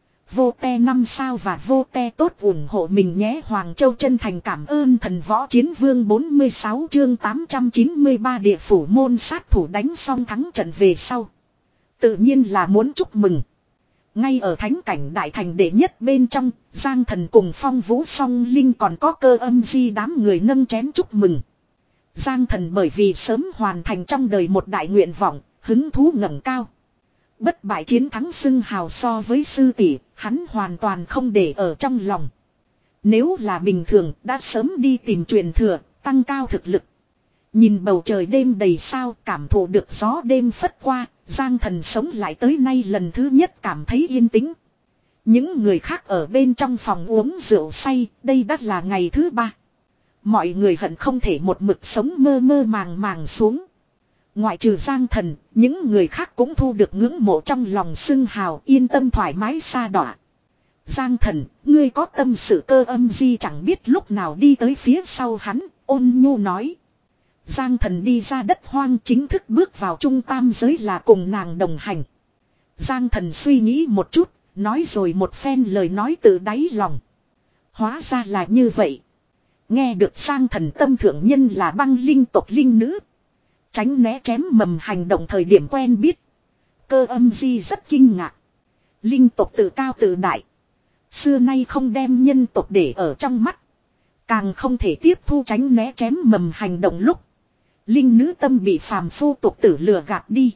Vô te năm sao và vô te tốt ủng hộ mình nhé. Hoàng Châu chân thành cảm ơn thần võ chiến vương bốn mươi sáu chương tám trăm chín mươi ba địa phủ môn sát thủ đánh xong thắng trận về sau. Tự nhiên là muốn chúc mừng. Ngay ở thánh cảnh đại thành đệ nhất bên trong, Giang Thần cùng Phong Vũ Song Linh còn có Cơ Âm Di đám người nâng chén chúc mừng. Giang Thần bởi vì sớm hoàn thành trong đời một đại nguyện vọng, hứng thú ngẩng cao. Bất bại chiến thắng xưng hào so với sư tỷ, hắn hoàn toàn không để ở trong lòng. Nếu là bình thường đã sớm đi tìm truyền thừa, tăng cao thực lực. Nhìn bầu trời đêm đầy sao, cảm thụ được gió đêm phất qua, Giang Thần sống lại tới nay lần thứ nhất cảm thấy yên tĩnh. Những người khác ở bên trong phòng uống rượu say, đây đã là ngày thứ ba. Mọi người hận không thể một mực sống mơ mơ màng màng xuống. Ngoại trừ Giang Thần, những người khác cũng thu được ngưỡng mộ trong lòng xưng hào, yên tâm thoải mái xa đọa. Giang Thần, ngươi có tâm sự Cơ Âm Di chẳng biết lúc nào đi tới phía sau hắn, ôn nhu nói. Giang Thần đi ra đất hoang chính thức bước vào trung tam giới là cùng nàng đồng hành. Giang Thần suy nghĩ một chút, nói rồi một phen lời nói từ đáy lòng. Hóa ra là như vậy. Nghe được Giang Thần tâm thượng nhân là băng linh tộc linh nữ. Tránh né chém mầm hành động thời điểm quen biết. Cơ Âm Di rất kinh ngạc. Linh tộc tự cao tự đại. Xưa nay không đem nhân tộc để ở trong mắt. Càng không thể tiếp thu tránh né chém mầm hành động lúc. Linh nữ tâm bị phàm phu tục tử lừa gạt đi.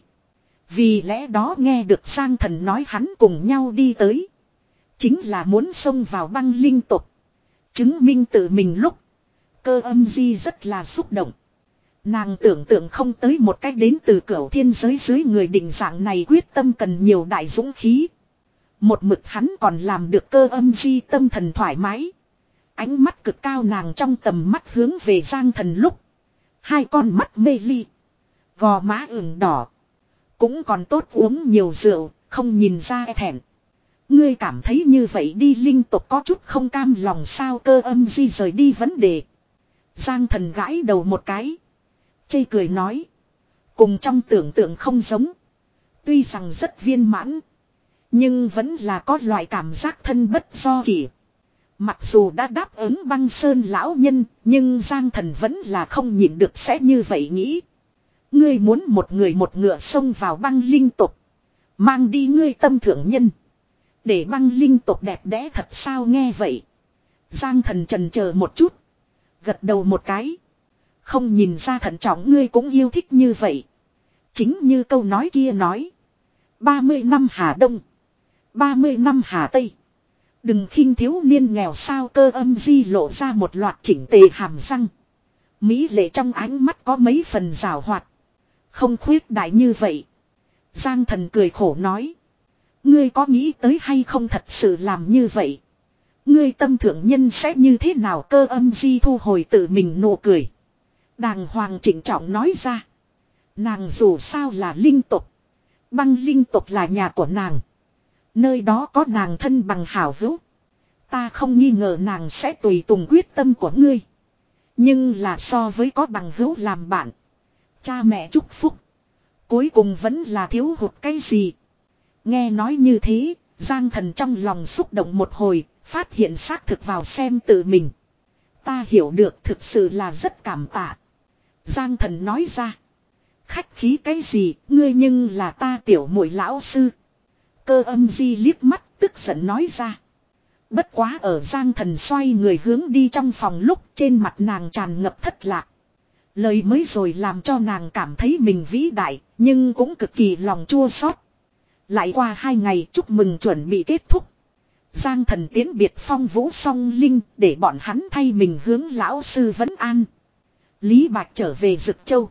Vì lẽ đó nghe được Giang Thần nói hắn cùng nhau đi tới. Chính là muốn xông vào băng linh tộc. Chứng minh tự mình lúc. Cơ Âm Di rất là xúc động. Nàng tưởng tượng không tới một cách đến từ cửu thiên giới dưới người định dạng này quyết tâm cần nhiều đại dũng khí. Một mực hắn còn làm được Cơ Âm Di tâm thần thoải mái. Ánh mắt cực cao nàng trong tầm mắt hướng về Giang Thần lúc. Hai con mắt mê ly. Gò má ửng đỏ. Cũng còn tốt uống nhiều rượu, không nhìn ra e thẹn. Ngươi cảm thấy như vậy đi linh tục có chút không cam lòng sao? Cơ Âm Di rời đi vấn đề. Giang Thần gãi đầu một cái. Chê cười nói. Cùng trong tưởng tượng không giống. Tuy rằng rất viên mãn. Nhưng vẫn là có loại cảm giác thân bất do kỷ. Mặc dù đã đáp ứng băng sơn lão nhân. Nhưng Giang Thần vẫn là không nhịn được sẽ như vậy nghĩ. Ngươi muốn một người một ngựa xông vào băng linh tục. Mang đi ngươi tâm thượng nhân. Để băng linh tục đẹp đẽ thật sao? Nghe vậy. Giang Thần chần chờ một chút. Gật đầu một cái. Không nhìn ra thận trọng ngươi cũng yêu thích như vậy. Chính như câu nói kia nói. ba mươi năm Hà Đông. ba mươi năm Hà Tây. Đừng khinh thiếu niên nghèo sao? Cơ Âm Di lộ ra một loạt chỉnh tề hàm răng. Mỹ lệ trong ánh mắt có mấy phần rào hoạt. Không khuyết đại như vậy. Giang Thần cười khổ nói. Ngươi có nghĩ tới hay không thật sự làm như vậy? Ngươi tâm thượng nhân sẽ như thế nào? Cơ Âm Di thu hồi tự mình nụ cười. Đàng hoàng chỉnh trọng nói ra. Nàng dù sao là linh tục. Băng linh tục là nhà của nàng. Nơi đó có nàng thân bằng hảo hữu. Ta không nghi ngờ nàng sẽ tùy tùng quyết tâm của ngươi. Nhưng là so với có bằng hữu làm bạn. Cha mẹ chúc phúc. Cuối cùng vẫn là thiếu hụt cái gì. Nghe nói như thế, Giang Thần trong lòng xúc động một hồi, phát hiện xác thực vào xem tự mình. Ta hiểu được, thực sự là rất cảm tạ. Giang Thần nói ra. Khách khí cái gì, ngươi nhưng là ta tiểu muội lão sư. Cơ âm di liếc mắt, tức giận nói ra. Bất quá ở Giang Thần xoay người hướng đi trong phòng lúc trên mặt nàng tràn ngập thất lạc. Lời mới rồi làm cho nàng cảm thấy mình vĩ đại, nhưng cũng cực kỳ lòng chua xót. Lại qua hai ngày chúc mừng chuẩn bị kết thúc. Giang Thần tiễn biệt Phong Vũ Song Linh để bọn hắn thay mình hướng lão sư vấn an. Lý Bạch trở về Dực Châu.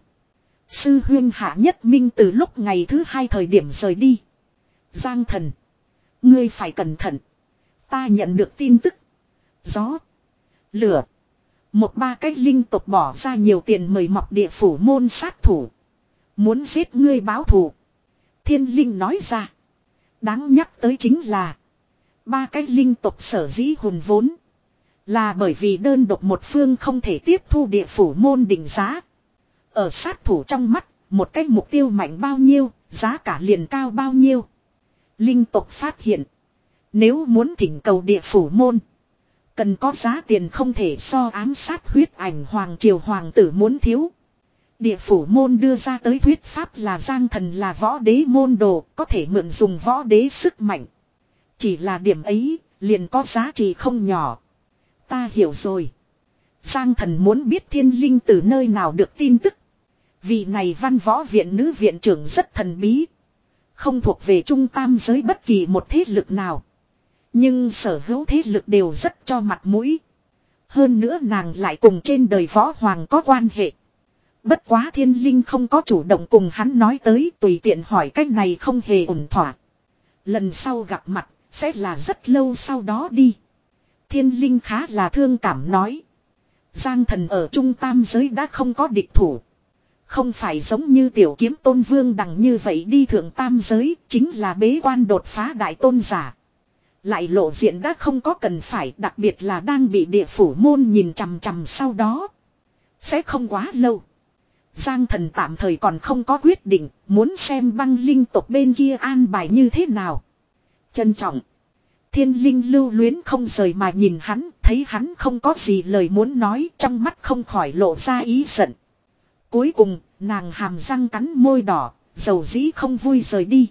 Sư huyên Hạ Nhất Minh từ lúc ngày thứ hai thời điểm rời đi. Giang Thần, ngươi phải cẩn thận. Ta nhận được tin tức. Gió, lửa, một ba cái linh tộc bỏ ra nhiều tiền mời mọc địa phủ môn sát thủ. Muốn giết ngươi báo thù. Thiên Linh nói ra. Đáng nhắc tới chính là ba cái linh tộc sở dĩ hùn vốn. Là bởi vì đơn độc một phương không thể tiếp thu địa phủ môn định giá. Ở sát thủ trong mắt, một cái mục tiêu mạnh bao nhiêu, giá cả liền cao bao nhiêu. Linh tộc phát hiện. Nếu muốn thỉnh cầu địa phủ môn. Cần có giá tiền không thể so ám sát huyết ảnh hoàng triều hoàng tử muốn thiếu. Địa phủ môn đưa ra tới thuyết pháp là Giang Thần là võ đế môn đồ, có thể mượn dùng võ đế sức mạnh. Chỉ là điểm ấy, liền có giá trị không nhỏ. Ta hiểu rồi. Giang Thần muốn biết Thiên Linh từ nơi nào được tin tức. Vị này văn võ viện nữ viện trưởng rất thần bí. Không thuộc về trung tam giới bất kỳ một thế lực nào. Nhưng sở hữu thế lực đều rất cho mặt mũi. Hơn nữa nàng lại cùng trên đời võ hoàng có quan hệ. Bất quá Thiên Linh không có chủ động cùng hắn nói tới, tùy tiện hỏi cách này không hề ổn thỏa. Lần sau gặp mặt, sẽ là rất lâu sau đó đi. Thiên Linh khá là thương cảm nói. Giang Thần ở trung tam giới đã không có địch thủ. Không phải giống như tiểu kiếm tôn vương đằng như vậy đi thượng tam giới, chính là bế quan đột phá đại tôn giả. Lại lộ diện đã không có cần phải, đặc biệt là đang bị địa phủ môn nhìn chằm chằm sau đó. Sẽ không quá lâu. Giang Thần tạm thời còn không có quyết định, muốn xem băng linh tộc bên kia an bài như thế nào. Trân trọng. Thiên Linh lưu luyến không rời mà nhìn hắn, thấy hắn không có gì lời muốn nói, trong mắt không khỏi lộ ra ý giận. Cuối cùng, nàng hàm răng cắn môi đỏ, dầu dĩ không vui rời đi.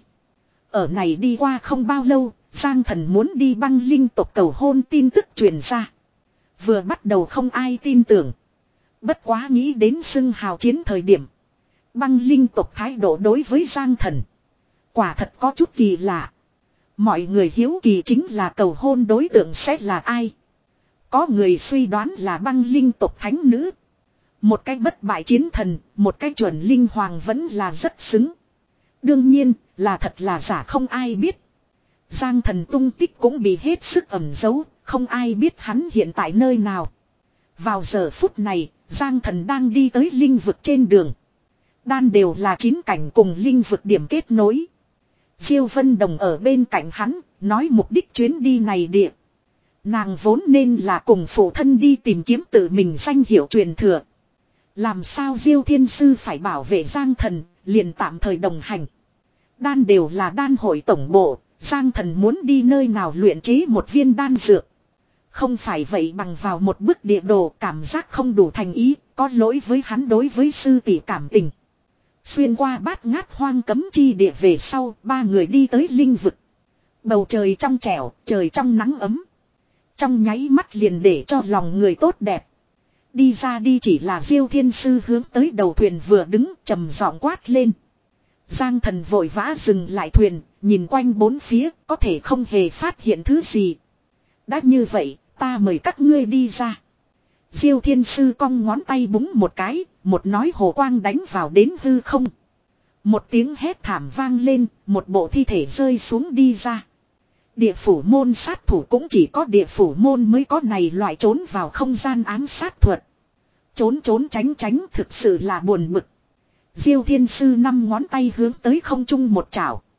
Ở này đi qua không bao lâu, Giang Thần muốn đi băng linh tộc cầu hôn tin tức truyền ra. Vừa bắt đầu không ai tin tưởng. Bất quá nghĩ đến xưng hào chiến thời điểm. Băng linh tộc thái độ đối với Giang Thần. Quả thật có chút kỳ lạ. Mọi người hiếu kỳ chính là cầu hôn đối tượng sẽ là ai. Có người suy đoán là băng linh tộc thánh nữ. Một cái bất bại chiến thần, một cái chuẩn linh hoàng vẫn là rất xứng. Đương nhiên, là thật là giả không ai biết. Giang Thần tung tích cũng bị hết sức ẩn giấu, không ai biết hắn hiện tại nơi nào. Vào giờ phút này, Giang Thần đang đi tới linh vực trên đường. Đan đều là chín cảnh cùng linh vực điểm kết nối. Diêu Vân Đồng ở bên cạnh hắn, nói mục đích chuyến đi này địa. Nàng vốn nên là cùng phụ thân đi tìm kiếm tự mình danh hiệu truyền thừa. Làm sao Diêu Thiên Sư phải bảo vệ Giang Thần, liền tạm thời đồng hành. Đan đều là đan hội tổng bộ, Giang Thần muốn đi nơi nào luyện chế một viên đan dược. Không phải vậy bằng vào một bức địa đồ cảm giác không đủ thành ý, có lỗi với hắn đối với sư tỷ cảm tình. Xuyên qua bát ngát hoang cấm chi địa về sau, ba người đi tới linh vực. Bầu trời trong trẻo, trời trong nắng ấm. Trong nháy mắt liền để cho lòng người tốt đẹp. Đi ra đi chỉ là Diêu Thiên Sư hướng tới đầu thuyền vừa đứng trầm giọng quát lên. Giang Thần vội vã dừng lại thuyền, nhìn quanh bốn phía, có thể không hề phát hiện thứ gì. Đã như vậy, ta mời các ngươi đi ra. Diêu Thiên Sư cong ngón tay búng một cái, một nói hồ quang đánh vào đến hư không. Một tiếng hét thảm vang lên, một bộ thi thể rơi xuống đi ra. Địa phủ môn sát thủ cũng chỉ có địa phủ môn mới có này loại trốn vào không gian ám sát thuật. Trốn trốn tránh tránh thực sự là buồn bực. Diêu Thiên Sư năm ngón tay hướng tới không trung một chảo.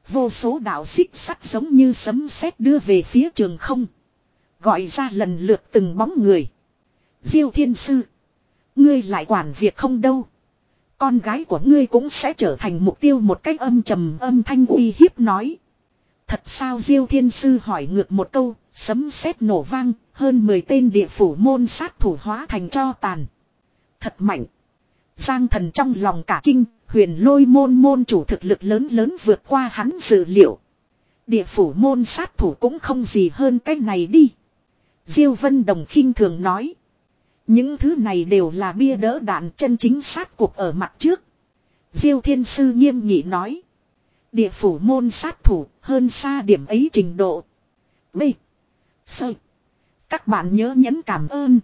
Vô số đạo xích sắt giống như sấm sét đưa về phía trường không. Gọi ra lần lượt từng bóng người. Diêu thiên sư. Ngươi lại quản việc không đâu. Con gái của ngươi cũng sẽ trở thành mục tiêu, một cách âm trầm âm thanh uy hiếp nói. Thật sao? Diêu thiên sư hỏi ngược một câu, sấm sét nổ vang, hơn mười tên địa phủ môn sát thủ hóa thành tro tàn. Thật mạnh. Giang Thần trong lòng cả kinh, Huyền Lôi môn môn chủ thực lực lớn lớn vượt qua hắn dự liệu. Địa phủ môn sát thủ cũng không gì hơn cái này đi. Diêu Vân Đồng khinh thường nói. Những thứ này đều là bia đỡ đạn, chân chính sát cuộc ở mặt trước. Diêu Thiên Sư nghiêm nghị nói. Địa phủ môn sát thủ hơn xa điểm ấy trình độ. B. Sơ. Các bạn nhớ nhấn cảm ơn.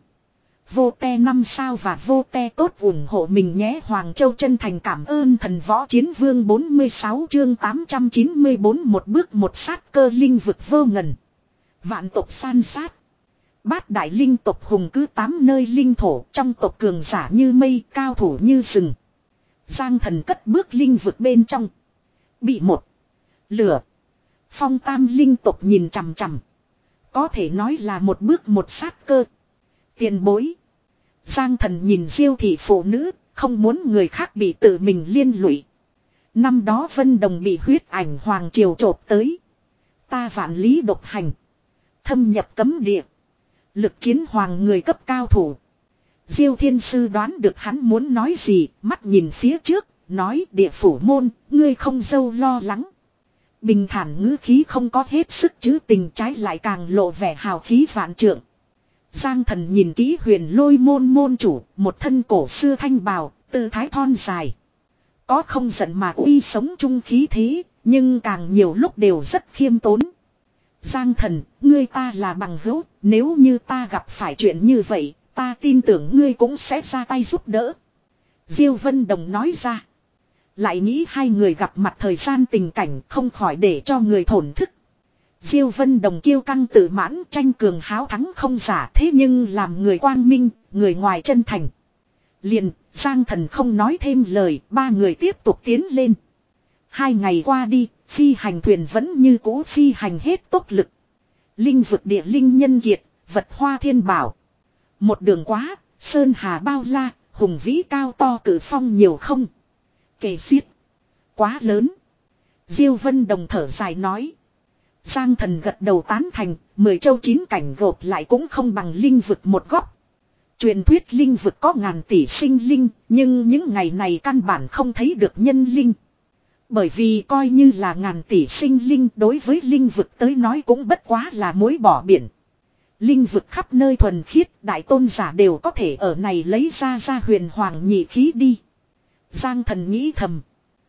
Vô te năm sao và vô te tốt ủng hộ mình nhé. Hoàng Châu chân thành cảm ơn thần võ chiến vương. Bốn mươi sáu chương tám trăm chín mươi bốn. Một bước một sát cơ linh vực vô ngần. Vạn tộc san sát. Bát đại linh tộc hùng cứ tám nơi linh thổ, trong tộc cường giả như mây, cao thủ như rừng. Giang Thần cất bước linh vực bên trong. Bị một lửa phong tam linh tộc nhìn chằm chằm. Có thể nói là một bước một sát cơ. Tiền bối. Giang Thần nhìn Diêu thị phụ nữ, không muốn người khác bị tự mình liên lụy. Năm đó Vân Đồng bị huyết ảnh hoàng triều chộp tới. Ta vạn lý độc hành. Thâm nhập cấm địa. Lực chiến hoàng người cấp cao thủ. Diêu Thiên Sư đoán được hắn muốn nói gì, mắt nhìn phía trước, nói địa phủ môn, ngươi không dâu lo lắng. Bình thản ngữ khí không có hết sức chứ tình, trái lại càng lộ vẻ hào khí vạn trượng. Giang Thần nhìn kỹ Huyền Lôi môn môn chủ, một thân cổ xưa thanh bào, tư thái thon dài. Có không giận mà uy sống chung khí thế, nhưng càng nhiều lúc đều rất khiêm tốn. Giang Thần, ngươi ta là bằng hữu, nếu như ta gặp phải chuyện như vậy, ta tin tưởng ngươi cũng sẽ ra tay giúp đỡ. Diêu Vân Đồng nói ra. Lại nghĩ hai người gặp mặt thời gian tình cảnh không khỏi để cho người thổn thức. Diêu Vân Đồng kiêu căng tự mãn, tranh cường háo thắng không giả, thế nhưng làm người quang minh, người ngoài chân thành. Liền, Giang Thần không nói thêm lời, ba người tiếp tục tiến lên. Hai ngày qua đi, phi hành thuyền vẫn như cũ phi hành hết tốc lực. Linh vực địa linh nhân kiệt, vật hoa thiên bảo. Một đường quá, sơn hà bao la, hùng vĩ cao to cử phong nhiều không. Kề xiết. Quá lớn. Diêu Vân Đồng thở dài nói. Giang Thần gật đầu tán thành, mười châu chín cảnh gộp lại cũng không bằng linh vực một góc. Truyền thuyết linh vực có ngàn tỷ sinh linh, nhưng những ngày này căn bản không thấy được nhân linh. Bởi vì coi như là ngàn tỷ sinh linh, đối với linh vực tới nói cũng bất quá là mối bỏ biển. Linh vực khắp nơi thuần khiết, đại tôn giả đều có thể ở này lấy ra ra huyền hoàng nhị khí đi. Giang Thần nghĩ thầm.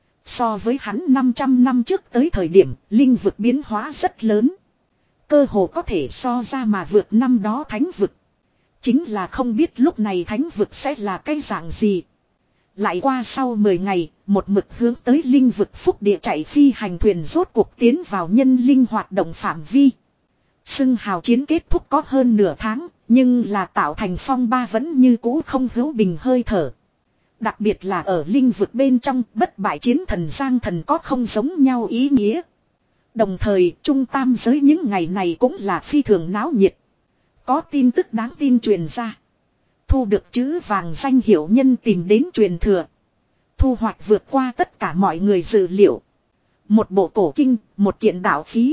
So với hắn năm trăm năm trước tới thời điểm, linh vực biến hóa rất lớn. Cơ hồ có thể so ra mà vượt năm đó thánh vực. Chính là không biết lúc này thánh vực sẽ là cái dạng gì. Lại qua sau mười ngày, một mực hướng tới linh vực phúc địa chạy phi hành thuyền rốt cuộc tiến vào nhân linh hoạt động phạm vi. Xưng hào chiến kết thúc có hơn nửa tháng, nhưng là tạo thành phong ba vẫn như cũ không hữu bình hơi thở. Đặc biệt là ở linh vực bên trong, bất bại chiến thần Giang Thần có không giống nhau ý nghĩa. Đồng thời, trung tam giới những ngày này cũng là phi thường náo nhiệt. Có tin tức đáng tin truyền ra. Thu được chữ vàng danh hiệu nhân tìm đến truyền thừa. Thu hoạch vượt qua tất cả mọi người dự liệu. Một bộ cổ kinh, một kiện đạo khí.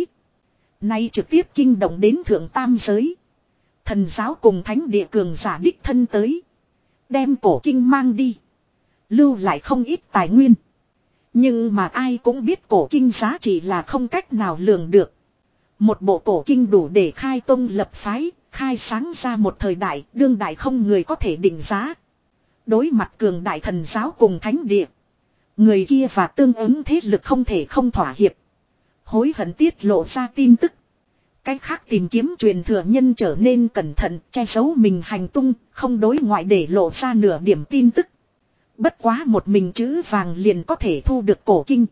Nay trực tiếp kinh động đến thượng tam giới. Thần giáo cùng thánh địa cường giả đích thân tới. Đem cổ kinh mang đi. Lưu lại không ít tài nguyên. Nhưng mà ai cũng biết cổ kinh giá trị là không cách nào lường được. Một bộ cổ kinh đủ để khai tông lập phái, khai sáng ra một thời đại, đương đại không người có thể định giá. Đối mặt cường đại thần giáo cùng thánh địa. Người kia và tương ứng thế lực không thể không thỏa hiệp. Hối hận tiết lộ ra tin tức. Cách khác tìm kiếm truyền thừa nhân trở nên cẩn thận, che giấu mình hành tung, không đối ngoại để lộ ra nửa điểm tin tức. Bất quá một mình chữ vàng liền có thể thu được cổ kinh.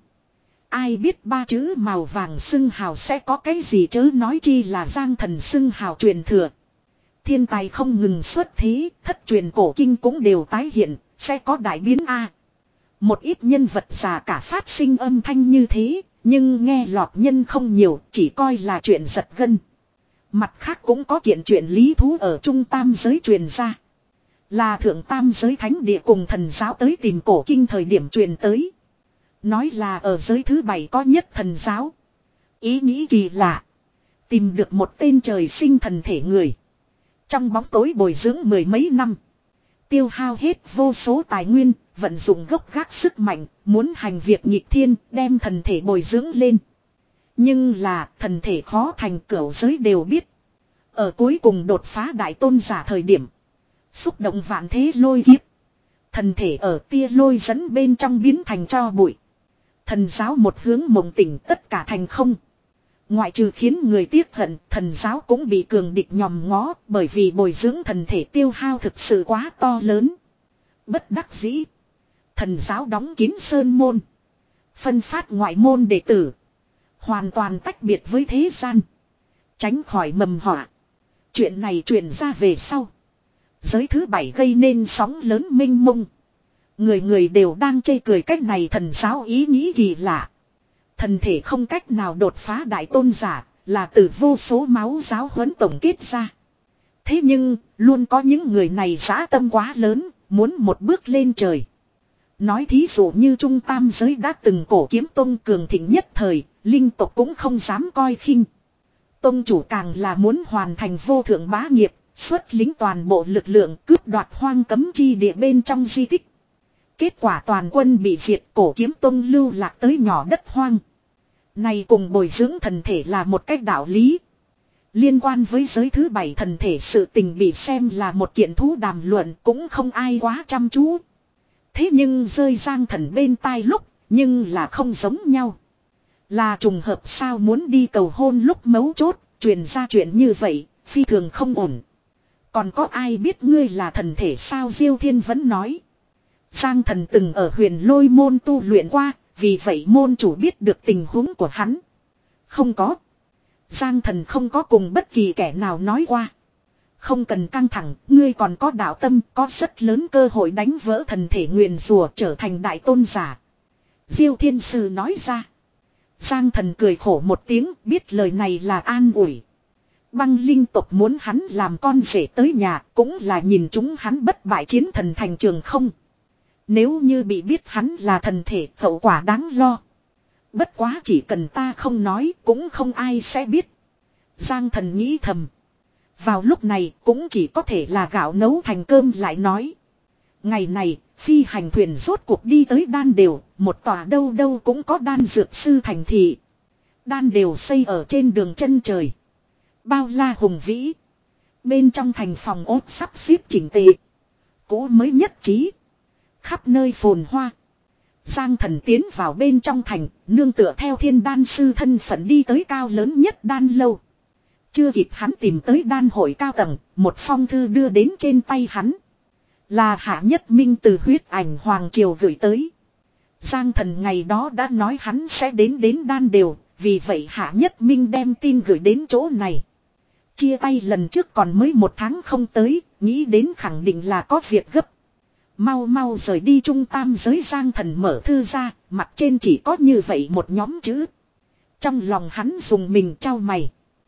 Ai biết ba chữ màu vàng xưng hào sẽ có cái gì chớ nói chi là Giang Thần xưng hào truyền thừa. Thiên tài không ngừng xuất thế, thất truyền cổ kinh cũng đều tái hiện, sẽ có đại biến A. Một ít nhân vật già cả phát sinh âm thanh như thế, Nhưng nghe lọt nhân không nhiều, chỉ coi là chuyện giật gân. Mặt khác cũng có kiện chuyện lý thú ở trung tam giới truyền ra. Là thượng tam giới thánh địa cùng thần giáo tới tìm cổ kinh thời điểm truyền tới. Nói là ở giới thứ bảy có nhất thần giáo. Ý nghĩ kỳ lạ. Tìm được một tên trời sinh thần thể người. Trong bóng tối bồi dưỡng mười mấy năm. Tiêu hao hết vô số tài nguyên, vận dụng gốc gác sức mạnh, muốn hành việc nghịch thiên, đem thần thể bồi dưỡng lên. Nhưng là thần thể khó thành, cửu giới đều biết. Ở cuối cùng đột phá đại tôn giả thời điểm. Xúc động vạn thế lôi kiếp. Thần thể ở tia lôi dẫn bên trong biến thành tro bụi. Thần giáo một hướng mộng tỉnh, tất cả thành không. Ngoại trừ khiến người tiếc hận, thần giáo cũng bị cường địch nhòm ngó, bởi vì bồi dưỡng thần thể tiêu hao thực sự quá to lớn. Bất đắc dĩ. Thần giáo đóng kín sơn môn. Phân phát ngoại môn đệ tử. Hoàn toàn tách biệt với thế gian. Tránh khỏi mầm họa. Chuyện này truyền ra về sau. Giới thứ bảy gây nên sóng lớn mênh mông. Người người đều đang chê cười cách này thần giáo ý nghĩ kỳ lạ. Thần thể không cách nào đột phá đại tôn giả, là từ vô số máu giáo huấn tổng kết ra. Thế nhưng, luôn có những người này dã tâm quá lớn, muốn một bước lên trời. Nói thí dụ như trung tam giới đã từng cổ kiếm tông cường thịnh nhất thời, linh tộc cũng không dám coi khinh. Tông chủ càng là muốn hoàn thành vô thượng bá nghiệp, xuất lính toàn bộ lực lượng cướp đoạt hoang cấm chi địa bên trong di tích. Kết quả toàn quân bị diệt, cổ kiếm tông lưu lạc tới nhỏ đất hoang. Này cùng bồi dưỡng thần thể là một cách đạo lý. Liên quan với giới thứ bảy thần thể sự tình bị xem là một kiện thú đàm luận cũng không ai quá chăm chú. Thế nhưng rơi Giang Thần bên tai lúc, nhưng là không giống nhau. Là trùng hợp sao muốn đi cầu hôn lúc mấu chốt, truyền ra chuyện như vậy, phi thường không ổn. Còn có ai biết ngươi là thần thể sao? Diêu Thiên vẫn nói. Giang Thần từng ở huyền lôi môn tu luyện qua, vì vậy môn chủ biết được tình huống của hắn. Không có. Giang Thần không có cùng bất kỳ kẻ nào nói qua. Không cần căng thẳng, ngươi còn có đạo tâm, có rất lớn cơ hội đánh vỡ thần thể nguyền rùa trở thành đại tôn giả. Diêu Thiên Sư nói ra. Giang Thần cười khổ một tiếng, biết lời này là an ủi. Băng linh tộc muốn hắn làm con rể tới nhà, cũng là nhìn chúng hắn bất bại chiến thần thành trường không. Nếu như bị biết hắn là thần thể, hậu quả đáng lo. Bất quá chỉ cần ta không nói, cũng không ai sẽ biết. Giang Thần nghĩ thầm. Vào lúc này cũng chỉ có thể là gạo nấu thành cơm lại nói. Ngày này, phi hành thuyền rốt cuộc đi tới đan đều, một tòa đâu đâu cũng có đan dược sư thành thị. Đan đều xây ở trên đường chân trời. Bao la hùng vĩ. Bên trong thành phòng ốt sắp xếp chỉnh tề. Cũ mới nhất trí. Khắp nơi phồn hoa. Giang Thần tiến vào bên trong thành, nương tựa theo thiên đan sư thân phận đi tới cao lớn nhất đan lâu. Chưa kịp hắn tìm tới đan hội cao tầng, một phong thư đưa đến trên tay hắn. Là Hạ Nhất Minh từ huyết ảnh Hoàng Triều gửi tới. Giang Thần ngày đó đã nói hắn sẽ đến đến đan đều, vì vậy Hạ Nhất Minh đem tin gửi đến chỗ này. Chia tay lần trước còn mới một tháng không tới, nghĩ đến khẳng định là có việc gấp. Mau mau rời đi trung tam giới. Giang Thần mở thư ra, mặt trên chỉ có như vậy một nhóm chữ. Trong lòng hắn dùng mình trao mày.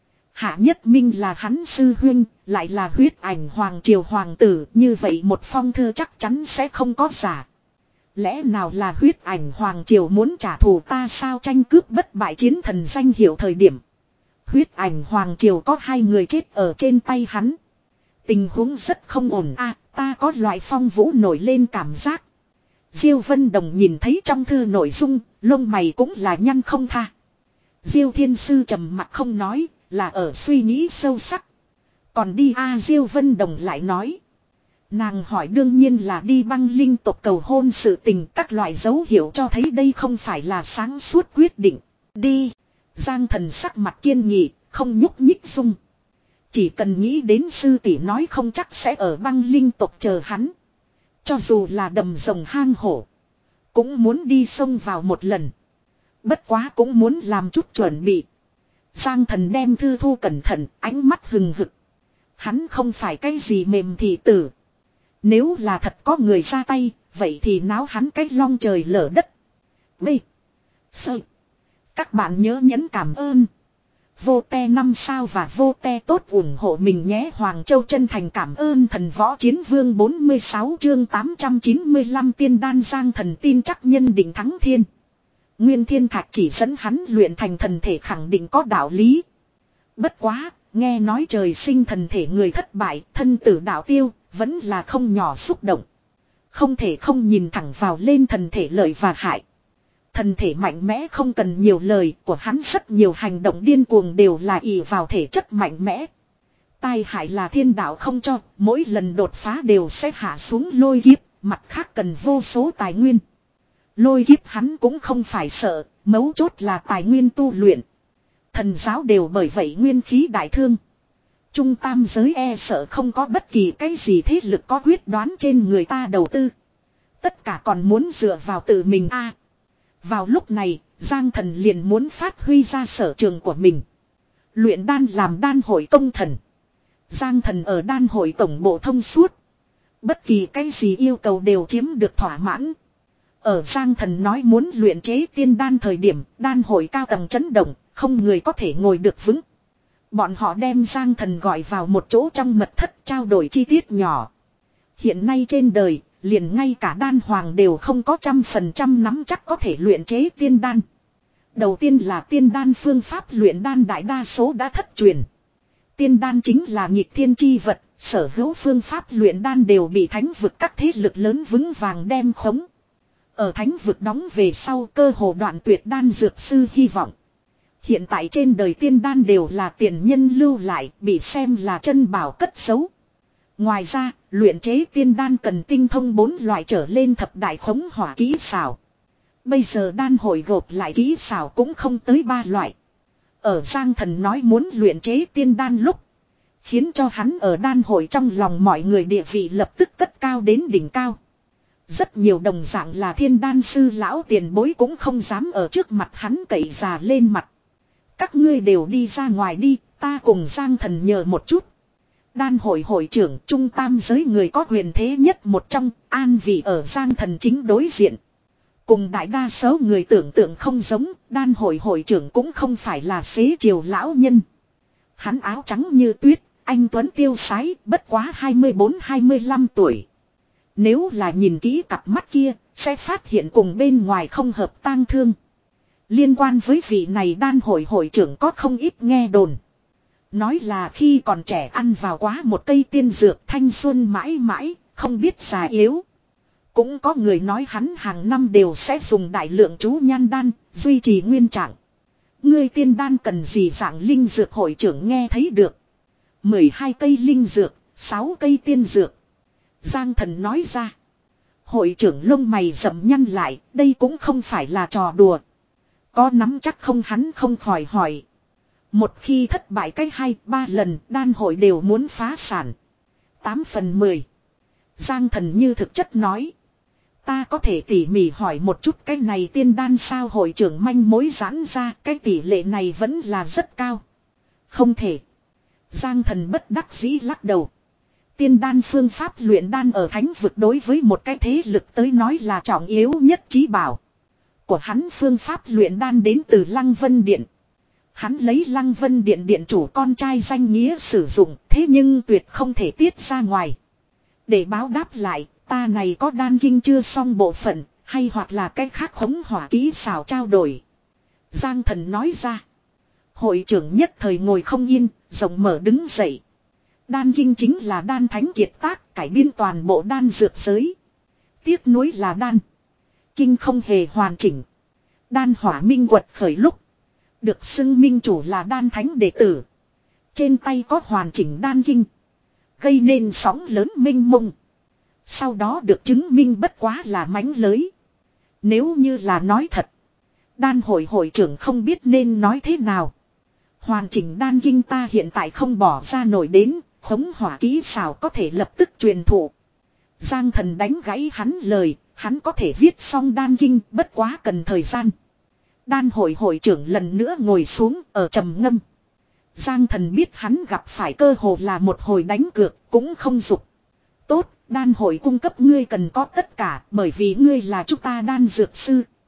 Hạ Nhất Minh là hắn sư huynh, lại là huyết ảnh Hoàng Triều hoàng tử, như vậy một phong thư chắc chắn sẽ không có giả. Lẽ nào là huyết ảnh Hoàng Triều muốn trả thù ta sao? Tranh cướp bất bại chiến thần danh hiệu thời điểm. Huyết ảnh Hoàng Triều có hai người chết ở trên tay hắn. Tình huống rất không ổn a, ta có loại phong vũ nổi lên cảm giác. Diêu Vân Đồng nhìn thấy trong thư nội dung, lông mày cũng là nhăn không tha. Diêu Thiên Sư trầm mặt không nói, là ở suy nghĩ sâu sắc. Còn đi a, Diêu Vân Đồng lại nói. Nàng hỏi đương nhiên là đi băng linh tộc cầu hôn sự tình, các loại dấu hiệu cho thấy đây không phải là sáng suốt quyết định. Đi. Giang Thần sắc mặt kiên nghị, không nhúc nhích dung. Chỉ cần nghĩ đến sư tỷ nói không chắc sẽ ở băng linh tộc chờ hắn. Cho dù là đầm rồng hang hổ, cũng muốn đi sông vào một lần. Bất quá cũng muốn làm chút chuẩn bị. Giang Thần đem thư thu cẩn thận, ánh mắt hừng hực. Hắn không phải cái gì mềm thị tử. Nếu là thật có người ra tay, vậy thì náo hắn cái long trời lở đất. B. Sơ. Các bạn nhớ nhấn cảm ơn. Vô te năm sao và vô te tốt ủng hộ mình nhé. Hoàng Châu chân thành cảm ơn thần võ chiến vương bốn mươi sáu chương tám trăm chín mươi lăm tiên đan Giang Thần tin chắc nhân định thắng thiên. Nguyên thiên thạch chỉ dẫn hắn luyện thành thần thể khẳng định có đạo lý. Bất quá, nghe nói trời sinh thần thể người thất bại, thân tử đạo tiêu, vẫn là không nhỏ xúc động. Không thể không nhìn thẳng vào lên thần thể lợi và hại. Thần thể mạnh mẽ không cần nhiều lời, của hắn rất nhiều hành động điên cuồng đều là ỷ vào thể chất mạnh mẽ. Tai hại là thiên đạo không cho, mỗi lần đột phá đều sẽ hạ xuống lôi kiếp, mặt khác cần vô số tài nguyên. Lôi kiếp hắn cũng không phải sợ, mấu chốt là tài nguyên tu luyện. Thần giáo đều bởi vậy nguyên khí đại thương. Trung tam giới e sợ không có bất kỳ cái gì thế lực có quyết đoán trên người ta đầu tư. Tất cả còn muốn dựa vào tự mình a. Vào lúc này, Giang Thần liền muốn phát huy ra sở trường của mình. Luyện đan làm đan hội công thần. Giang Thần ở đan hội tổng bộ thông suốt. Bất kỳ cái gì yêu cầu đều chiếm được thỏa mãn. Ở Giang Thần nói muốn luyện chế tiên đan thời điểm, đan hội cao tầng chấn động, không người có thể ngồi được vững. Bọn họ đem Giang Thần gọi vào một chỗ trong mật thất trao đổi chi tiết nhỏ. Hiện nay trên đời, liền ngay cả đan hoàng đều không có trăm phần trăm nắm chắc có thể luyện chế tiên đan. Đầu tiên là tiên đan phương pháp luyện đan đại đa số đã thất truyền. Tiên đan chính là nghịch thiên chi vật, sở hữu phương pháp luyện đan đều bị thánh vực các thế lực lớn vững vàng đem khống. Ở thánh vực đóng về sau cơ hồ đoạn tuyệt đan dược sư hy vọng. Hiện tại trên đời tiên đan đều là tiền nhân lưu lại, bị xem là chân bảo cất giấu. Ngoài ra, luyện chế tiên đan cần tinh thông bốn loại trở lên thập đại khống hỏa kỹ xảo. Bây giờ đan hội gộp lại kỹ xảo cũng không tới ba loại. Ở Giang Thần nói muốn luyện chế tiên đan lúc, khiến cho hắn ở đan hội trong lòng mọi người địa vị lập tức cất cao đến đỉnh cao. Rất nhiều đồng dạng là thiên đan sư lão tiền bối cũng không dám ở trước mặt hắn cậy già lên mặt. Các ngươi đều đi ra ngoài đi, ta cùng Giang Thần nhờ một chút. Đan hội hội trưởng trung tam giới người có quyền thế nhất một trong, an vị ở Giang Thần chính đối diện. Cùng đại đa số người tưởng tượng không giống, đan hội hội trưởng cũng không phải là xế chiều lão nhân. Hắn áo trắng như tuyết, anh tuấn tiêu sái, bất quá hai mươi bốn hai mươi lăm tuổi. Nếu là nhìn kỹ cặp mắt kia, sẽ phát hiện cùng bên ngoài không hợp tang thương. Liên quan với vị này đan hội hội trưởng có không ít nghe đồn. Nói là khi còn trẻ ăn vào quá một cây tiên dược thanh xuân mãi mãi, không biết già yếu. Cũng có người nói hắn hàng năm đều sẽ dùng đại lượng chú nhan đan, duy trì nguyên trạng. Ngươi tiên đan cần gì dạng linh dược hội trưởng nghe thấy được. mười hai cây linh dược, sáu cây tiên dược. Giang Thần nói ra. Hội trưởng lông mày rậm nhăn lại, đây cũng không phải là trò đùa. Có nắm chắc không hắn không khỏi hỏi. Một khi thất bại cách hai ba lần đan hội đều muốn phá sản. Tám phần mười. Giang Thần như thực chất nói. Ta có thể tỉ mỉ hỏi một chút cái này tiên đan sao hội trưởng manh mối giãn ra cái tỷ lệ này vẫn là rất cao. Không thể. Giang Thần bất đắc dĩ lắc đầu. Tiên đan phương pháp luyện đan ở thánh vực đối với một cái thế lực tới nói là trọng yếu nhất chí bảo. Của hắn phương pháp luyện đan đến từ Lăng Vân Điện. Hắn lấy Lăng Vân Điện điện chủ con trai danh nghĩa sử dụng, thế nhưng tuyệt không thể tiết ra ngoài. Để báo đáp lại, ta này có đan kinh chưa xong bộ phận, hay hoặc là cách khác khống hỏa kỹ xảo trao đổi. Giang Thần nói ra. Hội trưởng nhất thời ngồi không yên, rộng mở đứng dậy. Đan kinh chính là đan thánh kiệt tác, cải biên toàn bộ đan dược giới. Tiếc nuối là đan kinh không hề hoàn chỉnh. Đan hỏa minh quật khởi lúc, được xưng minh chủ là đan thánh đệ tử. Trên tay có hoàn chỉnh đan kinh, gây nên sóng lớn minh mông. Sau đó được chứng minh bất quá là mánh lới. Nếu như là nói thật, đan hội hội trưởng không biết nên nói thế nào. Hoàn chỉnh đan kinh ta hiện tại không bỏ ra nổi đến, khống hỏa kỹ xảo có thể lập tức truyền thụ. Giang Thần đánh gãy hắn lời, hắn có thể viết xong đan kinh, bất quá cần thời gian. Đan hội hội trưởng lần nữa ngồi xuống ở trầm ngâm. Giang Thần biết hắn gặp phải cơ hồ là một hồi đánh cược, cũng không dục. Tốt, đan hội cung cấp ngươi cần có tất cả, bởi vì ngươi là chúng ta đan dược sư.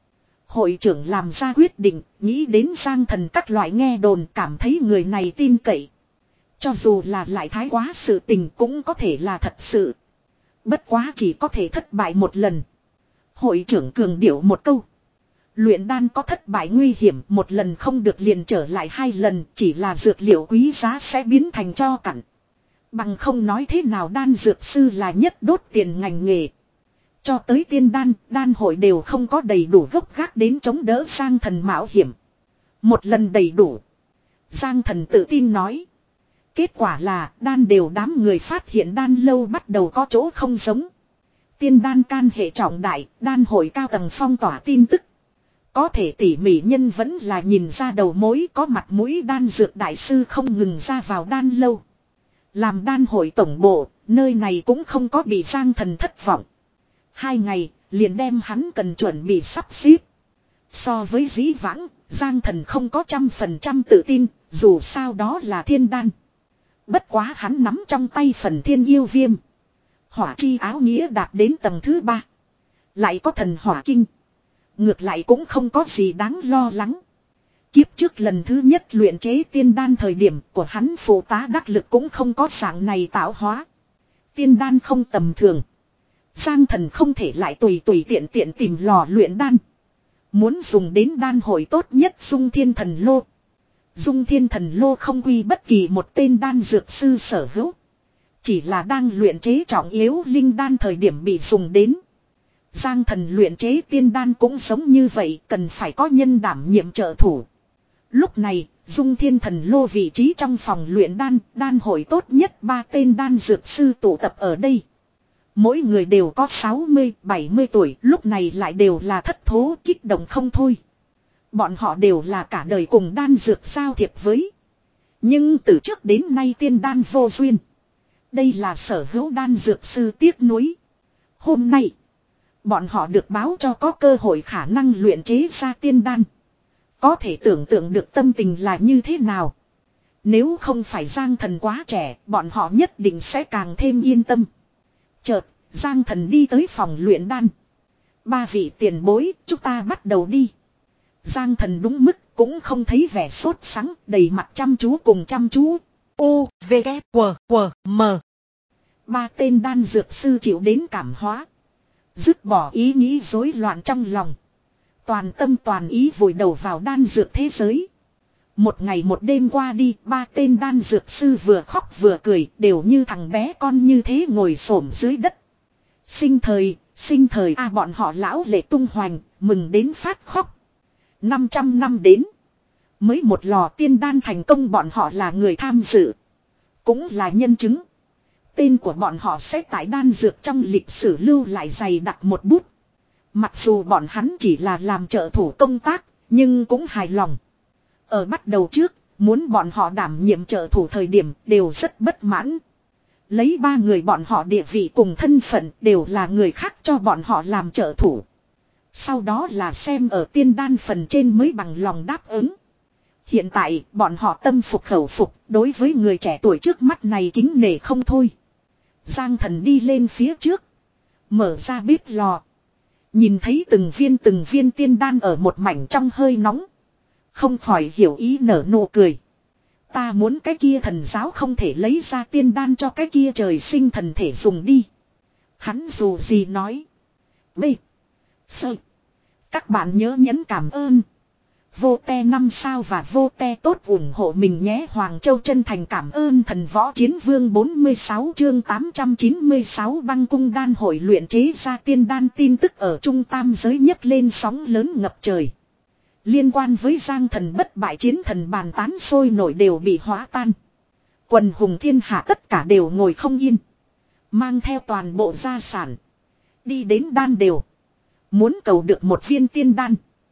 Hội trưởng làm ra quyết định, nghĩ đến Giang Thần các loại nghe đồn cảm thấy người này tin cậy. Cho dù là lại thái quá sự tình cũng có thể là thật sự. Bất quá chỉ có thể thất bại một lần. Hội trưởng cường điệu một câu. Luyện đan có thất bại nguy hiểm, một lần không được liền trở lại hai lần, chỉ là dược liệu quý giá sẽ biến thành tro cặn. Bằng không nói thế nào đan dược sư là nhất đốt tiền ngành nghề. Cho tới tiên đan, đan hội đều không có đầy đủ gốc gác đến chống đỡ Giang Thần mạo hiểm. Một lần đầy đủ. Giang Thần tự tin nói. Kết quả là đan đều đám người phát hiện đan lâu bắt đầu có chỗ không giống. Tiên đan can hệ trọng đại, đan hội cao tầng phong tỏa tin tức. Có thể tỉ mỉ nhân vẫn là nhìn ra đầu mối có mặt mũi đan dược đại sư không ngừng ra vào đan lâu. Làm đan hội tổng bộ, nơi này cũng không có bị Giang Thần thất vọng. Hai ngày, liền đem hắn cần chuẩn bị sắp xếp. So với dĩ vãng, Giang Thần không có trăm phần trăm tự tin, dù sao đó là thiên đan. Bất quá hắn nắm trong tay phần thiên yêu viêm. Hỏa chi áo nghĩa đạt đến tầng thứ ba. Lại có thần hỏa kinh. Ngược lại cũng không có gì đáng lo lắng. Kiếp trước lần thứ nhất luyện chế tiên đan thời điểm của hắn phụ tá đắc lực cũng không có dạng này tạo hóa. Tiên đan không tầm thường. Giang Thần không thể lại tùy tùy tiện tiện tìm lò luyện đan. Muốn dùng đến đan hội tốt nhất Dung Thiên Thần Lô. Dung Thiên Thần Lô không quy bất kỳ một tên đan dược sư sở hữu. Chỉ là đang luyện chế trọng yếu linh đan thời điểm bị dùng đến. Giang Thần luyện chế tiên đan cũng giống như vậy, cần phải có nhân đảm nhiệm trợ thủ. Lúc này, Dung Thiên Thần Lô vị trí trong phòng luyện đan, đan hội tốt nhất ba tên đan dược sư tụ tập ở đây. Mỗi người đều có sáu mươi, bảy mươi tuổi, lúc này lại đều là thất thố kích động không thôi. Bọn họ đều là cả đời cùng đan dược giao thiệp với. Nhưng từ trước đến nay tiên đan vô duyên. Đây là sở hữu đan dược sư tiếc nuối. Hôm nay, bọn họ được báo cho có cơ hội khả năng luyện chế ra tiên đan. Có thể tưởng tượng được tâm tình là như thế nào. Nếu không phải Giang Thần quá trẻ, bọn họ nhất định sẽ càng thêm yên tâm. Chợt, Giang Thần đi tới phòng luyện đan. Ba vị tiền bối, chúng ta bắt đầu đi. Giang Thần đúng mức, cũng không thấy vẻ sốt sắng, đầy mặt chăm chú cùng chăm chú. U, V, K, W, W, M. Ba tên đan dược sư chịu đến cảm hóa. Dứt bỏ ý nghĩ rối loạn trong lòng. Toàn tâm toàn ý vùi đầu vào đan dược thế giới. Một ngày một đêm qua đi, ba tên đan dược sư vừa khóc vừa cười, đều như thằng bé con như thế ngồi xổm dưới đất. Sinh thời, sinh thời a à, bọn họ lão lệ tung hoành, mừng đến phát khóc. năm trăm năm đến, mới một lò tiên đan thành công, bọn họ là người tham dự, cũng là nhân chứng. Tên của bọn họ sẽ tại đan dược trong lịch sử lưu lại dày đặc một bút. Mặc dù bọn hắn chỉ là làm trợ thủ công tác, nhưng cũng hài lòng. Ở bắt đầu trước, muốn bọn họ đảm nhiệm trợ thủ thời điểm đều rất bất mãn. Lấy ba người bọn họ địa vị cùng thân phận đều là người khác cho bọn họ làm trợ thủ. Sau đó là xem ở tiên đan phần trên mới bằng lòng đáp ứng. Hiện tại bọn họ tâm phục khẩu phục, đối với người trẻ tuổi trước mắt này kính nể không thôi. Giang Thần đi lên phía trước, mở ra bếp lò. Nhìn thấy từng viên từng viên tiên đan ở một mảnh trong hơi nóng. Không khỏi hiểu ý nở nụ cười. Ta muốn cái kia thần giáo không thể lấy ra tiên đan cho cái kia trời sinh thần thể dùng đi. Hắn dù gì nói. B. Sơ. Các bạn nhớ nhấn cảm ơn. Vô te năm sao và vô te tốt ủng hộ mình nhé. Hoàng Châu chân thành cảm ơn thần võ chiến vương bốn mươi sáu chương tám trăm chín mươi sáu băng cung đan hội luyện chế ra tiên đan tin tức ở trung tam giới nhấc lên sóng lớn ngập trời. Liên quan với Giang Thần bất bại chiến thần bàn tán sôi nổi đều bị hóa tan. Quần hùng thiên hạ tất cả đều ngồi không yên. Mang theo toàn bộ gia sản. Đi đến đan đều. Muốn cầu được một viên tiên đan.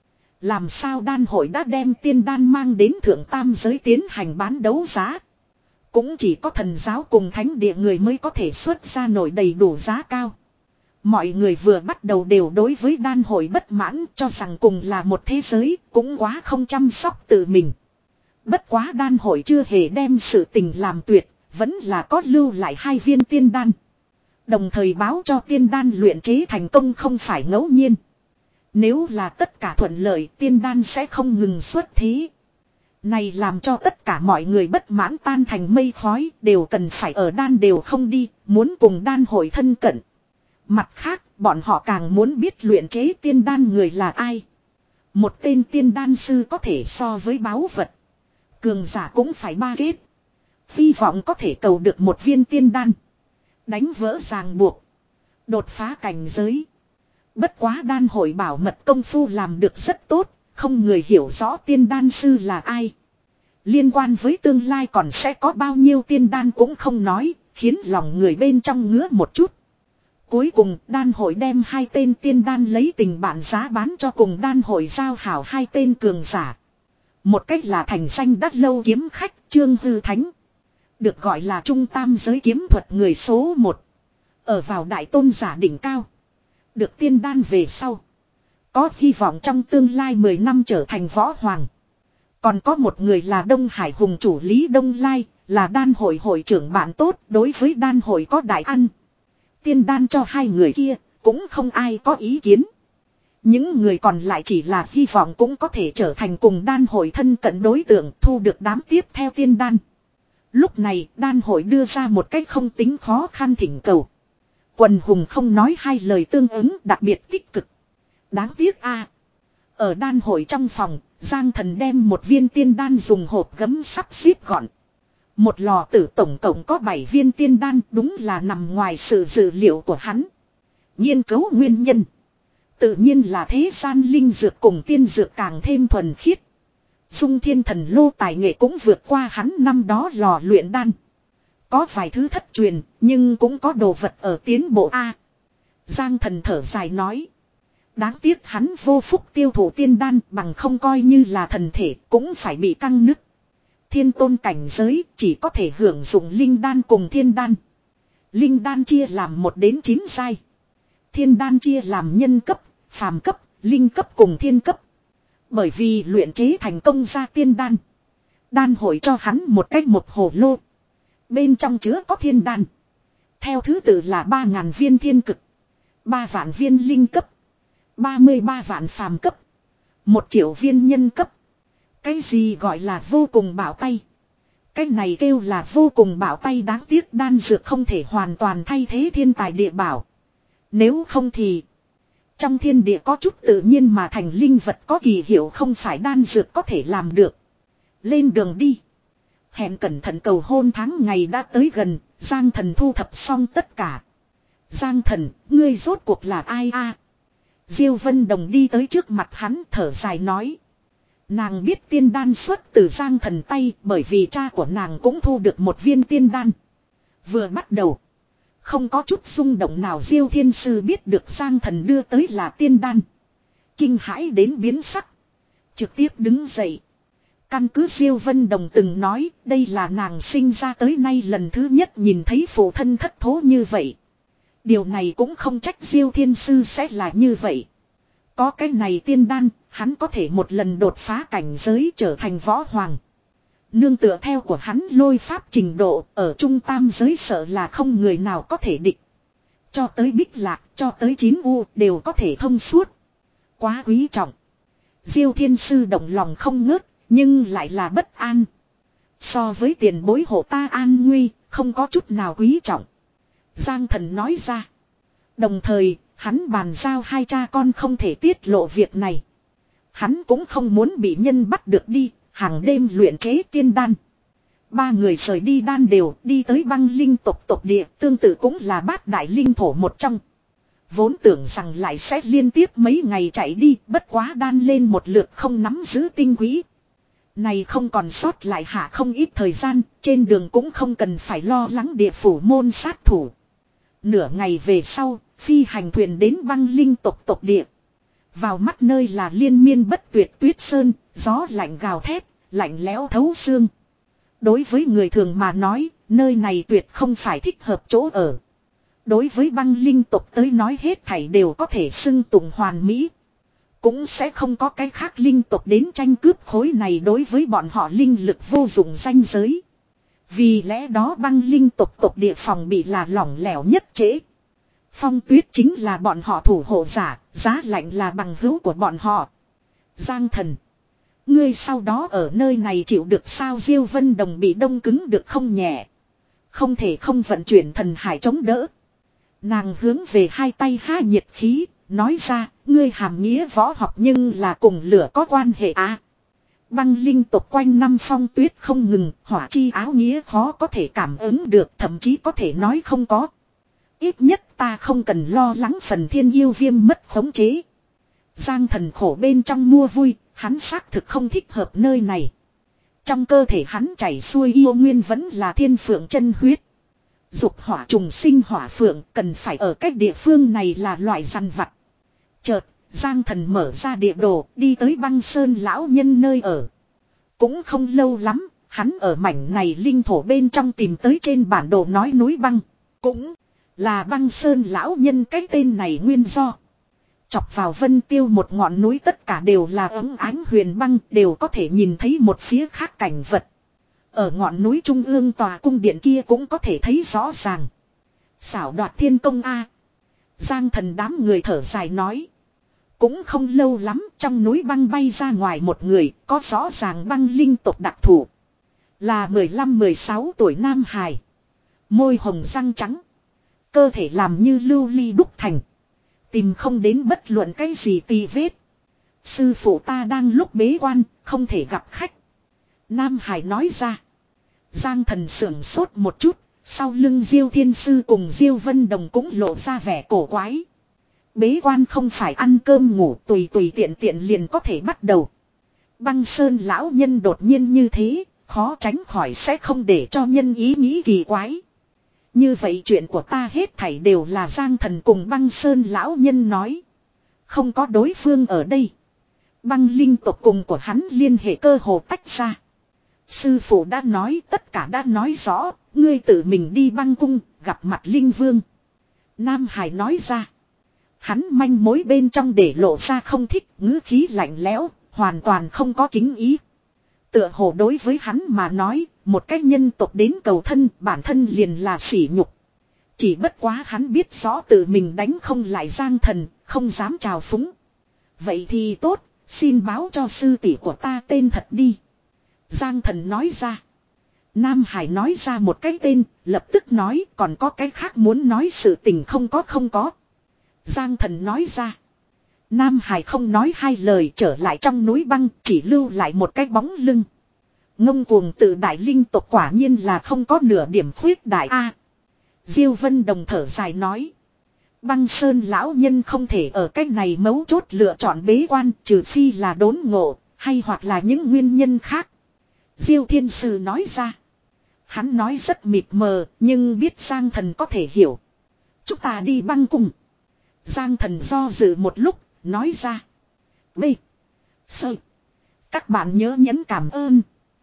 Làm sao đan hội đã đem tiên đan mang đến thượng tam giới tiến hành bán đấu giá. Cũng chỉ có thần giáo cùng thánh địa người mới có thể xuất ra nổi đầy đủ giá cao. Mọi người vừa bắt đầu đều đối với đan hội bất mãn, cho rằng cùng là một thế giới, cũng quá không chăm sóc tự mình. Bất quá đan hội chưa hề đem sự tình làm tuyệt, vẫn là có lưu lại hai viên tiên đan. Đồng thời báo cho tiên đan luyện chế thành công không phải ngẫu nhiên. Nếu là tất cả thuận lợi, tiên đan sẽ không ngừng xuất thí. Này làm cho tất cả mọi người bất mãn tan thành mây khói, đều cần phải ở đan đều không đi, muốn cùng đan hội thân cận. Mặt khác, bọn họ càng muốn biết luyện chế tiên đan người là ai. Một tên tiên đan sư có thể so với báu vật. Cường giả cũng phải ba kết. Hy vọng có thể cầu được một viên tiên đan. Đánh vỡ ràng buộc. Đột phá cảnh giới. Bất quá đan hội bảo mật công phu làm được rất tốt. Không người hiểu rõ tiên đan sư là ai. Liên quan với tương lai còn sẽ có bao nhiêu tiên đan cũng không nói. Khiến lòng người bên trong ngứa một chút. Cuối cùng đan hội đem hai tên tiên đan lấy tình bạn giá bán cho cùng đan hội giao hảo hai tên cường giả. Một cách là thành danh đắt lâu kiếm khách Trương Hư Thánh. Được gọi là trung tam giới kiếm thuật người số một. Ở vào đại tôn giả đỉnh cao. Được tiên đan về sau. Có hy vọng trong tương lai mười năm trở thành võ hoàng. Còn có một người là Đông Hải Hùng chủ Lý Đông Lai. Là đan hội hội trưởng bạn tốt đối với đan hội có đại ăn. Tiên đan cho hai người kia cũng không ai có ý kiến. Những người còn lại chỉ là hy vọng cũng có thể trở thành cùng đan hội thân cận đối tượng thu được đám tiếp theo tiên đan. Lúc này đan hội đưa ra một cách không tính khó khăn thỉnh cầu. Quần hùng không nói hai lời tương ứng đặc biệt tích cực. Đáng tiếc a ở đan hội trong phòng, Giang Thần đem một viên tiên đan dùng hộp gấm sắp xếp gọn. Một lò tử tổng cộng có bảy viên tiên đan đúng là nằm ngoài sự dự liệu của hắn. Nghiên cứu nguyên nhân. Tự nhiên là thế gian linh dược cùng tiên dược càng thêm thuần khiết. Dung Thiên Thần Lô tài nghệ cũng vượt qua hắn năm đó lò luyện đan. Có vài thứ thất truyền, nhưng cũng có đồ vật ở tiến bộ A. Giang Thần thở dài nói. Đáng tiếc hắn vô phúc tiêu thụ tiên đan bằng không coi như là thần thể cũng phải bị căng nứt. Thiên tôn cảnh giới chỉ có thể hưởng dụng linh đan cùng thiên đan. Linh đan chia làm một đến chín giai. Thiên đan chia làm nhân cấp, phàm cấp, linh cấp cùng thiên cấp. Bởi vì luyện chế thành công ra tiên đan. Đan hội cho hắn một cách một hồ lô. Bên trong chứa có thiên đan. Theo thứ tự là ba ngàn viên thiên cực. ba vạn viên linh cấp. ba mươi ba vạn phàm cấp. một triệu viên nhân cấp. Cái gì gọi là vô cùng bảo tay. Cái này kêu là vô cùng bảo tay đáng tiếc đan dược không thể hoàn toàn thay thế thiên tài địa bảo. Nếu không thì. Trong thiên địa có chút tự nhiên mà thành linh vật có kỳ hiệu không phải đan dược có thể làm được. Lên đường đi. Hẹn cẩn thận cầu hôn tháng ngày đã tới gần. Giang Thần thu thập xong tất cả. Giang Thần, ngươi rốt cuộc là ai a? Diêu Vân Đồng đi tới trước mặt hắn thở dài nói. Nàng biết tiên đan xuất từ Giang Thần tay bởi vì cha của nàng cũng thu được một viên tiên đan. Vừa bắt đầu. Không có chút rung động nào Diêu Thiên Sư biết được Giang Thần đưa tới là tiên đan. Kinh hãi đến biến sắc. Trực tiếp đứng dậy. Căn cứ Diêu Vân Đồng từng nói đây là nàng sinh ra tới nay lần thứ nhất nhìn thấy phụ thân thất thố như vậy. Điều này cũng không trách Diêu Thiên Sư sẽ là như vậy. Có cái này tiên đan, hắn có thể một lần đột phá cảnh giới trở thành võ hoàng. Nương tựa theo của hắn lôi pháp trình độ ở trung tam giới sợ là không người nào có thể địch. Cho tới Bích Lạc, cho tới Chín U đều có thể thông suốt. Quá quý trọng. Diêu Thiên Sư động lòng không ngớt, nhưng lại là bất an. So với tiền bối hộ ta an nguy, không có chút nào quý trọng. Giang Thần nói ra. Đồng thời, hắn bàn giao hai cha con không thể tiết lộ việc này. Hắn cũng không muốn bị nhân bắt được đi, hàng đêm luyện chế tiên đan. Ba người rời đi đan đều, đi tới băng linh tộc tộc địa, tương tự cũng là bát đại linh thổ một trong. Vốn tưởng rằng lại sẽ liên tiếp mấy ngày chạy đi, bất quá đan lên một lượt không nắm giữ tinh quý. Này không còn sót lại hạ không ít thời gian, trên đường cũng không cần phải lo lắng địa phủ môn sát thủ. Nửa ngày về sau, phi hành thuyền đến băng linh tộc tộc địa. Vào mắt nơi là liên miên bất tuyệt tuyết sơn, gió lạnh gào thét, lạnh lẽo thấu xương. Đối với người thường mà nói, nơi này tuyệt không phải thích hợp chỗ ở. Đối với băng linh tộc tới nói hết thảy đều có thể xưng tụng hoàn mỹ. Cũng sẽ không có cái khác linh tộc đến tranh cướp khối này đối với bọn họ linh lực vô dụng danh giới. Vì lẽ đó băng linh tộc tộc địa phòng bị là lỏng lẻo nhất trễ. Phong Tuyết chính là bọn họ thủ hộ giả, Giá Lạnh là bằng hữu của bọn họ. Giang Thần. Ngươi sau đó ở nơi này chịu được sao? Diêu Vân Đồng bị đông cứng được không nhẹ. Không thể không vận chuyển thần hải chống đỡ. Nàng hướng về hai tay ha nhiệt khí, nói ra, ngươi hàm nghĩa võ học nhưng là cùng lửa có quan hệ à. Băng linh tộc quanh năm Phong Tuyết không ngừng, hỏa chi áo nghĩa khó có thể cảm ứng được, thậm chí có thể nói không có. Ít nhất ta không cần lo lắng phần thiên yêu viêm mất khống chế. Giang Thần khổ bên trong mua vui, hắn xác thực không thích hợp nơi này. Trong cơ thể hắn chảy xuôi yêu nguyên vẫn là thiên phượng chân huyết. Dục hỏa trùng sinh hỏa phượng cần phải ở cách địa phương này là loại rằn vặt. Chợt, Giang Thần mở ra địa đồ, đi tới Băng Sơn lão nhân nơi ở. Cũng không lâu lắm, hắn ở mảnh này linh thổ bên trong tìm tới trên bản đồ nói núi băng. Cũng là Băng Sơn lão nhân cái tên này nguyên do. Chọc vào Vân Tiêu một ngọn núi tất cả đều là ấm ánh huyền băng, đều có thể nhìn thấy một phía khác cảnh vật. Ở ngọn núi trung ương tòa cung điện kia cũng có thể thấy rõ ràng. Xảo đoạt thiên công a. Giang Thần đám người thở dài nói. Cũng không lâu lắm, trong núi băng bay ra ngoài một người, có rõ ràng băng linh tộc đặc thù. Là mười lăm mười sáu tuổi nam hài. Môi hồng răng trắng. Cơ thể làm như lưu ly đúc thành. Tìm không đến bất luận cái gì tì vết. Sư phụ ta đang lúc bế quan, không thể gặp khách. Nam Hải nói ra. Giang Thần sưởng sốt một chút, sau lưng Diêu Thiên Sư cùng Diêu Vân Đồng cũng lộ ra vẻ cổ quái. Bế quan không phải ăn cơm ngủ tùy tùy tiện tiện liền có thể bắt đầu. Băng Sơn lão nhân đột nhiên như thế, khó tránh khỏi sẽ không để cho nhân ý nghĩ kỳ quái. Như vậy chuyện của ta hết thảy đều là Giang Thần cùng Băng Sơn lão nhân nói. Không có đối phương ở đây. Băng linh tộc cùng của hắn liên hệ cơ hồ tách ra. Sư phụ đã nói tất cả đã nói rõ, ngươi tự mình đi băng cung, gặp mặt linh vương. Nam Hải nói ra. Hắn manh mối bên trong để lộ ra không thích, ngữ khí lạnh lẽo, hoàn toàn không có kính ý. Tựa hồ đối với hắn mà nói, một cách nhân tộc đến cầu thân, bản thân liền là sỉ nhục. Chỉ bất quá hắn biết rõ tự mình đánh không lại Giang Thần, không dám trào phúng. Vậy thì tốt, xin báo cho sư tỷ của ta tên thật đi. Giang Thần nói ra. Nam Hải nói ra một cái tên, lập tức nói còn có cái khác muốn nói sự tình không có không có. Giang Thần nói ra. Nam Hải không nói hai lời trở lại trong núi băng, chỉ lưu lại một cái bóng lưng. Ngông cuồng tự đại linh tộc quả nhiên là không có nửa điểm khuyết đại a. Diêu Vân Đồng thở dài nói. Băng Sơn lão nhân không thể ở cách này mấu chốt lựa chọn bế quan, trừ phi là đốn ngộ, hay hoặc là những nguyên nhân khác. Diêu Thiên Sư nói ra. Hắn nói rất mịt mờ, nhưng biết Giang Thần có thể hiểu. Chúng ta đi băng cùng. Giang Thần do dự một lúc, nói ra. B. Sơ. Các bạn nhớ nhấn cảm ơn.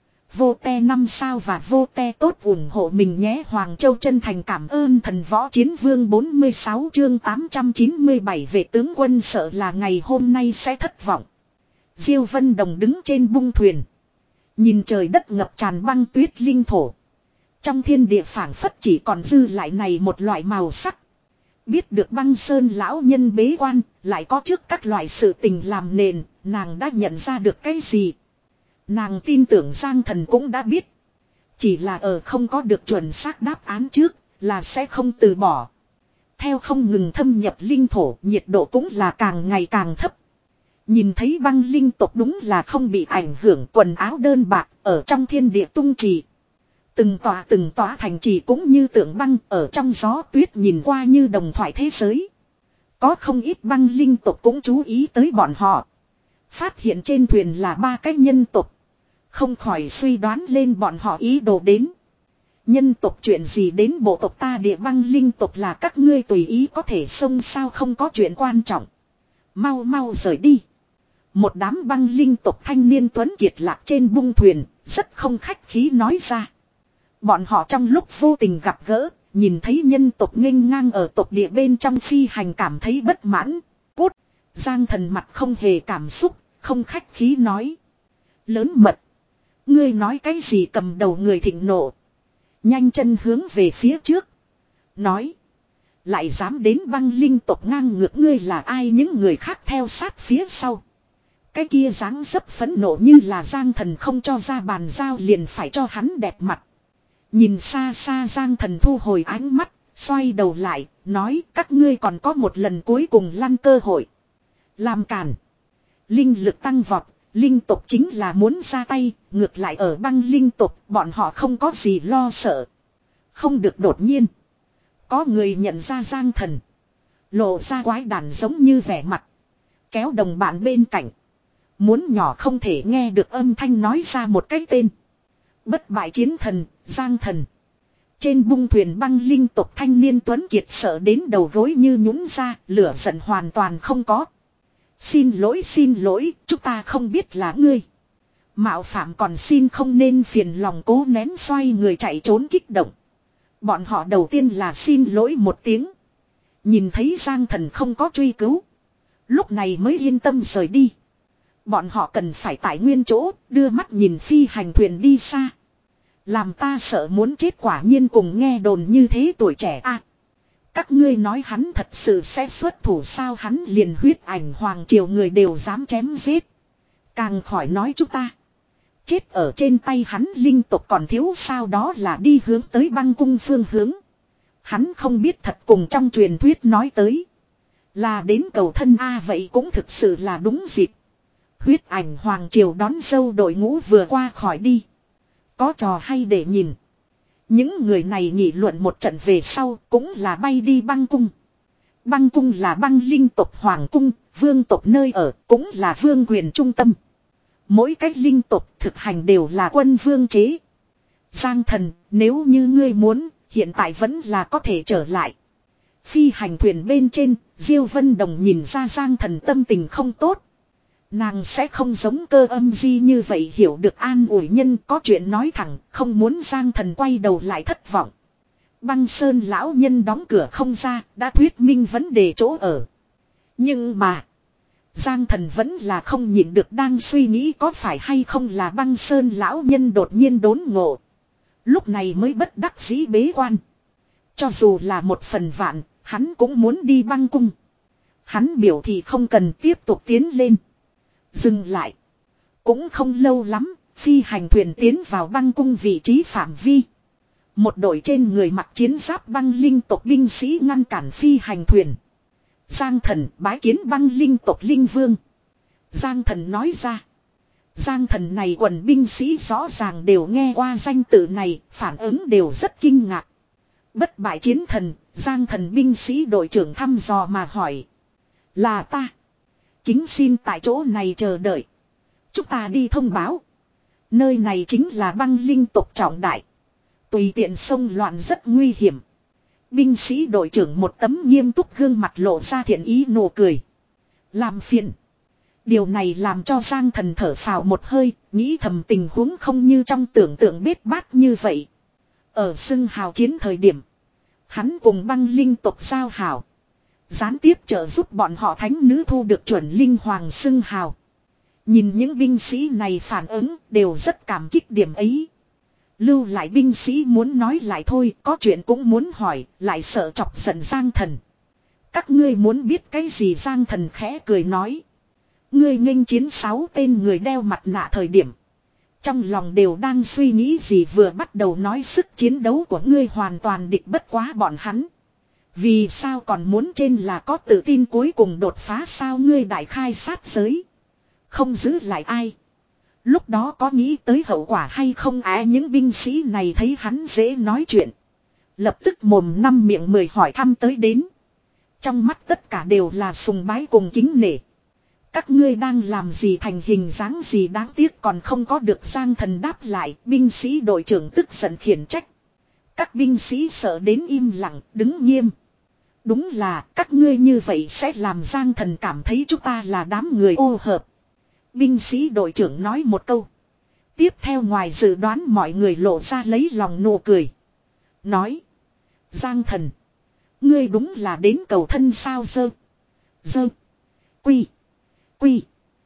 Vô te năm sao và vô te tốt ủng hộ mình nhé. Hoàng Châu chân thành cảm ơn thần võ chiến vương bốn mươi sáu chương tám trăm chín mươi bảy về tướng quân sợ là ngày hôm nay sẽ thất vọng. Diêu Vân Đồng đứng trên bung thuyền. Nhìn trời đất ngập tràn băng tuyết linh thổ. Trong thiên địa phảng phất chỉ còn dư lại này một loại màu sắc. Biết được Băng Sơn lão nhân bế quan, lại có trước các loại sự tình làm nền, nàng đã nhận ra được cái gì. Nàng tin tưởng Giang Thần cũng đã biết. Chỉ là ở không có được chuẩn xác đáp án trước, là sẽ không từ bỏ. Theo không ngừng thâm nhập linh thổ, nhiệt độ cũng là càng ngày càng thấp. Nhìn thấy băng linh tộc đúng là không bị ảnh hưởng, quần áo đơn bạc, ở trong thiên địa tung trì. Từng tòa từng tòa thành trì cũng như tượng băng, ở trong gió tuyết nhìn qua như đồng thoại thế giới. Có không ít băng linh tộc cũng chú ý tới bọn họ. Phát hiện trên thuyền là ba cái nhân tộc. Không khỏi suy đoán lên bọn họ ý đồ đến. Nhân tộc chuyện gì đến bộ tộc ta, địa băng linh tộc là các ngươi tùy ý có thể xông sao, không có chuyện quan trọng. Mau mau rời đi. Một đám băng linh tộc thanh niên tuấn kiệt lạc trên bung thuyền, rất không khách khí nói ra. Bọn họ trong lúc vô tình gặp gỡ, nhìn thấy nhân tộc nghênh ngang ở tộc địa bên trong phi hành cảm thấy bất mãn. Cút! Giang Thần mặt không hề cảm xúc, không khách khí nói. Lớn mật! Ngươi nói cái gì? Cầm đầu người thịnh nộ. Nhanh chân hướng về phía trước. Nói. Lại dám đến băng linh tộc ngang ngược, ngươi là ai? Những người khác theo sát phía sau. Cái kia dáng dấp phẫn nộ như là Giang Thần không cho ra bàn giao liền phải cho hắn đẹp mặt. Nhìn xa xa Giang Thần thu hồi ánh mắt, xoay đầu lại, nói các ngươi còn có một lần cuối cùng lăn cơ hội. Làm cản. Linh lực tăng vọt, linh tộc chính là muốn ra tay, ngược lại ở băng linh tộc bọn họ không có gì lo sợ. Không được. Đột nhiên có người nhận ra Giang Thần, lộ ra quái đản giống như vẻ mặt, kéo đồng bạn bên cạnh, muốn nhỏ không thể nghe được âm thanh nói ra một cái tên. Bất bại chiến thần, Giang Thần. Trên bung thuyền băng linh tộc thanh niên tuấn kiệt sợ đến đầu gối như nhũn ra, lửa giận hoàn toàn không có. Xin lỗi xin lỗi, chúng ta không biết là ngươi. Mạo phạm còn xin không nên phiền lòng, cố nén xoay người chạy trốn kích động. Bọn họ đầu tiên là xin lỗi một tiếng. Nhìn thấy Giang Thần không có truy cứu, lúc này mới yên tâm rời đi. Bọn họ cần phải tại nguyên chỗ, đưa mắt nhìn phi hành thuyền đi xa. Làm ta sợ muốn chết, quả nhiên cùng nghe đồn như thế tuổi trẻ a. À, các ngươi nói hắn thật sự sẽ xuất thủ sao? Hắn liền huyết ảnh hoàng triều người đều dám chém giết. Càng khỏi nói chúng ta. Chết ở trên tay hắn linh tộc còn thiếu sao? Đó là đi hướng tới băng cung phương hướng. Hắn không biết thật cùng trong truyền thuyết nói tới là đến cầu thân a. À, vậy cũng thực sự là đúng dịp. Huyết ảnh hoàng triều đón dâu đội ngũ vừa qua khỏi đi. Có trò hay để nhìn. Những người này nghị luận một trận về sau cũng là bay đi băng cung. Băng cung là băng linh tộc hoàng cung, vương tộc nơi ở, cũng là vương quyền trung tâm. Mỗi cách linh tộc thực hành đều là quân vương chế. Giang Thần, nếu như ngươi muốn, hiện tại vẫn là có thể trở lại. Phi hành thuyền bên trên, Diêu Vân Đồng nhìn ra Giang Thần tâm tình không tốt. Nàng sẽ không giống Cơ Âm Di như vậy hiểu được an ủi nhân, có chuyện nói thẳng, không muốn Giang Thần quay đầu lại thất vọng. Băng Sơn lão nhân đóng cửa không ra, đã thuyết minh vấn đề chỗ ở. Nhưng mà, Giang Thần vẫn là không nhịn được đang suy nghĩ có phải hay không là Băng Sơn lão nhân đột nhiên đốn ngộ. Lúc này mới bất đắc dĩ bế quan. Cho dù là một phần vạn, hắn cũng muốn đi băng cung. Hắn biểu thị không cần tiếp tục tiến lên. Dừng lại. Cũng không lâu lắm, phi hành thuyền tiến vào băng cung vị trí phạm vi. Một đội trên người mặc chiến giáp băng linh tộc binh sĩ ngăn cản phi hành thuyền. Giang Thần bái kiến băng linh tộc linh vương. Giang Thần nói ra. Giang Thần này quần binh sĩ rõ ràng đều nghe qua danh tự này, phản ứng đều rất kinh ngạc. Bất bại chiến thần, Giang Thần binh sĩ đội trưởng thăm dò mà hỏi. Là ta. Kính xin tại chỗ này chờ đợi. Chúng ta đi thông báo. Nơi này chính là băng linh tộc trọng đại. Tùy tiện xông loạn rất nguy hiểm. Binh sĩ đội trưởng một tấm nghiêm túc gương mặt lộ ra thiện ý nụ cười. Làm phiền. Điều này làm cho Giang Thần thở phào một hơi, nghĩ thầm tình huống không như trong tưởng tượng bết bát như vậy. Ở xưng hào chiến thời điểm, hắn cùng băng linh tộc giao hảo. Gián tiếp trợ giúp bọn họ thánh nữ thu được chuẩn linh hoàng xưng hào. Nhìn những binh sĩ này phản ứng đều rất cảm kích điểm ấy. Lưu lại binh sĩ muốn nói lại thôi, có chuyện cũng muốn hỏi, lại sợ chọc giận Giang Thần. Các ngươi muốn biết cái gì? Giang Thần khẽ cười nói. Ngươi nghênh chiến sáu tên người đeo mặt nạ thời điểm, trong lòng đều đang suy nghĩ gì? Vừa bắt đầu nói sức chiến đấu của ngươi hoàn toàn địch bất quá bọn hắn. Vì sao còn muốn trên là có tự tin cuối cùng đột phá sao? Ngươi đại khai sát giới, không giữ lại ai. Lúc đó có nghĩ tới hậu quả hay không? À, những binh sĩ này thấy hắn dễ nói chuyện, lập tức mồm năm miệng mười hỏi thăm tới đến. Trong mắt tất cả đều là sùng bái cùng kính nể. Các ngươi đang làm gì, thành hình dáng gì? Đáng tiếc còn không có được Giang Thần đáp lại. Binh sĩ đội trưởng tức giận khiển trách. Các binh sĩ sợ đến im lặng, đứng nghiêm. Đúng là các ngươi như vậy sẽ làm Giang Thần cảm thấy chúng ta là đám người ô hợp. Binh sĩ đội trưởng nói một câu. Tiếp theo ngoài dự đoán mọi người lộ ra lấy lòng nụ cười. Nói. Giang Thần, ngươi đúng là đến cầu thân sao? Dơ. Dơ. Quy. Quy.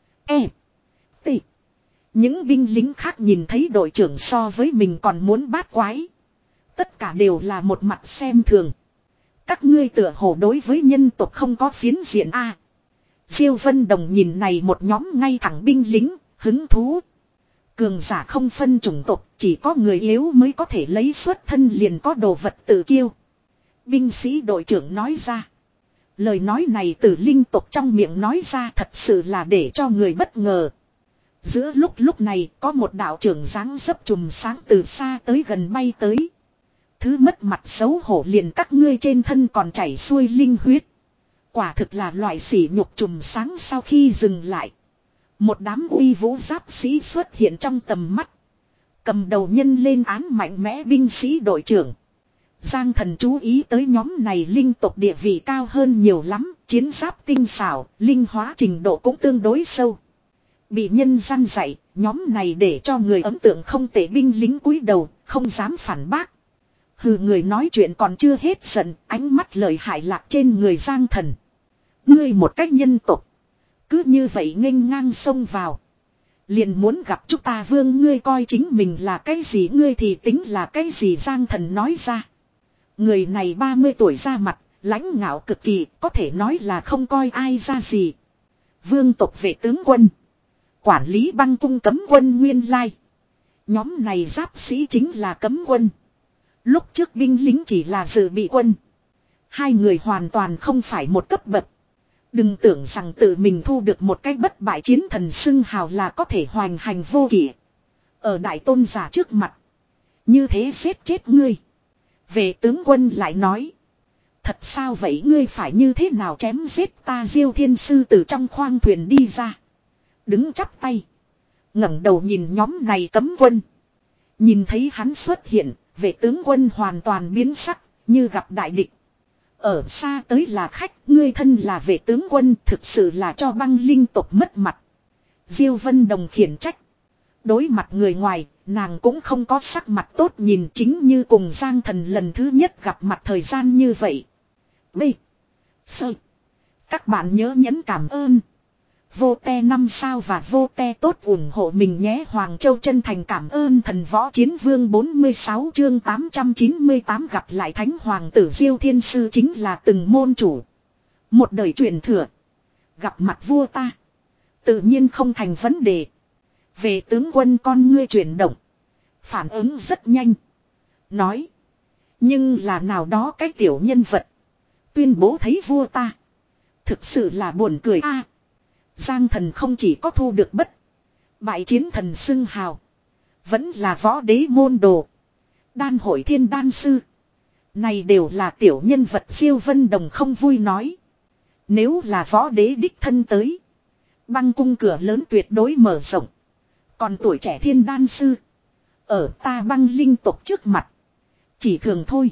E. T. Những binh lính khác nhìn thấy đội trưởng so với mình còn muốn bát quái. Tất cả đều là một mặt xem thường. Các ngươi tựa hồ đối với nhân tộc không có phiến diện a. Diêu Vân Đồng nhìn này một nhóm ngay thẳng binh lính, hứng thú. Cường giả không phân chủng tộc, chỉ có người yếu mới có thể lấy xuất thân liền có đồ vật tự kiêu. Binh sĩ đội trưởng nói ra. Lời nói này từ linh tộc trong miệng nói ra thật sự là để cho người bất ngờ. Giữa lúc lúc này có một đạo trưởng dáng dấp chùm sáng từ xa tới gần bay tới. Thứ mất mặt xấu hổ liền các ngươi trên thân còn chảy xuôi linh huyết. Quả thực là loại sỉ nhục chùm sáng sau khi dừng lại. Một đám uy vũ giáp sĩ xuất hiện trong tầm mắt. Cầm đầu nhân lên án mạnh mẽ binh sĩ đội trưởng. Giang Thần chú ý tới nhóm này linh tộc địa vị cao hơn nhiều lắm. Chiến giáp tinh xảo, linh hóa trình độ cũng tương đối sâu. Bị nhân gian dạy, nhóm này để cho người ấn tượng không tệ binh lính cúi đầu, không dám phản bác. Hừ, người nói chuyện còn chưa hết giận, ánh mắt lợi hại lạc trên người Giang Thần. Ngươi một cách nhân tộc, cứ như vậy nghênh ngang xông vào. Liền muốn gặp chúng ta vương, ngươi coi chính mình là cái gì, ngươi thì tính là cái gì, Giang Thần nói ra. Người này ba mươi tuổi ra mặt, lãnh ngạo cực kỳ, có thể nói là không coi ai ra gì. Vương tộc vệ tướng quân, quản lý băng cung cấm quân nguyên lai. Nhóm này giáp sĩ chính là cấm quân. Lúc trước binh lính chỉ là dự bị quân. Hai người hoàn toàn không phải một cấp bậc. Đừng tưởng rằng tự mình thu được một cái bất bại chiến thần xưng hào là có thể hoành hành vô kỷ. Ở đại tôn giả trước mặt, như thế giết chết ngươi. Về tướng quân lại nói. Thật sao vậy, ngươi phải như thế nào chém giết ta? Diêu Thiên Sư từ trong khoang thuyền đi ra. Đứng chắp tay. ngẩng đầu nhìn nhóm này cấm quân. Nhìn thấy hắn xuất hiện, vệ tướng quân hoàn toàn biến sắc, như gặp đại địch. Ở xa tới là khách, ngươi thân là vệ tướng quân, thực sự là cho băng linh tộc mất mặt. Diêu Vân Đồng khiển trách. Đối mặt người ngoài, nàng cũng không có sắc mặt tốt nhìn, chính như cùng Giang Thần lần thứ nhất gặp mặt thời gian như vậy. B. Sơ. Các bạn nhớ nhấn cảm ơn. Vô te năm sao và vô te tốt ủng hộ mình nhé. Hoàng Châu chân thành cảm ơn thần võ chiến vương. Bốn mươi sáu chương tám trăm chín mươi tám gặp lại Thánh Hoàng tử Diêu Thiên Sư chính là từng môn chủ. Một đời truyền thừa. Gặp mặt vua ta, tự nhiên không thành vấn đề. Về tướng quân con ngươi chuyển động, phản ứng rất nhanh. Nói. Nhưng là nào đó cái tiểu nhân vật tuyên bố thấy vua ta, thực sự là buồn cười a. Giang Thần không chỉ có thu được bất bại chiến thần xưng hào, vẫn là võ đế môn đồ, đan hội thiên đan sư. Này đều là tiểu nhân vật. Diêu Vân Đồng không vui nói. Nếu là võ đế đích thân tới, băng cung cửa lớn tuyệt đối mở rộng. Còn tuổi trẻ thiên đan sư, ở ta băng linh tộc trước mặt, chỉ thường thôi.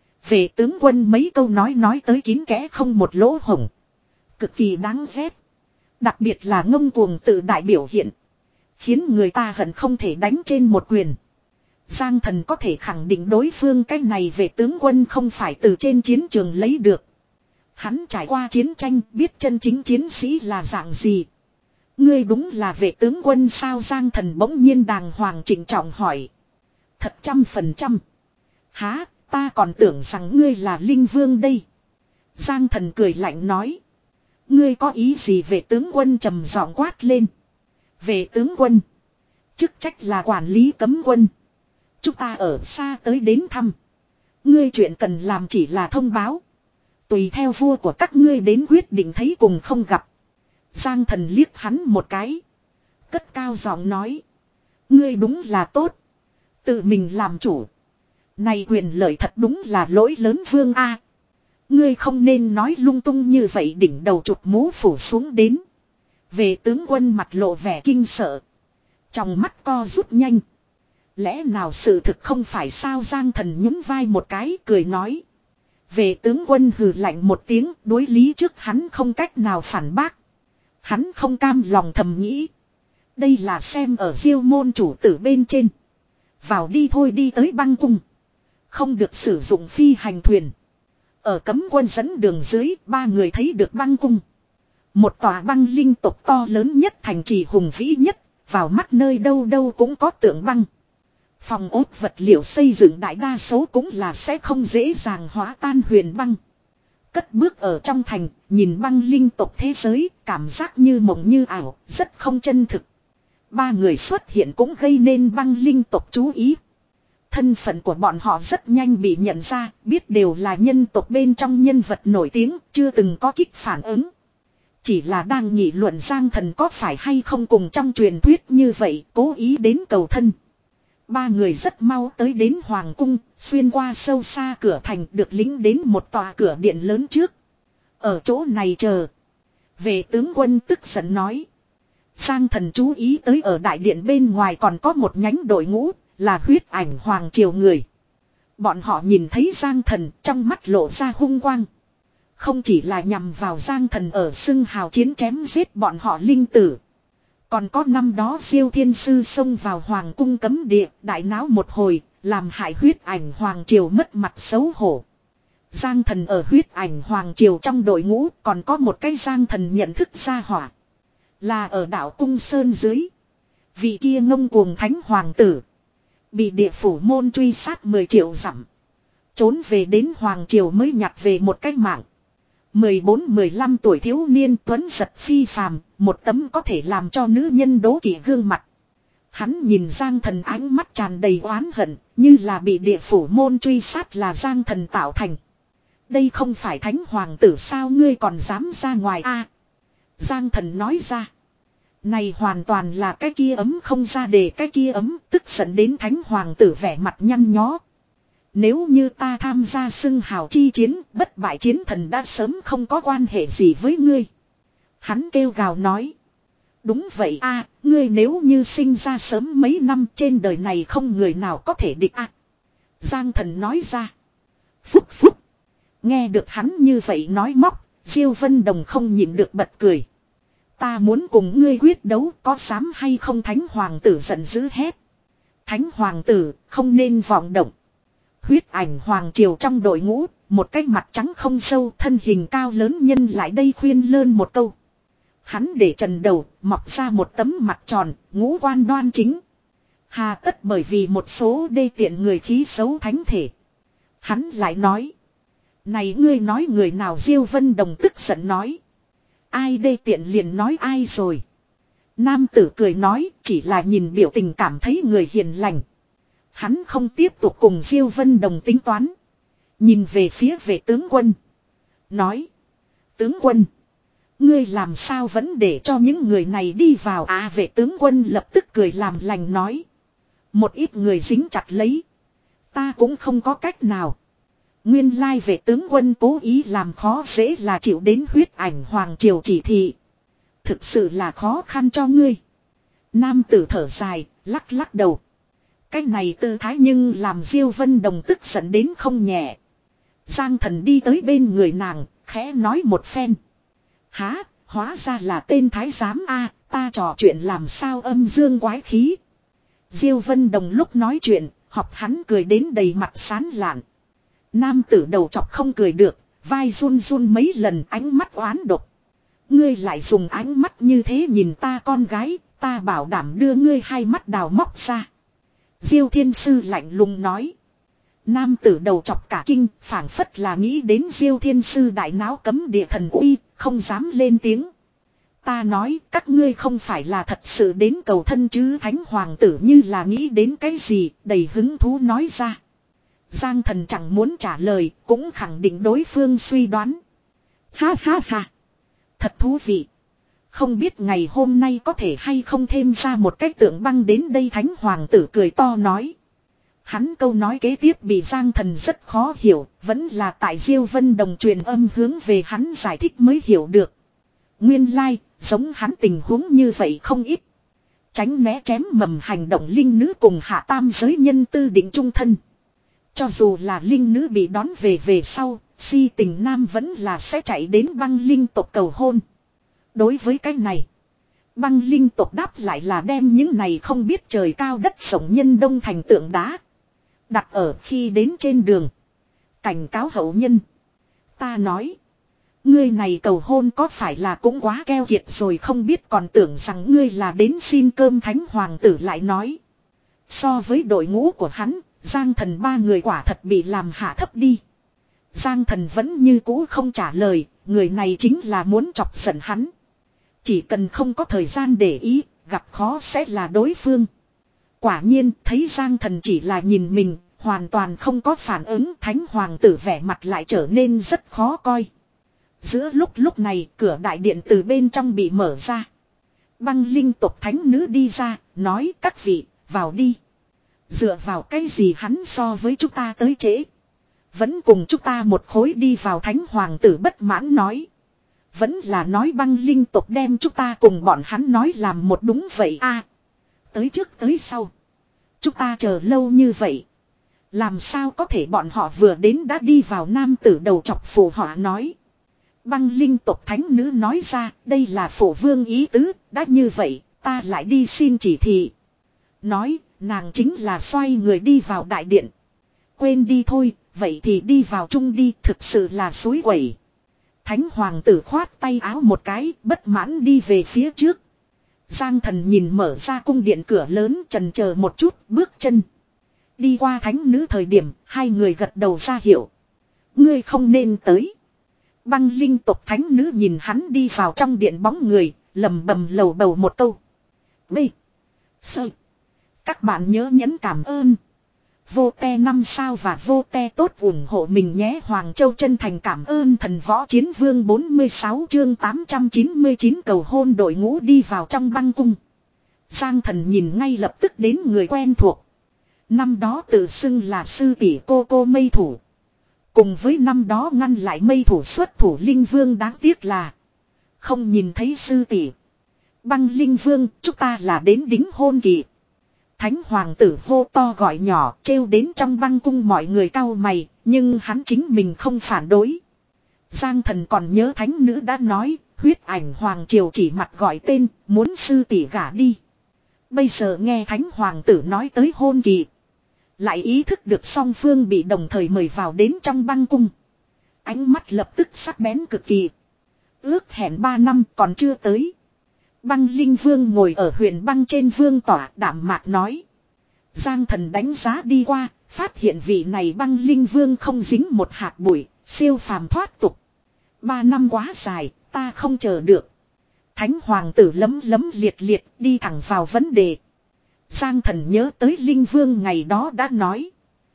Về tướng quân mấy câu nói nói tới kín kẽ không một lỗ hổng, cực kỳ đáng ghét. Đặc biệt là ngông cuồng tự đại biểu hiện, khiến người ta hận không thể đánh trên một quyền. Giang Thần có thể khẳng định đối phương cái này về tướng quân không phải từ trên chiến trường lấy được. Hắn trải qua chiến tranh, biết chân chính chiến sĩ là dạng gì. Ngươi đúng là vệ tướng quân sao? Giang Thần bỗng nhiên đàng hoàng trịnh trọng hỏi. Thật trăm phần trăm. Há, ta còn tưởng rằng ngươi là linh vương đây. Giang Thần cười lạnh nói. Ngươi có ý gì? Vệ tướng quân trầm giọng quát lên. Vệ tướng quân, chức trách là quản lý cấm quân. Chúng ta ở xa tới đến thăm. Ngươi chuyện cần làm chỉ là thông báo. Tùy theo vua của các ngươi đến quyết định thấy cùng không gặp. Giang Thần liếc hắn một cái, cất cao giọng nói. Ngươi đúng là tốt, tự mình làm chủ. Này quyền lợi thật đúng là lỗi lớn vương a. Ngươi không nên nói lung tung như vậy. Đỉnh đầu chụp mũ phủ xuống đến. Về tướng quân mặt lộ vẻ kinh sợ, trong mắt co rút nhanh. Lẽ nào sự thực không phải sao? Giang Thần nhún vai một cái cười nói. Về tướng quân hừ lạnh một tiếng, đối lý trước hắn không cách nào phản bác. Hắn không cam lòng thầm nghĩ. Đây là xem ở Diêu môn chủ tử bên trên. Vào đi thôi. Đi tới băng cung, không được sử dụng phi hành thuyền. Ở cấm quân dẫn đường dưới, ba người thấy được băng cung. Một tòa băng linh tộc to lớn nhất, thành trì hùng vĩ nhất. Vào mắt nơi đâu đâu cũng có tượng băng. Phòng ốt vật liệu xây dựng đại đa số cũng là sẽ không dễ dàng hóa tan huyền băng. cất bước ở trong thành, nhìn băng linh tộc thế giới, cảm giác như mộng như ảo, rất không chân thực. Ba người xuất hiện cũng gây nên băng linh tộc chú ý. Thân phận của bọn họ rất nhanh bị nhận ra, biết đều là nhân tộc bên trong nhân vật nổi tiếng, chưa từng có kích phản ứng. Chỉ là đang nghị luận Giang Thần có phải hay không cùng trong truyền thuyết như vậy, cố ý đến cầu thân. Ba người rất mau tới đến Hoàng cung, xuyên qua sâu xa cửa thành được lính đến một tòa cửa điện lớn trước. Ở chỗ này chờ. Về tướng quân tức giận nói. Giang Thần chú ý tới ở đại điện bên ngoài còn có một nhánh đội ngũ, là huyết ảnh Hoàng triều người. Bọn họ nhìn thấy Giang Thần trong mắt lộ ra hung quang. Không chỉ là nhằm vào Giang Thần ở xưng hào chiến chém giết bọn họ linh tử. Còn có năm đó Diêu Thiên Sư xông vào Hoàng cung cấm địa, đại náo một hồi, làm hại huyết ảnh Hoàng triều mất mặt xấu hổ. Giang Thần ở huyết ảnh Hoàng triều trong đội ngũ còn có một cái Giang Thần nhận thức ra hỏa. Là ở đảo Cung Sơn dưới. Vị kia ngông cuồng thánh hoàng tử. Bị địa phủ môn truy sát mười triệu dặm. Trốn về đến Hoàng triều mới nhặt về một cái mạng. mười bốn mười lăm tuổi thiếu niên tuấn giật phi phàm, một tấm có thể làm cho nữ nhân đố kỵ gương mặt. Hắn nhìn Giang Thần ánh mắt tràn đầy oán hận, như là bị địa phủ môn truy sát là Giang Thần tạo thành. Đây không phải thánh hoàng tử sao ngươi còn dám ra ngoài a? Giang Thần nói ra. Này hoàn toàn là cái kia ấm không ra để cái kia ấm, tức giận đến thánh hoàng tử vẻ mặt nhăn nhó. Nếu như ta tham gia xưng hào chi chiến, bất bại chiến thần đã sớm không có quan hệ gì với ngươi. Hắn kêu gào nói. Đúng vậy a, ngươi nếu như sinh ra sớm mấy năm trên đời này không người nào có thể địch a. Giang Thần nói ra. Phúc phúc. Nghe được hắn như vậy nói móc, Diêu Vân Đồng không nhịn được bật cười. Ta muốn cùng ngươi quyết đấu, có dám hay không? Thánh hoàng tử giận dữ hét. Thánh hoàng tử, không nên vọng động. Huyết ảnh Hoàng triều trong đội ngũ, một cái mặt trắng không sâu, thân hình cao lớn nhân lại đây khuyên lơn một câu. Hắn để trần đầu, mọc ra một tấm mặt tròn, ngũ quan đoan chính. Hà tất bởi vì một số đê tiện người khí xấu thánh thể. Hắn lại nói. Này ngươi nói người nào? Diêu Vân Đồng tức giận nói. Ai đê tiện liền nói ai rồi. Nam tử cười nói, chỉ là nhìn biểu tình cảm thấy người hiền lành. Hắn không tiếp tục cùng Diêu Vân Đồng tính toán. Nhìn về phía vệ tướng quân. Nói. Tướng quân. Ngươi làm sao vẫn để cho những người này đi vào à? Vệ tướng quân lập tức cười làm lành nói. Một ít người dính chặt lấy. Ta cũng không có cách nào. Nguyên lai vệ tướng quân cố ý làm khó dễ là chịu đến huyết ảnh Hoàng triều chỉ thị. Thực sự là khó khăn cho ngươi. Nam tử thở dài, lắc lắc đầu. Cái này tư thái nhưng làm Diêu Vân Đồng tức giận đến không nhẹ. Giang Thần đi tới bên người nàng, khẽ nói một phen. Há, hóa ra là tên thái giám a, ta trò chuyện làm sao âm dương quái khí. Diêu Vân Đồng lúc nói chuyện, học hắn cười đến đầy mặt sán lạn. Nam tử đầu chọc không cười được, vai run run mấy lần, ánh mắt oán độc. Ngươi lại dùng ánh mắt như thế nhìn ta con gái, ta bảo đảm đưa ngươi hai mắt đào móc ra. Diêu Thiên Sư lạnh lùng nói. Nam tử đầu chọc cả kinh, phảng phất là nghĩ đến Diêu Thiên Sư đại náo cấm địa thần uy, không dám lên tiếng. Ta nói các ngươi không phải là thật sự đến cầu thân chứ? Thánh hoàng tử như là nghĩ đến cái gì, đầy hứng thú nói ra. Giang Thần chẳng muốn trả lời, cũng khẳng định đối phương suy đoán. Ha ha ha. Thật thú vị. Không biết ngày hôm nay có thể hay không thêm ra một cái tượng băng đến đây? Thánh hoàng tử cười to nói. Hắn câu nói kế tiếp bị Giang Thần rất khó hiểu, vẫn là tại Diêu Vân Đồng truyền âm hướng về hắn giải thích mới hiểu được. Nguyên lai, like, giống hắn tình huống như vậy không ít. Tránh né chém mầm hành động linh nữ cùng hạ tam giới nhân tư định trung thân. Cho dù là linh nữ bị đón về về sau, si tình nam vẫn là sẽ chạy đến băng linh tộc cầu hôn. Đối với cái này, băng linh tộc đáp lại là đem những này không biết trời cao đất rộng nhân đông thành tượng đá. Đặt ở khi đến trên đường. Cảnh cáo hậu nhân. Ta nói. Ngươi này cầu hôn có phải là cũng quá keo kiệt rồi không biết còn tưởng rằng ngươi là đến xin cơm? Thánh hoàng tử lại nói. So với đội ngũ của hắn, Giang Thần ba người quả thật bị làm hạ thấp đi. Giang Thần vẫn như cũ không trả lời, người này chính là muốn chọc giận hắn. Chỉ cần không có thời gian để ý, gặp khó sẽ là đối phương. Quả nhiên thấy Giang Thần chỉ là nhìn mình, hoàn toàn không có phản ứng, Thánh Hoàng tử vẻ mặt lại trở nên rất khó coi. Giữa lúc lúc này cửa đại điện từ bên trong bị mở ra. Băng linh tộc thánh nữ đi ra, nói các vị, vào đi. Dựa vào cái gì hắn so với chúng ta tới trễ. Vẫn cùng chúng ta một khối đi vào, Thánh Hoàng tử bất mãn nói. Vẫn là nói băng linh tộc đem chúng ta cùng bọn hắn nói làm một đúng vậy a. Tới trước tới sau. Chúng ta chờ lâu như vậy. Làm sao có thể bọn họ vừa đến đã đi vào, nam tử đầu chọc phù họa nói. Băng linh tộc thánh nữ nói ra, đây là phổ vương ý tứ, đã như vậy, ta lại đi xin chỉ thị. Nói, nàng chính là xoay người đi vào đại điện. Quên đi thôi, vậy thì đi vào chung đi, thực sự là suối quẩy. Thánh Hoàng tử khoát tay áo một cái, bất mãn đi về phía trước. Giang Thần nhìn mở ra cung điện cửa lớn, chần chờ một chút, bước chân. Đi qua thánh nữ thời điểm, hai người gật đầu ra hiệu. Ngươi không nên tới. Băng linh tộc thánh nữ nhìn hắn đi vào trong điện bóng người, lầm bầm lầu bầu một câu. B. Sơ. Các bạn nhớ nhấn cảm ơn. Vô te năm sao và vô te tốt ủng hộ mình nhé. Hoàng Châu chân thành cảm ơn thần võ chiến vương. Bốn mươi sáu chương tám trăm chín mươi chín cầu hôn. Đội ngũ đi vào trong băng cung. Giang Thần nhìn ngay lập tức đến người quen thuộc. Năm đó tự xưng là sư tỷ cô cô mây thủ. Cùng với năm đó ngăn lại mây thủ xuất thủ linh vương, đáng tiếc là không nhìn thấy sư tỷ. Băng linh vương, chúng ta là đến đính hôn kỳ. Thánh Hoàng tử hô to gọi nhỏ, trêu đến trong băng cung mọi người cau mày, nhưng hắn chính mình không phản đối. Giang Thần còn nhớ thánh nữ đã nói, huyết ảnh hoàng triều chỉ mặt gọi tên, muốn sư tỷ gả đi. Bây giờ nghe Thánh Hoàng tử nói tới hôn kỳ, lại ý thức được song phương bị đồng thời mời vào đến trong băng cung. Ánh mắt lập tức sắc bén cực kỳ. Ước hẹn ba năm còn chưa tới. Băng linh vương ngồi ở huyền băng trên vương tỏa, đạm mạc nói. Giang Thần đánh giá đi qua, phát hiện vị này băng linh vương không dính một hạt bụi, siêu phàm thoát tục. Ba năm quá dài, ta không chờ được. Thánh Hoàng tử lấm lấm liệt liệt đi thẳng vào vấn đề. Giang Thần nhớ tới linh vương ngày đó đã nói.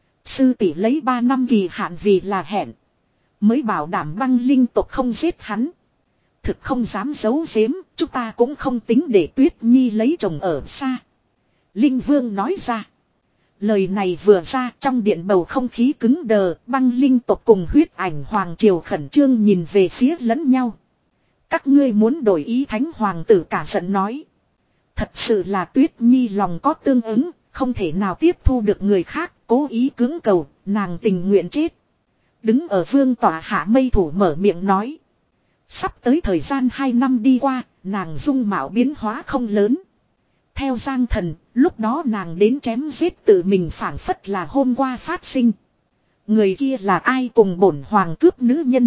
Sư tỷ lấy ba năm kỳ hạn vì là hẹn. Mới bảo đảm băng linh tộc không giết hắn. Thực không dám giấu giếm, chúng ta cũng không tính để Tuyết Nhi lấy chồng ở xa. Linh vương nói ra. Lời này vừa ra, trong điện bầu không khí cứng đờ, băng linh tộc cùng huyết ảnh hoàng triều khẩn trương nhìn về phía lẫn nhau. Các ngươi muốn đổi ý, Thánh Hoàng tử cả giận nói. Thật sự là Tuyết Nhi lòng có tương ứng, không thể nào tiếp thu được người khác, cố ý cưỡng cầu, nàng tình nguyện chết. Đứng ở vương tỏa hạ mây thủ mở miệng nói. Sắp tới thời gian hai năm đi qua, nàng dung mạo biến hóa không lớn. Theo Giang Thần, lúc đó nàng đến chém giết tự mình phảng phất là hôm qua phát sinh. Người kia là ai, cùng bổn hoàng cướp nữ nhân.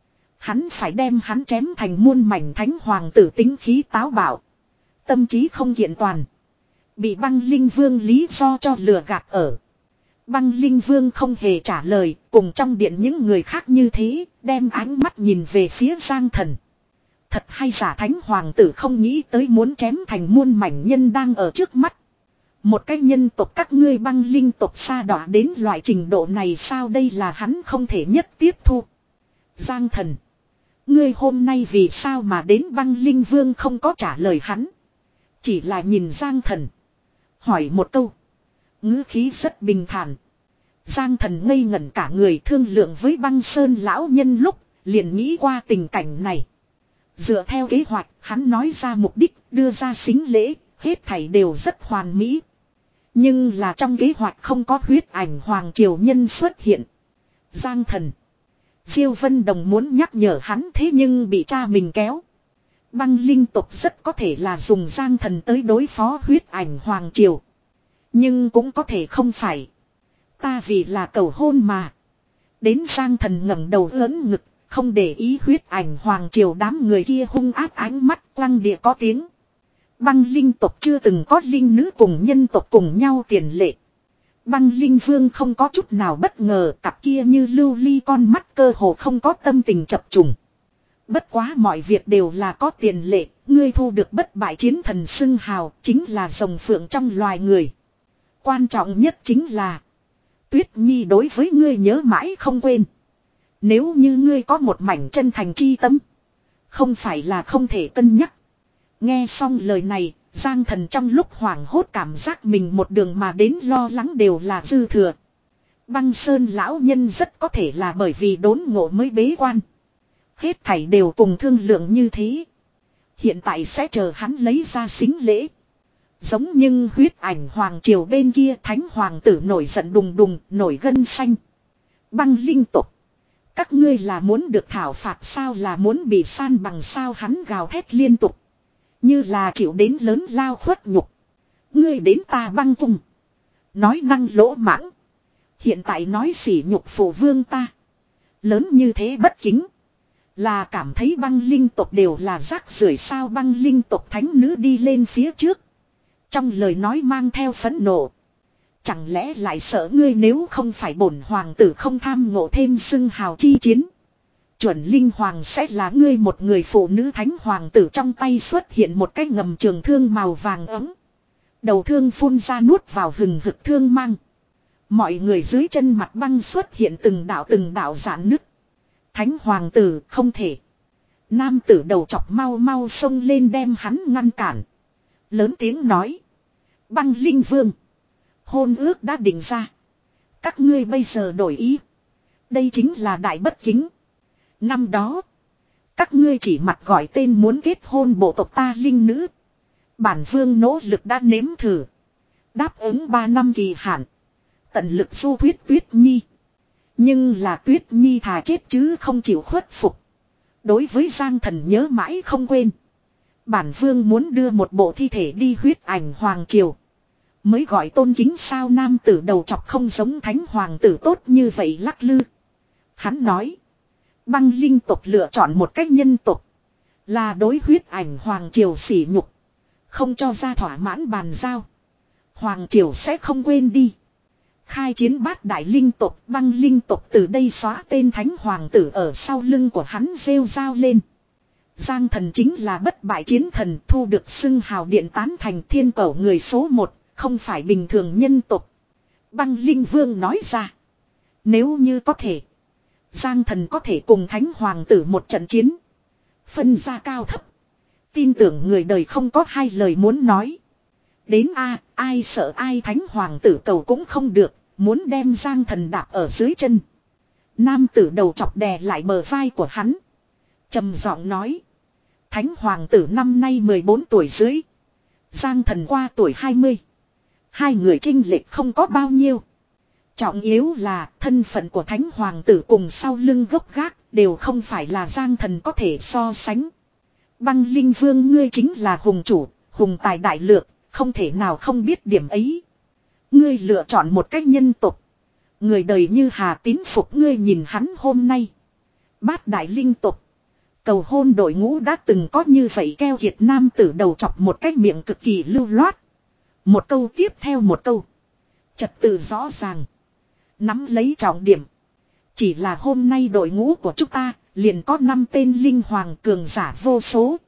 Hắn phải đem hắn chém thành muôn mảnh. Thánh Hoàng tử tính khí táo bạo. Tâm trí không kiện toàn. Bị băng linh vương lý do cho lừa gạt ở. Băng linh vương không hề trả lời, cùng trong điện những người khác như thế, đem ánh mắt nhìn về phía Giang Thần. Thật hay giả, Thánh Hoàng tử không nghĩ tới muốn chém thành muôn mảnh nhân đang ở trước mắt. Một cái nhân tộc các ngươi băng linh tộc xa đọa đến loại trình độ này sao, đây là hắn không thể nhất tiếp thu. Giang Thần, ngươi hôm nay vì sao mà đến? Băng linh vương không có trả lời hắn. Chỉ là nhìn Giang Thần. Hỏi một câu. Ngữ khí rất bình thản. Giang Thần ngây ngẩn cả người, thương lượng với băng sơn lão nhân lúc, liền nghĩ qua tình cảnh này. Dựa theo kế hoạch, hắn nói ra mục đích, đưa ra sính lễ, hết thảy đều rất hoàn mỹ. Nhưng là trong kế hoạch không có huyết ảnh hoàng triều nhân xuất hiện. Giang Thần. Diêu Vân Đồng muốn nhắc nhở hắn, thế nhưng bị cha mình kéo. Băng linh tộc rất có thể là dùng Giang Thần tới đối phó huyết ảnh hoàng triều. Nhưng cũng có thể không phải. Ta vì là cầu hôn mà. Đến Giang Thần ngẩng đầu ưỡn ngực, không để ý huyết ảnh hoàng triều đám người kia hung ác ánh mắt quăng địa có tiếng. Băng linh tộc chưa từng có linh nữ cùng nhân tộc cùng nhau tiền lệ. Băng Linh Vương không có chút nào bất ngờ, cặp kia như lưu ly con mắt cơ hồ không có tâm tình chập trùng. Bất quá mọi việc đều là có tiền lệ, ngươi thu được bất bại chiến thần xưng hào, chính là rồng phượng trong loài người. Quan trọng nhất chính là Tuyết Nhi đối với ngươi nhớ mãi không quên. Nếu như ngươi có một mảnh chân thành chi tâm, không phải là không thể cân nhắc. Nghe xong lời này, Giang Thần trong lúc hoảng hốt cảm giác mình một đường mà đến lo lắng đều là dư thừa. Băng Sơn lão nhân rất có thể là bởi vì đốn ngộ mới bế quan. Hết thảy đều cùng thương lượng như thế. Hiện tại sẽ chờ hắn lấy ra sính lễ. Giống nhưng huyết ảnh hoàng triều bên kia thánh hoàng tử nổi giận đùng đùng, nổi gân xanh. Băng linh tục. Các ngươi là muốn được thảo phạt sao, là muốn bị san bằng sao, hắn gào thét liên tục. Như là chịu đến lớn lao khuất nhục. Ngươi đến ta băng cung. Nói năng lỗ mãng. Hiện tại nói sỉ nhục phụ vương ta. Lớn như thế bất kính. Là cảm thấy băng linh tộc đều là rác rưởi sao. Băng linh tộc thánh nữ đi lên phía trước. Trong lời nói mang theo phẫn nộ. Chẳng lẽ lại sợ ngươi nếu không phải bổn hoàng tử không tham ngộ thêm xưng hào chi chiến. Chuẩn linh hoàng sẽ là ngươi một người phụ nữ. Thánh hoàng tử trong tay xuất hiện một cái ngầm trường thương màu vàng ấm. Đầu thương phun ra nuốt vào hừng hực thương mang. Mọi người dưới chân mặt băng xuất hiện từng đạo từng đạo giãn nứt. Thánh hoàng tử không thể. Nam tử đầu chọc mau mau xông lên đem hắn ngăn cản. Lớn tiếng nói. Băng linh vương. Hôn ước đã định ra. Các ngươi bây giờ đổi ý. Đây chính là đại bất kính. Năm đó. Các ngươi chỉ mặt gọi tên muốn kết hôn bộ tộc ta linh nữ. Bản vương nỗ lực đã nếm thử. Đáp ứng ba năm kỳ hạn. Tận lực du thuyết Tuyết Nhi. Nhưng là Tuyết Nhi thà chết chứ không chịu khuất phục. Đối với Giang Thần nhớ mãi không quên. Bản vương muốn đưa một bộ thi thể đi huyết ảnh hoàng triều. Mới gọi tôn kính sao. Nam tử đầu chọc không giống thánh hoàng tử tốt như vậy lắc lư. Hắn nói. Băng linh tộc lựa chọn một cách nhân tộc. Là đối huyết ảnh hoàng triều sỉ nhục. Không cho ra thỏa mãn bàn giao. Hoàng triều sẽ không quên đi. Khai chiến bát đại linh tộc. Băng linh tộc từ đây xóa tên thánh hoàng tử ở sau lưng của hắn rêu rao lên. Giang Thần chính là bất bại chiến thần, thu được xưng hào điện tán thành thiên cẩu người số một, không phải bình thường nhân tộc. Băng linh vương nói ra. Nếu như có thể, Giang Thần có thể cùng thánh hoàng tử một trận chiến. Phân ra cao thấp. Tin tưởng người đời không có hai lời muốn nói. Đến a ai sợ ai, thánh hoàng tử cầu cũng không được, muốn đem Giang Thần đạp ở dưới chân. Nam tử đầu chọc đè lại bờ vai của hắn. Trầm giọng nói. Thánh hoàng tử năm nay mười bốn tuổi dưới. Giang Thần qua tuổi hai mươi. Hai người chênh lệch không có bao nhiêu. Trọng yếu là thân phận của thánh hoàng tử cùng sau lưng gốc gác đều không phải là Giang Thần có thể so sánh. Băng linh vương ngươi chính là hùng chủ, hùng tài đại lược, không thể nào không biết điểm ấy. Ngươi lựa chọn một cách nhân tục. Người đời như Hà tín phục ngươi, nhìn hắn hôm nay. Bát đại linh tục. Cầu hôn đội ngũ đã từng có như vậy keo kiệt. Nam tử đầu chọc một cái miệng cực kỳ lưu loát. Một câu tiếp theo một câu. Trật tự rõ ràng. Nắm lấy trọng điểm. Chỉ là hôm nay đội ngũ của chúng ta liền có năm tên linh hoàng cường giả vô số.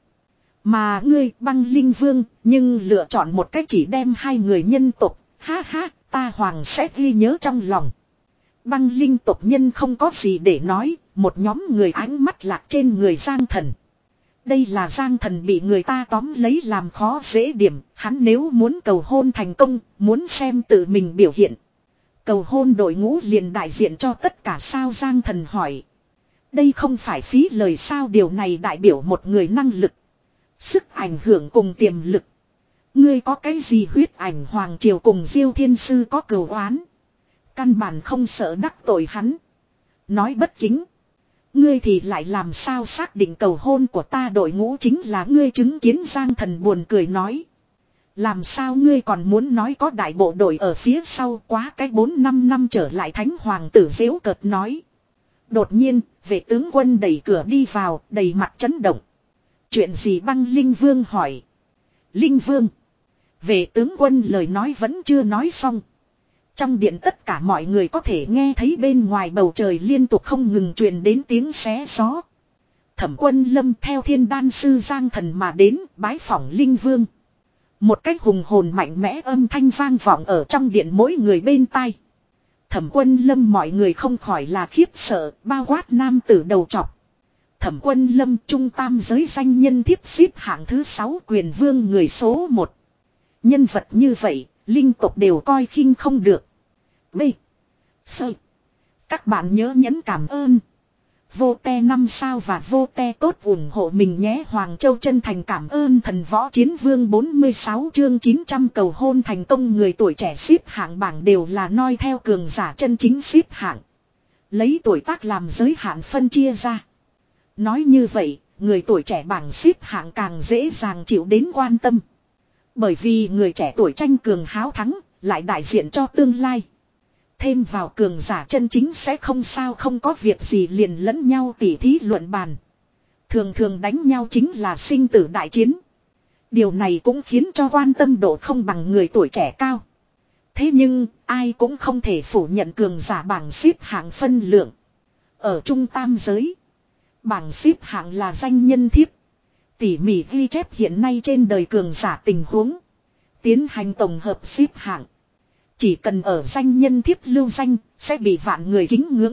Mà ngươi băng linh vương nhưng lựa chọn một cách chỉ đem hai người nhân tộc. Ha ha, ta hoàng sẽ ghi nhớ trong lòng. Băng linh tộc nhân không có gì để nói. Một nhóm người ánh mắt lạc trên người Giang Thần. Đây là Giang Thần bị người ta tóm lấy làm khó dễ điểm. Hắn nếu muốn cầu hôn thành công, muốn xem tự mình biểu hiện. Cầu hôn đội ngũ liền đại diện cho tất cả sao, Giang Thần hỏi. Đây không phải phí lời sao, điều này đại biểu một người năng lực. Sức ảnh hưởng cùng tiềm lực. Ngươi có cái gì huyết ảnh hoàng triều cùng Diêu Thiên Sư có cừu oán. Căn bản không sợ đắc tội hắn. Nói bất kính. Ngươi thì lại làm sao xác định cầu hôn của ta đội ngũ chính là ngươi chứng kiến. Giang Thần buồn cười nói. Làm sao ngươi còn muốn nói có đại bộ đội ở phía sau, quá cái bốn năm năm trở lại. Thánh hoàng tử giễu cợt nói. Đột nhiên, vệ tướng quân đẩy cửa đi vào, đầy mặt chấn động. Chuyện gì? Băng linh vương hỏi. Linh vương. Vệ tướng quân lời nói vẫn chưa nói xong. Trong điện tất cả mọi người có thể nghe thấy bên ngoài bầu trời liên tục không ngừng truyền đến tiếng xé gió. Thẩm Quân Lâm theo Thiên Đan sư Giang Thần mà đến bái phỏng Linh Vương. Một cách hùng hồn mạnh mẽ âm thanh vang vọng ở trong điện mỗi người bên tai. Thẩm Quân Lâm mọi người không khỏi là khiếp sợ, bao quát nam tử đầu trọc. Thẩm Quân Lâm trung tam giới danh nhân thiếp xếp hạng thứ sáu quyền vương người số một. Nhân vật như vậy, linh tộc đều coi khinh không được. B. Sơ. Các bạn nhớ nhấn cảm ơn. Vô te năm sao và vô te tốt ủng hộ mình nhé. Hoàng Châu chân thành cảm ơn thần võ chiến vương bốn mươi sáu chương chín trăm cầu hôn thành công. Người tuổi trẻ xếp hạng bảng đều là noi theo cường giả chân chính xếp hạng. Lấy tuổi tác làm giới hạn phân chia ra. Nói như vậy, người tuổi trẻ bảng xếp hạng càng dễ dàng chịu đến quan tâm. Bởi vì người trẻ tuổi tranh cường háo thắng, lại đại diện cho tương lai. Thêm vào cường giả chân chính sẽ không sao không có việc gì liền lẫn nhau tỉ thí luận bàn. Thường thường đánh nhau chính là sinh tử đại chiến. Điều này cũng khiến cho quan tâm độ không bằng người tuổi trẻ cao. Thế nhưng, ai cũng không thể phủ nhận cường giả bảng xếp hạng phân lượng. Ở trung tam giới, bảng xếp hạng là danh nhân thiếp. Tỉ mỉ ghi chép hiện nay trên đời cường giả tình huống. Tiến hành tổng hợp xếp hạng. Chỉ cần ở danh nhân thiếp lưu danh, sẽ bị vạn người kính ngưỡng.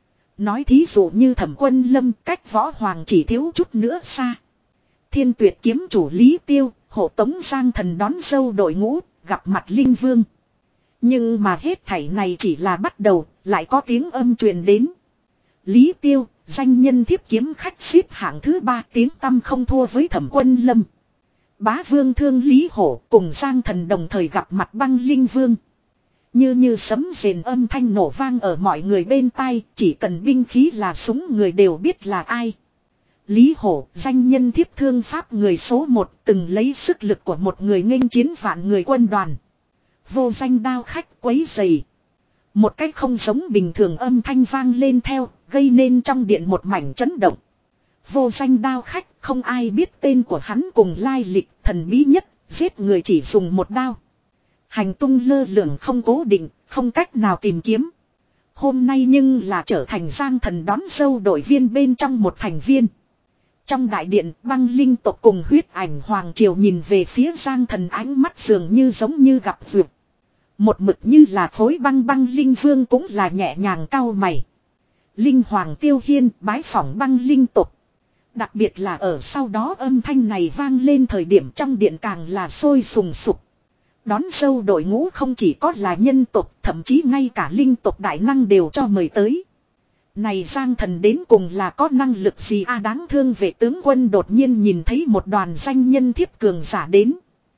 Nói thí dụ như Thẩm Quân Lâm cách võ hoàng chỉ thiếu chút nữa xa. Thiên Tuyệt kiếm chủ Lý Tiêu, hộ tống Giang Thần đón dâu đội ngũ, gặp mặt Linh Vương. Nhưng mà hết thảy này chỉ là bắt đầu, lại có tiếng âm truyền đến. Lý Tiêu, danh nhân thiếp kiếm khách xếp hạng thứ ba, tiếng tăm không thua với Thẩm Quân Lâm. Bá Vương Thương Lý Hổ cùng Giang Thần đồng thời gặp mặt băng Linh Vương. Như như sấm rền âm thanh nổ vang ở mọi người bên tai, chỉ cần binh khí là súng người đều biết là ai. Lý Hổ, danh nhân thiếp thương pháp người số một, từng lấy sức lực của một người nghênh chiến vạn người quân đoàn. Vô danh đao khách quấy dày. Một cách không giống bình thường âm thanh vang lên theo, gây nên trong điện một mảnh chấn động. Vô danh đao khách, không ai biết tên của hắn cùng lai lịch, thần bí nhất, giết người chỉ dùng một đao. Hành tung lơ lửng không cố định, không cách nào tìm kiếm. Hôm nay nhưng là trở thành Giang Thần đón dâu đội viên bên trong một thành viên. Trong đại điện, băng linh tộc cùng huyết ảnh hoàng triều nhìn về phía Giang Thần, ánh mắt dường như giống như gặp duyệt. Một mực như là khối băng băng linh vương cũng là nhẹ nhàng cau mày. Linh hoàng Tiêu Hiên bái phỏng băng linh tộc. Đặc biệt là ở sau đó âm thanh này vang lên thời điểm trong điện càng là sôi sùng sục. Đón dâu đội ngũ không chỉ có là nhân tộc, thậm chí ngay cả linh tộc đại năng đều cho mời tới. Này Giang Thần đến cùng là có năng lực gì a, đáng thương vệ tướng quân đột nhiên nhìn thấy một đoàn danh nhân thiếp cường giả đến.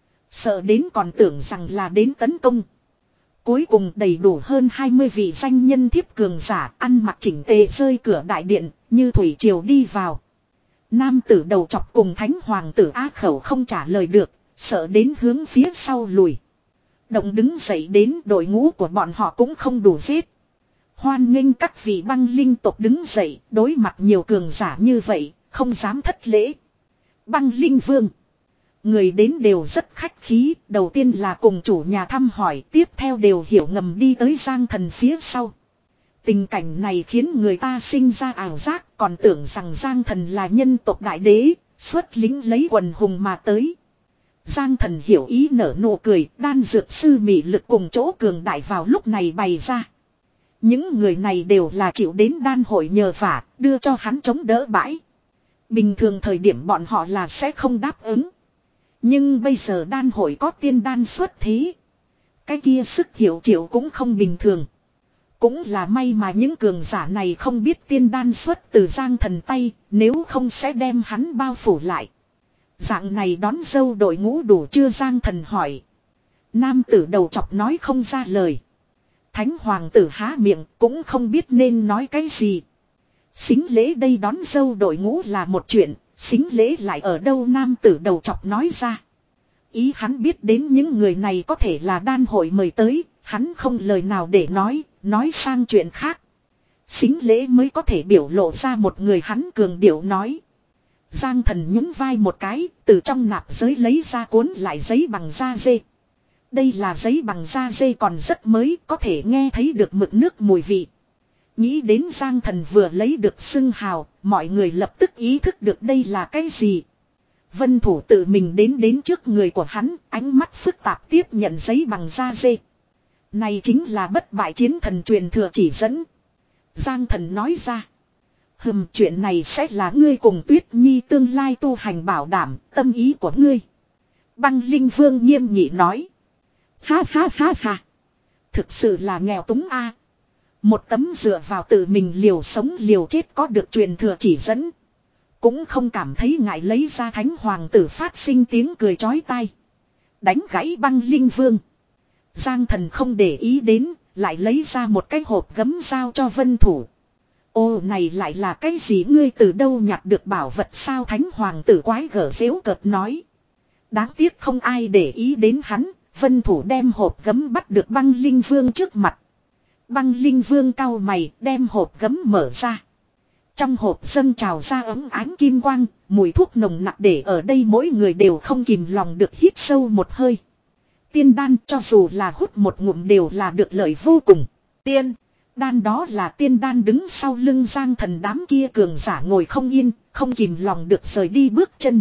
Sợ đến còn tưởng rằng là đến tấn công. Cuối cùng đầy đủ hơn hai mươi vị danh nhân thiếp cường giả ăn mặc chỉnh tề rơi cửa đại điện, như thủy triều đi vào. Nam tử đầu chọc cùng thánh hoàng tử á khẩu không trả lời được, sợ đến hướng phía sau lùi. Động đứng dậy đến đội ngũ của bọn họ cũng không đủ giết. Hoan nghênh các vị băng linh tộc đứng dậy, đối mặt nhiều cường giả như vậy, không dám thất lễ. Băng linh vương. Người đến đều rất khách khí, đầu tiên là cùng chủ nhà thăm hỏi, tiếp theo đều hiểu ngầm đi tới Giang Thần phía sau. Tình cảnh này khiến người ta sinh ra ảo giác, còn tưởng rằng Giang Thần là nhân tộc đại đế, xuất lính lấy quần hùng mà tới. Giang Thần hiểu ý nở nụ cười, đan dược sư mị lực cùng chỗ cường đại vào lúc này bày ra. Những người này đều là chịu đến đan hội nhờ vả, đưa cho hắn chống đỡ bãi. Bình thường thời điểm bọn họ là sẽ không đáp ứng. Nhưng bây giờ đan hội có tiên đan xuất thế. Cái kia sức hiểu chịu cũng không bình thường. Cũng là may mà những cường giả này không biết tiên đan xuất từ Giang Thần tay, nếu không sẽ đem hắn bao phủ lại. Dạng này đón dâu đội ngũ đủ chưa, Giang Thần hỏi. Nam tử đầu chọc nói không ra lời. Thánh hoàng tử há miệng cũng không biết nên nói cái gì. Xính lễ đây đón dâu đội ngũ là một chuyện, xính lễ lại ở đâu, nam tử đầu chọc nói ra. Ý hắn biết đến những người này có thể là đan hội mời tới, hắn không lời nào để nói, nói sang chuyện khác. Xính lễ mới có thể biểu lộ ra một người, hắn cường điệu nói. Giang Thần nhún vai một cái, từ trong nạp giới lấy ra cuốn lại giấy bằng da dê. Đây là giấy bằng da dê còn rất mới, có thể nghe thấy được mực nước mùi vị. Nghĩ đến Giang Thần vừa lấy được xưng hào, mọi người lập tức ý thức được đây là cái gì. Vân Thủ tự mình đến đến trước người của hắn, ánh mắt phức tạp tiếp nhận giấy bằng da dê. Này chính là bất bại chiến thần truyền thừa chỉ dẫn. Giang Thần nói ra. Hừm, chuyện này sẽ là ngươi cùng Tuyết Nhi tương lai tu hành bảo đảm, tâm ý của ngươi. Băng Linh Vương nghiêm nghị nói. Ha ha ha ha. Thực sự là nghèo túng a. Một tấm dựa vào tự mình liều sống liều chết có được truyền thừa chỉ dẫn. Cũng không cảm thấy ngại lấy ra Thánh Hoàng tử phát sinh tiếng cười chói tai. Đánh gãy Băng Linh Vương. Giang Thần không để ý đến, lại lấy ra một cái hộp gấm giao cho Vân Thủ. Ô này lại là cái gì, ngươi từ đâu nhặt được bảo vật sao? Thánh Hoàng tử quái gở giễu cợt nói. Đáng tiếc không ai để ý đến hắn. Vân Thủ đem hộp gấm bắt được Băng Linh Vương trước mặt. Băng Linh Vương cau mày đem hộp gấm mở ra. Trong hộp dâng trào ra ấm ánh kim quang, mùi thuốc nồng nặc để ở đây mỗi người đều không kìm lòng được hít sâu một hơi. Tiên đan cho dù là hút một ngụm đều là được lợi vô cùng. Tiên đan, đó là tiên đan. Đứng sau lưng Giang Thần đám kia cường giả ngồi không yên, không kìm lòng được rời đi bước chân.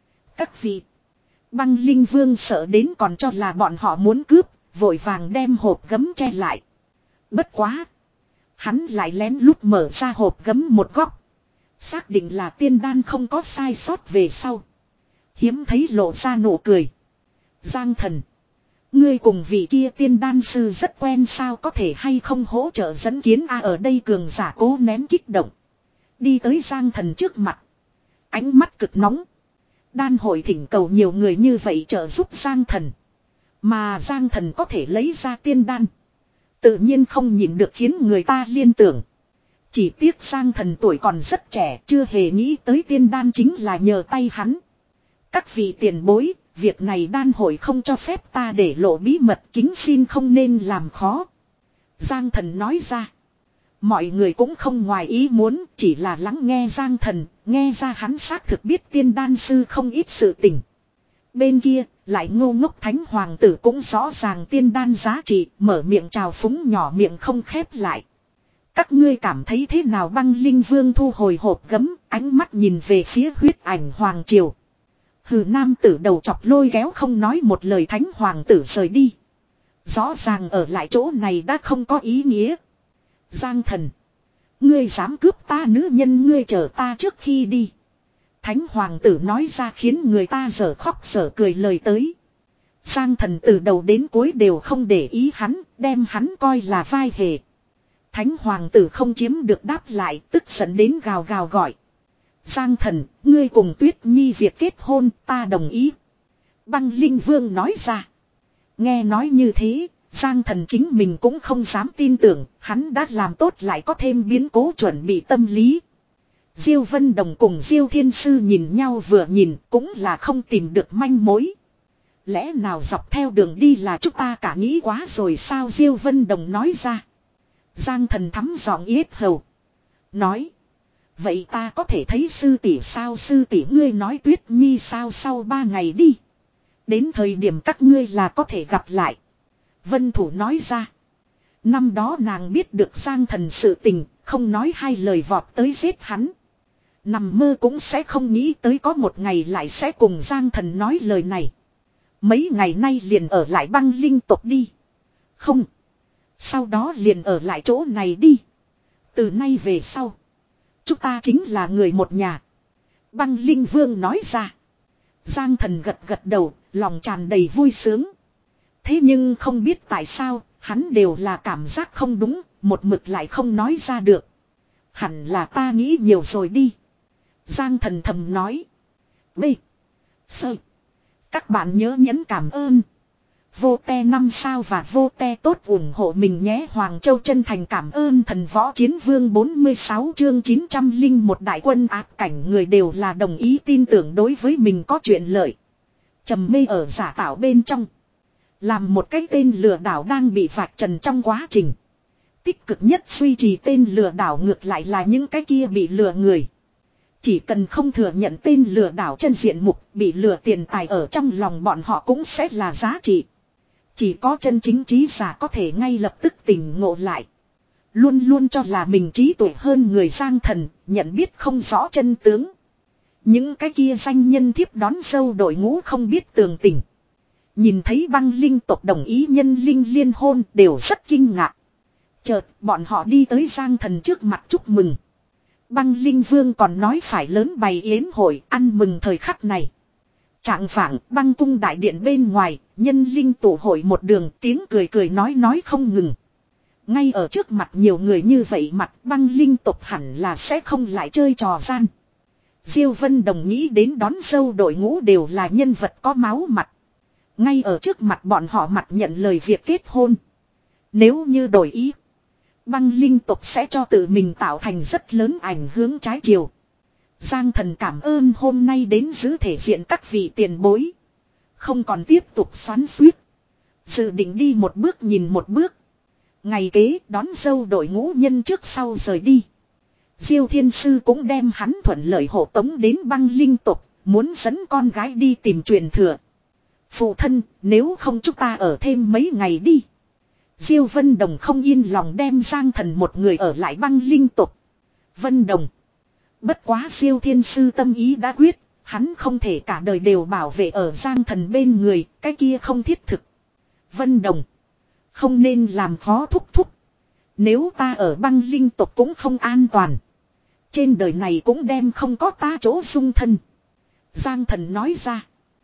Các vị. Băng Linh Vương sợ đến còn cho là bọn họ muốn cướp, vội vàng đem hộp gấm che lại. Bất quá. Hắn lại lén lút mở ra hộp gấm một góc. Xác định là tiên đan không có sai sót về sau. Hiếm thấy lộ ra nụ cười. Giang Thần. Ngươi cùng vị kia tiên đan sư rất quen sao, có thể hay không hỗ trợ dẫn kiến a? Ở đây cường giả cố nén kích động. Đi tới Giang Thần trước mặt. Ánh mắt cực nóng. Đan hội thỉnh cầu nhiều người như vậy trợ giúp Giang Thần. Mà Giang Thần có thể lấy ra tiên đan. Tự nhiên không nhìn được khiến người ta liên tưởng. Chỉ tiếc Giang Thần tuổi còn rất trẻ, chưa hề nghĩ tới tiên đan chính là nhờ tay hắn. Các vị tiền bối, việc này đan hội không cho phép ta để lộ bí mật, kính xin không nên làm khó. Giang Thần nói ra. Mọi người cũng không ngoài ý muốn, chỉ là lắng nghe Giang Thần, nghe ra hắn xác thực biết tiên đan sư không ít sự tình. Bên kia, lại ngô ngốc Thánh Hoàng tử cũng rõ ràng tiên đan giá trị, mở miệng trào phúng nhỏ miệng không khép lại. Các ngươi cảm thấy thế nào? Băng Linh Vương thu hồi hộp gấm, ánh mắt nhìn về phía huyết ảnh Hoàng Triều. Hừ, nam tử đầu chọc lôi kéo không nói một lời. Thánh Hoàng tử rời đi. Rõ ràng ở lại chỗ này đã không có ý nghĩa. Giang Thần. Ngươi dám cướp ta nữ nhân, ngươi chờ ta trước khi đi. Thánh Hoàng tử nói ra khiến người ta dở khóc dở cười lời tới. Giang Thần từ đầu đến cuối đều không để ý hắn, đem hắn coi là vai hề. Thánh Hoàng tử không chiếm được đáp lại, tức giận đến gào gào gọi. Giang Thần, ngươi cùng Tuyết Nhi việc kết hôn, ta đồng ý. Băng Linh Vương nói ra. Nghe nói như thế, Giang Thần chính mình cũng không dám tin tưởng, hắn đã làm tốt lại có thêm biến cố chuẩn bị tâm lý. Diêu Vân Đồng cùng Diêu Thiên Sư nhìn nhau vừa nhìn, cũng là không tìm được manh mối. Lẽ nào dọc theo đường đi là chúng ta cả nghĩ quá rồi sao? Diêu Vân Đồng nói ra. Giang Thần thắm giọng yết hầu. Nói. Vậy ta có thể thấy sư tỷ sao? Sư tỷ ngươi nói Tuyết Nhi sao? Sau ba ngày đi. Đến thời điểm các ngươi là có thể gặp lại. Vân Thủ nói ra. Năm đó nàng biết được Giang Thần sự tình, không nói hai lời vọt tới giết hắn. Nằm mơ cũng sẽ không nghĩ tới có một ngày lại sẽ cùng Giang Thần nói lời này. Mấy ngày nay liền ở lại Băng Linh tộc đi. Không. Sau đó liền ở lại chỗ này đi. Từ nay về sau. Chúng ta chính là người một nhà. Băng Linh Vương nói ra. Giang Thần gật gật đầu, lòng tràn đầy vui sướng. Thế nhưng không biết tại sao, hắn đều là cảm giác không đúng, một mực lại không nói ra được. Hẳn là ta nghĩ nhiều rồi đi. Giang Thần thầm nói. B. Sơ. Các bạn nhớ nhấn cảm ơn. Vô te năm sao và vô te tốt ủng hộ mình nhé. Hoàng Châu chân thành cảm ơn. Thần Võ Chiến Vương bốn mươi sáu chương chín trăm linh một đại quân áp cảnh, người đều là đồng ý tin tưởng đối với mình có chuyện lợi. Trầm mê ở giả tạo bên trong. Làm một cái tên lừa đảo đang bị vạch trần trong quá trình. Tích cực nhất duy trì tên lừa đảo ngược lại là những cái kia bị lừa người. Chỉ cần không thừa nhận tên lừa đảo chân diện mục, bị lừa tiền tài ở trong lòng bọn họ cũng sẽ là giá trị. Chỉ có chân chính trí giả có thể ngay lập tức tỉnh ngộ lại. Luôn luôn cho là mình trí tuệ hơn người Giang Thần, nhận biết không rõ chân tướng. Những cái kia danh nhân thiếp đón dâu đội ngũ không biết tường tình. Nhìn thấy băng linh tộc đồng ý nhân linh liên hôn đều rất kinh ngạc. Chợt bọn họ đi tới Giang Thần trước mặt chúc mừng. Băng linh vương còn nói phải lớn bày yến hội ăn mừng thời khắc này. Trạng vạng băng cung đại điện bên ngoài, nhân linh tụ hội một đường tiếng cười cười nói nói không ngừng. Ngay ở trước mặt nhiều người như vậy mặt băng linh tộc hẳn là sẽ không lại chơi trò gian. Diêu Vân Đồng nghĩ đến đón dâu đội ngũ đều là nhân vật có máu mặt. Ngay ở trước mặt bọn họ mặt nhận lời việc kết hôn. Nếu như đổi ý, băng linh tộc sẽ cho tự mình tạo thành rất lớn ảnh hướng trái chiều. Giang Thần cảm ơn hôm nay đến giữ thể diện các vị tiền bối. Không còn tiếp tục xoắn xuýt. Dự định đi một bước nhìn một bước. Ngày kế đón dâu đội ngũ nhân trước sau rời đi. Diêu Thiên Sư cũng đem hắn thuận lợi hộ tống đến băng linh tộc, muốn dẫn con gái đi tìm truyền thừa. Phụ thân, nếu không chúng ta ở thêm mấy ngày đi. Diêu Vân Đồng không yên lòng đem Giang Thần một người ở lại băng linh tộc. Vân Đồng. Bất quá Diêu Thiên Sư tâm ý đã quyết, hắn không thể cả đời đều bảo vệ ở Giang Thần bên người, cái kia không thiết thực. Vân Đồng. Không nên làm khó thúc thúc. Nếu ta ở băng linh tộc cũng không an toàn. Trên đời này cũng đem không có ta chỗ dung thân. Giang Thần nói ra.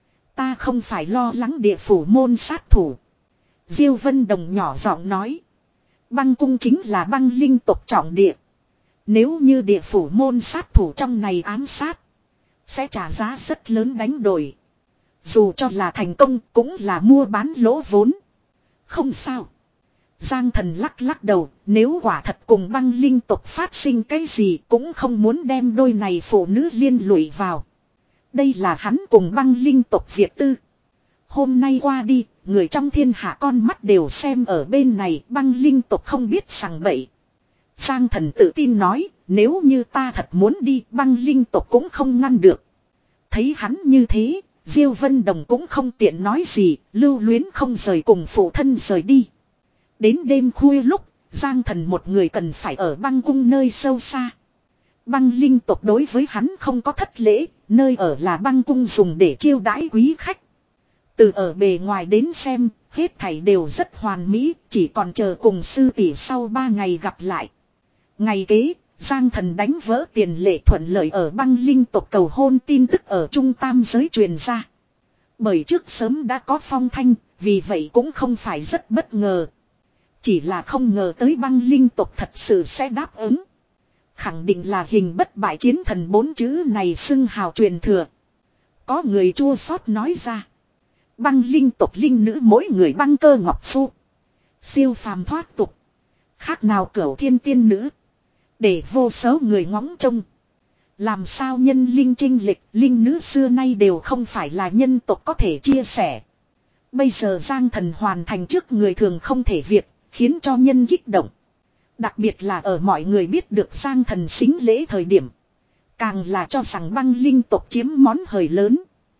Ta không phải lo lắng địa phủ môn sát thủ. Diêu Vân Đồng nhỏ giọng nói. Băng cung chính là băng linh tộc trọng địa. Nếu như địa phủ môn sát thủ trong này ám sát. Sẽ trả giá rất lớn đánh đổi. Dù cho là thành công cũng là mua bán lỗ vốn. Không sao. Giang Thần lắc lắc đầu. Nếu quả thật cùng băng linh tộc phát sinh cái gì cũng không muốn đem đôi này phụ nữ liên lụy vào. Đây là hắn cùng băng linh tộc Việt tư. Hôm nay qua đi, người trong thiên hạ con mắt đều xem ở bên này băng linh tộc không biết sằng bậy. Giang Thần tự tin nói, nếu như ta thật muốn đi băng linh tộc cũng không ngăn được. Thấy hắn như thế, Diêu Vân Đồng cũng không tiện nói gì, lưu luyến không rời cùng phụ thân rời đi. Đến đêm khuya lúc, Giang Thần một người cần phải ở băng cung nơi sâu xa. Băng linh tộc đối với hắn không có thất lễ, nơi ở là băng cung dùng để chiêu đãi quý khách. Từ ở bề ngoài đến xem, hết thảy đều rất hoàn mỹ, chỉ còn chờ cùng sư tỷ sau ba ngày gặp lại. Ngày kế, Giang Thần đánh vỡ tiền lệ thuận lợi ở băng linh tộc cầu hôn tin tức ở trung tam giới truyền ra. Bởi trước sớm đã có phong thanh, vì vậy cũng không phải rất bất ngờ. Chỉ là không ngờ tới băng linh tộc thật sự sẽ đáp ứng. Khẳng định là hình bất bại chiến thần bốn chữ này xưng hào truyền thừa. Có người chua xót nói ra. Băng linh tộc linh nữ mỗi người băng cơ ngọc phu. Siêu phàm thoát tục. Khác nào cửu thiên tiên nữ. Để vô số người ngóng trông. Làm sao nhân linh trinh lịch linh nữ xưa nay đều không phải là nhân tộc có thể chia sẻ. Bây giờ Giang Thần hoàn thành trước người thường không thể việc. Khiến cho nhân kích động. Đặc biệt là ở mọi người biết được Giang Thần xính lễ thời điểm. Càng là cho rằng băng linh tộc chiếm món hời lớn.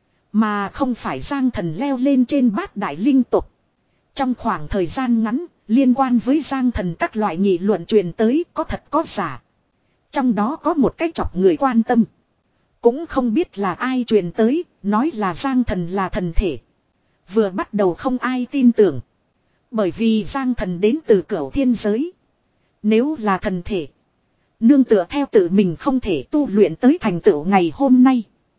Mà không phải Giang Thần leo lên trên bát đại linh tộc. Trong khoảng thời gian ngắn, liên quan với Giang Thần các loại nghị luận truyền tới có thật có giả. Trong đó có một cách chọc người quan tâm. Cũng không biết là ai truyền tới, nói là Giang Thần là thần thể. Vừa bắt đầu không ai tin tưởng. Bởi vì Giang Thần đến từ cửu thiên giới. Nếu là thần thể. Nương tựa theo tự mình không thể tu luyện tới thành tựu ngày hôm nay.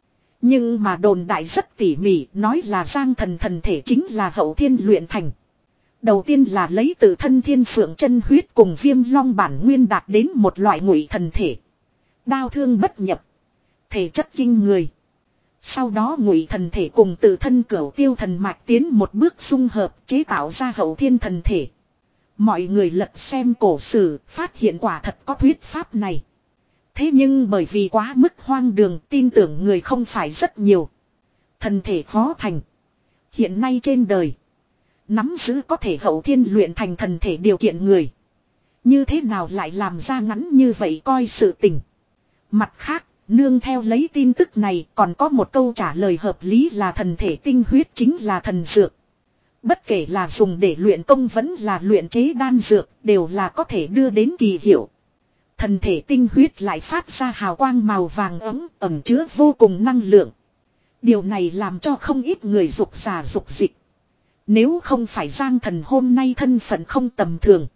Nhưng mà đồn đại rất tỉ mỉ nói là Giang Thần thần thể chính là hậu thiên luyện thành. Đầu tiên là lấy từ thân thiên phượng chân huyết cùng viêm long bản nguyên đạt đến một loại ngụy thần thể. Đao thương bất nhập. Thể chất kinh người. Sau đó ngụy thần thể cùng tự thân cửu tiêu thần mạch tiến một bước xung hợp chế tạo ra hậu thiên thần thể. Mọi người lật xem cổ sử phát hiện quả thật có thuyết pháp này. Thế nhưng bởi vì quá mức hoang đường tin tưởng người không phải rất nhiều. Thần thể khó thành. Hiện nay trên đời. Nắm giữ có thể hậu thiên luyện thành thần thể điều kiện người. Như thế nào lại làm ra ngắn như vậy coi sự tình. Mặt khác. Nương theo lấy tin tức này còn có một câu trả lời hợp lý là thần thể tinh huyết chính là thần dược. Bất kể là dùng để luyện công vẫn là luyện chế đan dược đều là có thể đưa đến kỳ hiệu. Thần thể tinh huyết lại phát ra hào quang màu vàng ấm ẩn chứa vô cùng năng lượng. Điều này làm cho không ít người rục rà rục dịch. Nếu không phải Giang Thần hôm nay thân phận không tầm thường,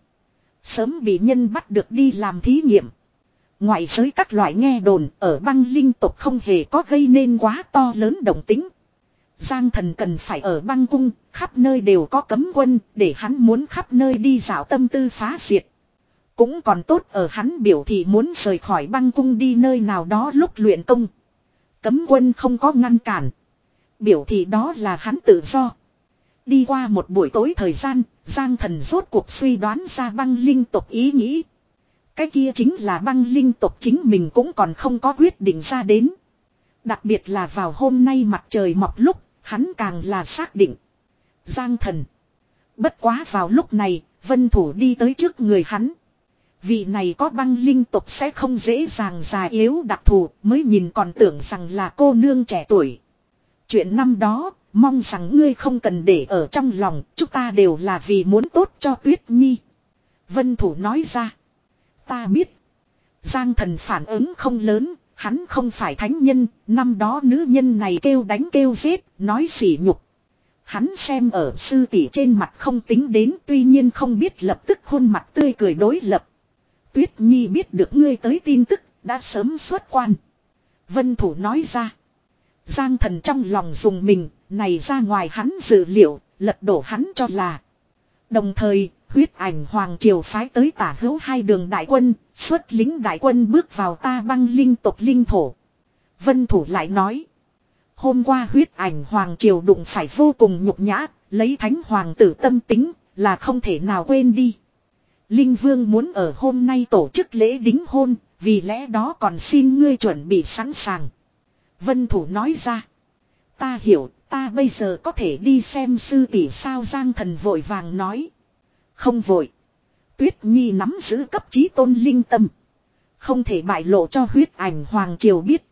sớm bị nhân bắt được đi làm thí nghiệm. Ngoại giới các loại nghe đồn ở băng linh tộc không hề có gây nên quá to lớn động tính. Giang Thần cần phải ở băng cung, khắp nơi đều có cấm quân, để hắn muốn khắp nơi đi dạo tâm tư phá diệt. Cũng còn tốt ở hắn biểu thị muốn rời khỏi băng cung đi nơi nào đó lúc luyện công. Cấm quân không có ngăn cản. Biểu thị đó là hắn tự do. Đi qua một buổi tối thời gian, Giang Thần rốt cuộc suy đoán ra băng linh tộc ý nghĩ. Cái kia chính là băng linh tộc chính mình cũng còn không có quyết định ra đến. Đặc biệt là vào hôm nay mặt trời mọc lúc, hắn càng là xác định. Giang Thần. Bất quá vào lúc này, Vân Thủ đi tới trước người hắn. Vị này có băng linh tộc sẽ không dễ dàng già yếu đặc thù, mới nhìn còn tưởng rằng là cô nương trẻ tuổi. Chuyện năm đó, mong rằng ngươi không cần để ở trong lòng, chúng ta đều là vì muốn tốt cho Tuyết Nhi. Vân Thủ nói ra. Ta biết. Giang Thần phản ứng không lớn, hắn không phải thánh nhân, năm đó nữ nhân này kêu đánh kêu giết, nói sỉ nhục. Hắn xem ở sư tỷ trên mặt không tính đến, tuy nhiên không biết lập tức khuôn mặt tươi cười đối lập. Tuyết Nhi biết được ngươi tới tin tức, đã sớm xuất quan. Vân Thủ nói ra. Giang Thần trong lòng dùng mình, này ra ngoài hắn dự liệu, lật đổ hắn cho là. Đồng thời, huyết ảnh hoàng triều phái tới tả hữu hai đường đại quân, xuất lính đại quân bước vào ta băng linh tộc linh thổ. Vân Thủ lại nói. Hôm qua huyết ảnh hoàng triều đụng phải vô cùng nhục nhã, lấy thánh hoàng tử tâm tính, là không thể nào quên đi. Linh Vương muốn ở hôm nay tổ chức lễ đính hôn, vì lẽ đó còn xin ngươi chuẩn bị sẵn sàng. Vân Thủ nói ra. Ta hiểu, ta bây giờ có thể đi xem sư tỷ sao. Giang Thần vội vàng nói. Không vội. Tuyết Nhi nắm giữ cấp chí tôn linh tâm. Không thể bại lộ cho huyết ảnh hoàng triều biết.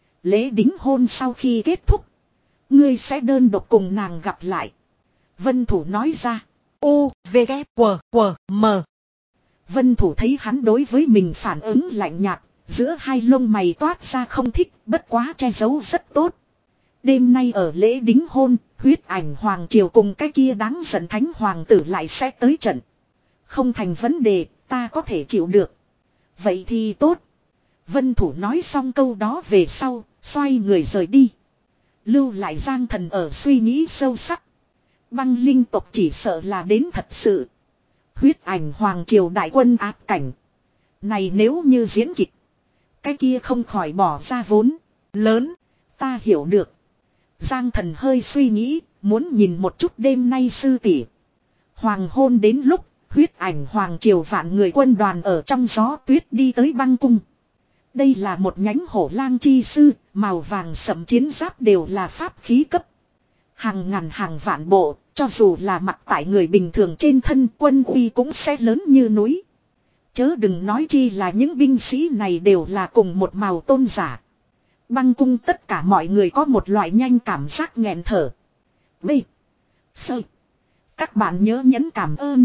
Lễ đính hôn sau khi kết thúc, ngươi sẽ đơn độc cùng nàng gặp lại. Vân Thủ nói ra. U, V, K, W, W, M. Vân Thủ thấy hắn đối với mình phản ứng lạnh nhạt, giữa hai lông mày toát ra không thích, bất quá che giấu rất tốt. Đêm nay ở lễ đính hôn, huyết ảnh hoàng triều cùng cái kia đáng giận thánh hoàng tử lại sẽ tới trận. Không thành vấn đề, ta có thể chịu được. Vậy thì tốt. Vân Thủ nói xong câu đó về sau, xoay người rời đi. Lưu lại Giang Thần ở suy nghĩ sâu sắc. Băng linh tộc chỉ sợ là đến thật sự. Huyết ảnh hoàng triều đại quân áp cảnh. Này nếu như diễn kịch, cái kia không khỏi bỏ ra vốn lớn. Ta hiểu được. Giang Thần hơi suy nghĩ, muốn nhìn một chút đêm nay sư tỷ. Hoàng hôn đến lúc, huyết ảnh hoàng triều vạn người quân đoàn ở trong gió tuyết đi tới băng cung. Đây là một nhánh hổ lang chi sư, màu vàng sẫm chiến giáp đều là pháp khí cấp. Hàng ngàn hàng vạn bộ, cho dù là mặc tại người bình thường trên thân, quân uy cũng sẽ lớn như núi. Chớ đừng nói chi là những binh sĩ này đều là cùng một màu tôn giả. Băng cung tất cả mọi người có một loại nhanh cảm giác nghẹn thở. B. Sơ. Các bạn nhớ nhấn cảm ơn.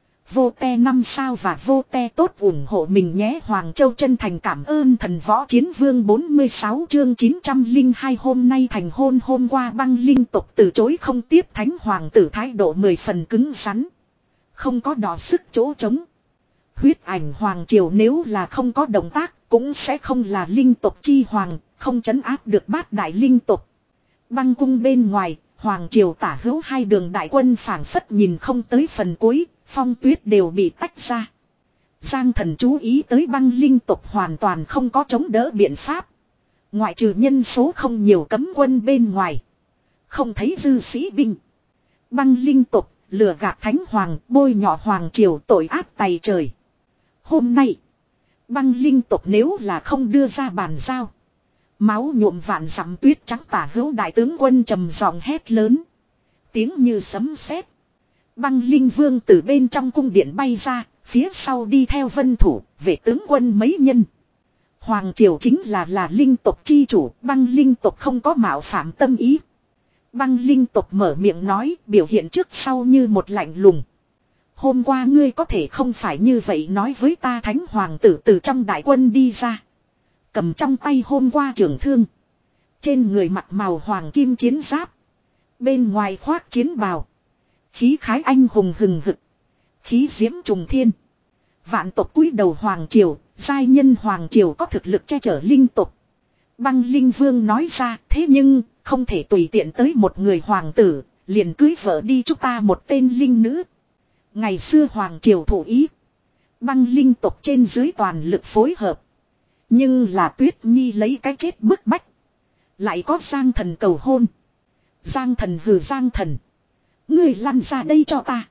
Vô te năm sao và vô te tốt ủng hộ mình nhé. Hoàng Châu chân thành cảm ơn thần võ chiến vương bốn mươi sáu chương chín trăm lẻ hai. Hôm nay thành hôn. Hôm qua băng linh tộc từ chối không tiếp thánh hoàng tử, thái độ mười phần cứng rắn. Không có đỏ sức chỗ trống. Huyết ảnh hoàng triều nếu là không có động tác cũng sẽ không là linh tộc chi hoàng, không trấn áp được bát đại linh tộc. Băng cung bên ngoài, hoàng triều tả hữu hai đường đại quân phảng phất nhìn không tới phần cuối, phong tuyết đều bị tách ra. Giang Thần chú ý tới băng linh tộc hoàn toàn không có chống đỡ biện pháp. Ngoại trừ nhân số không nhiều cấm quân bên ngoài, không thấy dư sĩ binh. Băng linh tộc lừa gạt thánh hoàng, bôi nhọ hoàng triều, tội ác tày trời. Hôm nay, băng linh tộc nếu là không đưa ra bàn giao, máu nhuộm vạn dặm tuyết trắng. Tả hữu đại tướng quân trầm giọng hét lớn, tiếng như sấm sét. Băng linh vương từ bên trong cung điện bay ra, phía sau đi theo Vân Thủ, vệ tướng quân mấy nhân. Hoàng triều chính là là linh tộc chi chủ, băng linh tộc không có mạo phạm tâm ý. Băng linh tộc mở miệng nói, biểu hiện trước sau như một lạnh lùng. Hôm qua ngươi có thể không phải như vậy nói với ta. Thánh hoàng tử từ trong đại quân đi ra. Cầm trong tay hôm qua trường thương. Trên người mặc màu hoàng kim chiến giáp. Bên ngoài khoác chiến bào. Khí khái anh hùng hừng hực. Khí diễm trùng thiên. Vạn tộc cúi đầu hoàng triều. Giai nhân hoàng triều có thực lực che chở linh tộc. Băng linh vương nói ra, thế nhưng không thể tùy tiện tới một người hoàng tử. Liền cưới vợ đi chúng ta một tên linh nữ. Ngày xưa hoàng triều thủ ý. Băng linh tộc trên dưới toàn lực phối hợp. Nhưng là Tuyết Nhi lấy cái chết bức bách. Lại có Giang thần cầu hôn. Giang thần hừ Giang thần. Ngươi lăn ra đây cho ta.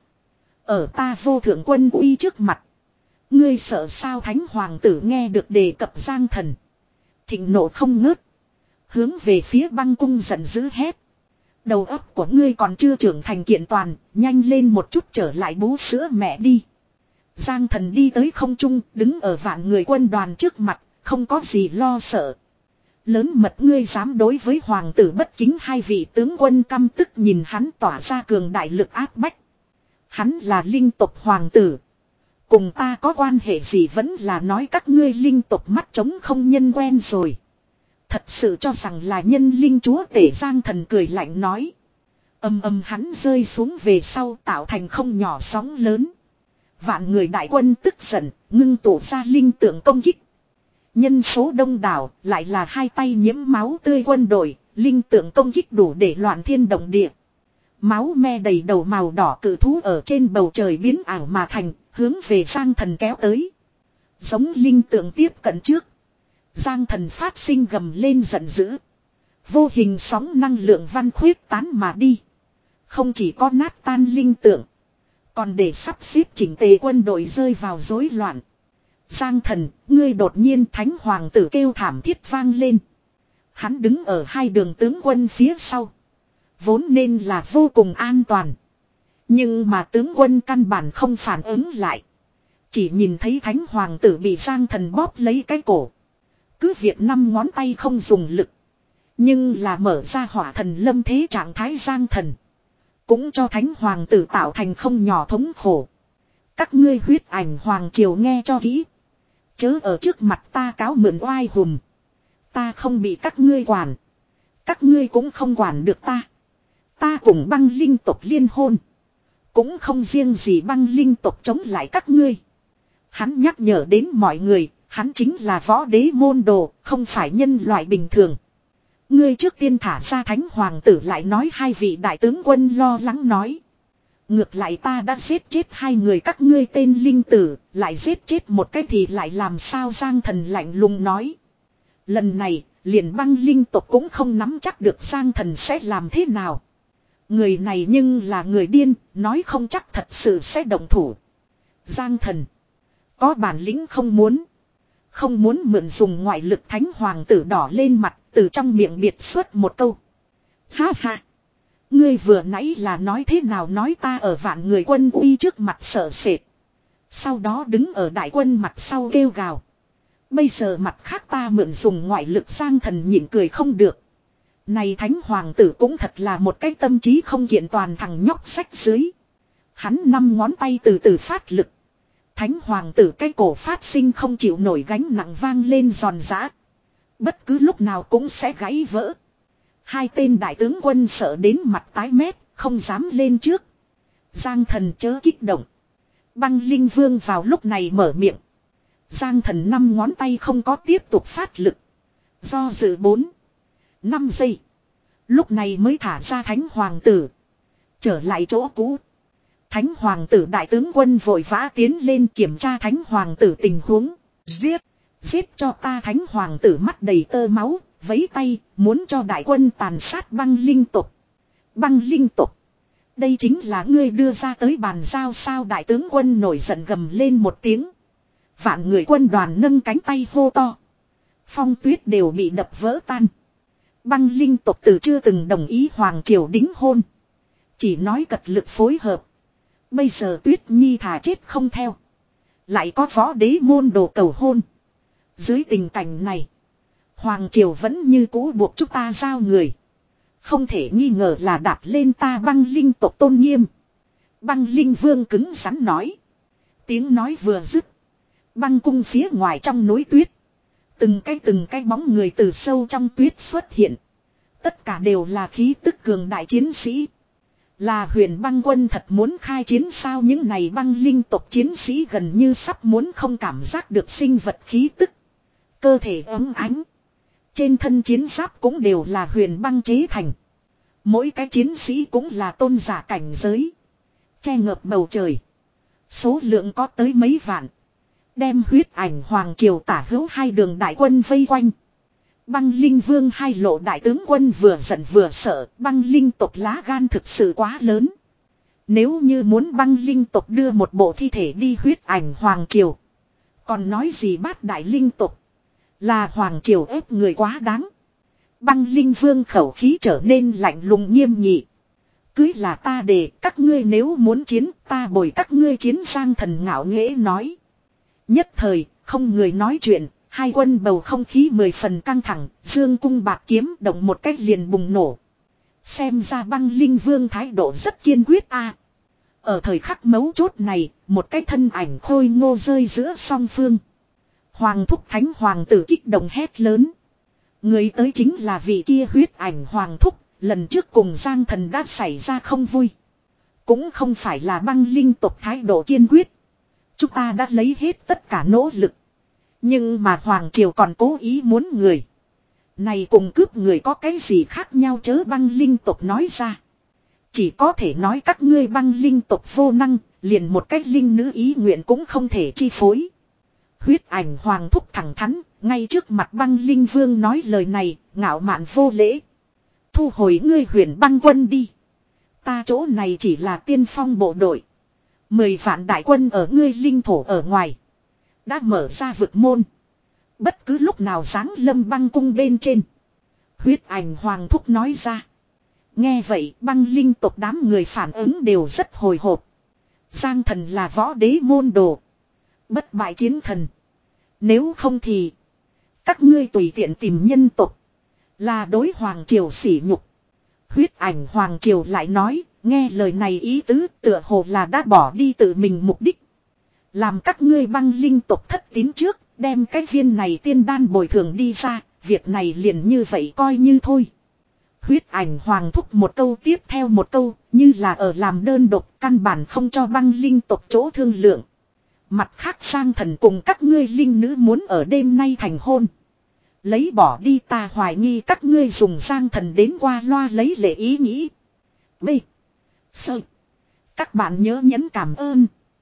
Ở ta vô thượng quân uy trước mặt. Ngươi sợ sao? Thánh hoàng tử nghe được đề cập Giang thần. Thịnh nộ không ngớt. Hướng về phía băng cung giận dữ hét. Đầu óc của ngươi còn chưa trưởng thành kiện toàn. Nhanh lên một chút trở lại bú sữa mẹ đi. Giang thần đi tới không trung. Đứng ở vạn người quân đoàn trước mặt. Không có gì lo sợ. Lớn mật ngươi dám đối với hoàng tử bất kính. Hai vị tướng quân căm tức nhìn hắn tỏa ra cường đại lực áp bách. Hắn là linh tộc hoàng tử. Cùng ta có quan hệ gì? Vẫn là nói các ngươi linh tộc mắt trống không nhân quen rồi. Thật sự cho rằng là nhân linh chúa tể. Giang thần cười lạnh nói. Âm âm hắn rơi xuống về sau tạo thành không nhỏ sóng lớn. Vạn người đại quân tức giận, ngưng tụ ra linh tượng công kích. Nhân số đông đảo, lại là hai tay nhiễm máu tươi quân đội, linh tượng công kích đủ để loạn thiên động địa. Máu me đầy đầu màu đỏ cự thú ở trên bầu trời biến ảo mà thành, hướng về Giang thần kéo tới. Giống linh tượng tiếp cận trước. Giang thần phát sinh gầm lên giận dữ. Vô hình sóng năng lượng văn khuyết tán mà đi. Không chỉ có nát tan linh tượng. Còn để sắp xếp chỉnh tề quân đội rơi vào rối loạn. Giang thần, ngươi đột nhiên thánh hoàng tử kêu thảm thiết vang lên. Hắn đứng ở hai đường tướng quân phía sau. Vốn nên là vô cùng an toàn. Nhưng mà tướng quân căn bản không phản ứng lại. Chỉ nhìn thấy thánh hoàng tử bị Giang thần bóp lấy cái cổ. Cứ việc năm ngón tay không dùng lực. Nhưng là mở ra hỏa thần lâm thế trạng thái Giang thần. Cũng cho thánh hoàng tử tạo thành không nhỏ thống khổ. Các ngươi huyết ảnh hoàng triều nghe cho kỹ. Chớ ở trước mặt ta cáo mượn oai hùm. Ta không bị các ngươi quản. Các ngươi cũng không quản được ta. Ta cùng băng linh tộc liên hôn. Cũng không riêng gì băng linh tộc chống lại các ngươi. Hắn nhắc nhở đến mọi người. Hắn chính là võ đế môn đồ. Không phải nhân loại bình thường. Ngươi trước tiên thả ra thánh hoàng tử lại nói. Hai vị đại tướng quân lo lắng nói. Ngược lại ta đã giết chết hai người các ngươi tên linh tử. Lại giết chết một cái thì lại làm sao? Giang thần lạnh lùng nói. Lần này liền băng linh tộc cũng không nắm chắc được Giang thần sẽ làm thế nào. Người này nhưng là người điên. Nói không chắc thật sự sẽ động thủ. Giang thần có bản lĩnh không muốn. Không muốn mượn dùng ngoại lực. Thánh hoàng tử đỏ lên mặt. Từ trong miệng biệt xuất một câu. Ha ha. Ngươi vừa nãy là nói thế nào? Nói ta ở vạn người quân uy trước mặt sợ sệt. Sau đó đứng ở đại quân mặt sau kêu gào. Bây giờ mặt khác ta mượn dùng ngoại lực. Giang thần nhịn cười không được. Này thánh hoàng tử cũng thật là một cái tâm trí không kiện toàn thằng nhóc sách dưới. Hắn năm ngón tay từ từ phát lực. Thánh hoàng tử cái cổ phát sinh không chịu nổi gánh nặng vang lên giòn giã. Bất cứ lúc nào cũng sẽ gãy vỡ. Hai tên đại tướng quân sợ đến mặt tái mét, không dám lên trước. Giang thần chớ kích động. Băng linh vương vào lúc này mở miệng. Giang thần năm ngón tay không có tiếp tục phát lực. Do dự bốn, năm giây. Lúc này mới thả ra thánh hoàng tử. Trở lại chỗ cũ. Thánh hoàng tử đại tướng quân vội vã tiến lên kiểm tra thánh hoàng tử tình huống. Giết! Giết cho ta! Thánh hoàng tử mắt đầy tơ máu. Vấy tay muốn cho đại quân tàn sát băng linh tộc. Băng linh tộc. Đây chính là ngươi đưa ra tới bàn giao sao? Đại tướng quân nổi giận gầm lên một tiếng. Vạn người quân đoàn nâng cánh tay hô to. Phong tuyết đều bị đập vỡ tan. Băng linh tộc từ chưa từng đồng ý hoàng triều đính hôn. Chỉ nói cật lực phối hợp. Bây giờ Tuyết Nhi thà chết không theo. Lại có võ đế môn đồ cầu hôn. Dưới tình cảnh này. Hoàng triều vẫn như cũ buộc chúng ta giao người. Không thể nghi ngờ là đạp lên ta băng linh tộc tôn nghiêm. Băng linh vương cứng rắn nói. Tiếng nói vừa dứt. Băng cung phía ngoài trong núi tuyết. Từng cái từng cái bóng người từ sâu trong tuyết xuất hiện. Tất cả đều là khí tức cường đại chiến sĩ. Là huyền băng quân thật muốn khai chiến sao, những này băng linh tộc chiến sĩ gần như sắp muốn không cảm giác được sinh vật khí tức. Cơ thể ấm ánh. Trên thân chiến giáp cũng đều là huyền băng chế thành. Mỗi cái chiến sĩ cũng là tôn giả cảnh giới. Che ngợp bầu trời. Số lượng có tới mấy vạn. Đem huyết ảnh hoàng triều tả hữu hai đường đại quân vây quanh. Băng linh vương hai lộ đại tướng quân vừa giận vừa sợ. Băng linh tộc lá gan thực sự quá lớn. Nếu như muốn băng linh tộc đưa một bộ thi thể đi huyết ảnh hoàng triều. Còn nói gì bát đại linh tộc. Là hoàng triều ép người quá đáng. Băng linh vương khẩu khí trở nên lạnh lùng nghiêm nghị. Cưới là ta để các ngươi nếu muốn chiến ta bồi các ngươi chiến sang thần ngạo nghễ nói. Nhất thời không người nói chuyện. Hai quân bầu không khí mười phần căng thẳng. Dương cung bạc kiếm động một cách liền bùng nổ. Xem ra băng linh vương thái độ rất kiên quyết a. Ở thời khắc mấu chốt này. Một cái thân ảnh khôi ngô rơi giữa song phương. Hoàng thúc thánh hoàng tử kích động hét lớn. Người tới chính là vị kia huyết ảnh hoàng thúc. Lần trước cùng Giang Thần đã xảy ra không vui. Cũng không phải là băng linh tộc thái độ kiên quyết. Chúng ta đã lấy hết tất cả nỗ lực. Nhưng mà hoàng triều còn cố ý muốn người. Này cùng cướp người có cái gì khác nhau chớ, băng linh tộc nói ra. Chỉ có thể nói các ngươi băng linh tộc vô năng. Liền một cách linh nữ ý nguyện cũng không thể chi phối. Huyết ảnh hoàng thúc thẳng thắn. Ngay trước mặt băng linh vương nói lời này. Ngạo mạn vô lễ. Thu hồi ngươi huyền băng quân đi. Ta chỗ này chỉ là tiên phong bộ đội. Mười vạn đại quân ở ngươi linh thổ ở ngoài. Đã mở ra vực môn. Bất cứ lúc nào giáng lâm băng cung bên trên. Huyết ảnh hoàng thúc nói ra. Nghe vậy băng linh tộc đám người phản ứng đều rất hồi hộp. Giang Thần là võ đế môn đồ. Bất bại chiến thần. Nếu không thì. Các ngươi tùy tiện tìm nhân tộc. Là đối hoàng triều sỉ nhục. Huyết ảnh hoàng triều lại nói. Nghe lời này ý tứ tựa hồ là đã bỏ đi tự mình mục đích. Làm các ngươi băng linh tộc thất tín trước. Đem cái viên này tiên đan bồi thường đi ra. Việc này liền như vậy coi như thôi. Huyết ảnh hoàng thúc một câu tiếp theo một câu. Như là ở làm đơn độc. Căn bản không cho băng linh tộc chỗ thương lượng. Mặt khác sang thần cùng các ngươi linh nữ muốn ở đêm nay thành hôn. Lấy bỏ đi ta hoài nghi các ngươi dùng Giang Thần đến qua loa lấy lệ ý nghĩ. B. Sơ. Các bạn nhớ nhấn cảm ơn.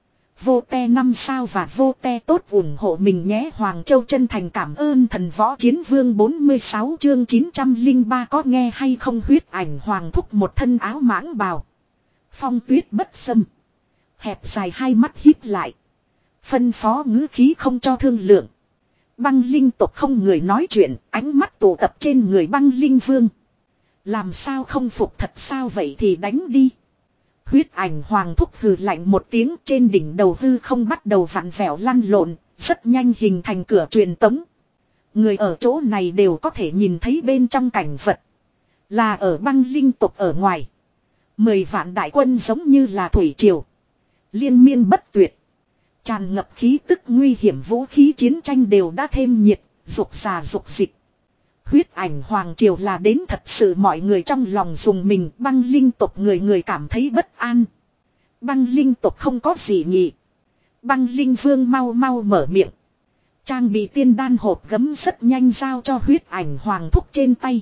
Vô te năm sao và vô te tốt ủng hộ mình nhé. Hoàng Châu chân thành cảm ơn thần võ chiến vương bốn mươi sáu chương chín trăm lẻ ba có nghe hay không. Huyết ảnh hoàng thúc một thân áo mãng bào. Phong tuyết bất xâm. Hẹp dài hai mắt híp lại. Phân phó ngữ khí không cho thương lượng. Băng linh tộc không người nói chuyện, ánh mắt tụ tập trên người băng linh vương. Làm sao không phục thật sao vậy thì đánh đi. Huyết ảnh hoàng thúc hừ lạnh một tiếng, trên đỉnh đầu hư không bắt đầu vặn vẹo lăn lộn, rất nhanh hình thành cửa truyền tống. Người ở chỗ này đều có thể nhìn thấy bên trong cảnh vật. Là ở băng linh tộc ở ngoài. Mười vạn đại quân giống như là thủy triều. Liên miên bất tuyệt. Tràn ngập khí tức nguy hiểm, vũ khí chiến tranh đều đã thêm nhiệt, dục già dục dịch. Huyết ảnh hoàng triều là đến thật sự mọi người trong lòng dùng mình. Băng linh tộc người người cảm thấy bất an. Băng linh tộc không có gì nhỉ. Băng linh vương mau mau mở miệng. Trang bị tiên đan hộp gấm rất nhanh giao cho huyết ảnh hoàng thúc trên tay.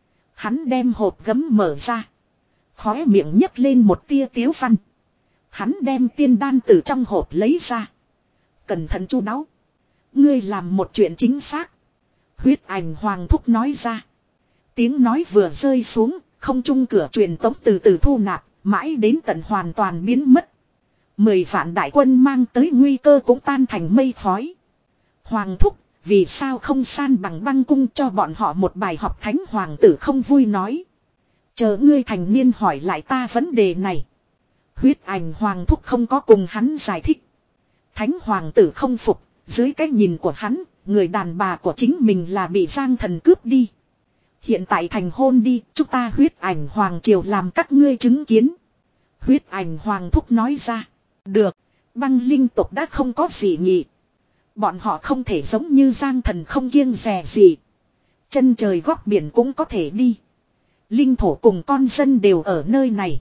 Hắn đem hộp gấm mở ra. Khóe miệng nhấc lên một tia tiếu văn. Hắn đem tiên đan từ trong hộp lấy ra. Cẩn thận chu đáo. Ngươi làm một chuyện chính xác. Huyết ảnh hoàng thúc nói ra. Tiếng nói vừa rơi xuống. Không trung cửa truyền tống từ từ thu nạp. Mãi đến tận hoàn toàn biến mất. Mười vạn đại quân mang tới nguy cơ cũng tan thành mây khói. Hoàng thúc. Vì sao không san bằng băng cung cho bọn họ một bài học. Thánh hoàng tử không vui nói. Chờ ngươi thành niên hỏi lại ta vấn đề này. Huyết ảnh hoàng thúc không có cùng hắn giải thích. Thánh hoàng tử không phục. Dưới cái nhìn của hắn. Người đàn bà của chính mình là bị Giang Thần cướp đi. Hiện tại thành hôn đi, chúng ta huyết ảnh hoàng triều làm các ngươi chứng kiến. Huyết ảnh hoàng thúc nói ra. Được, băng linh tộc đã không có gì nhỉ. Bọn họ không thể giống như Giang Thần không kiêng dè gì. Chân trời góc biển cũng có thể đi. Linh thổ cùng con dân đều ở nơi này.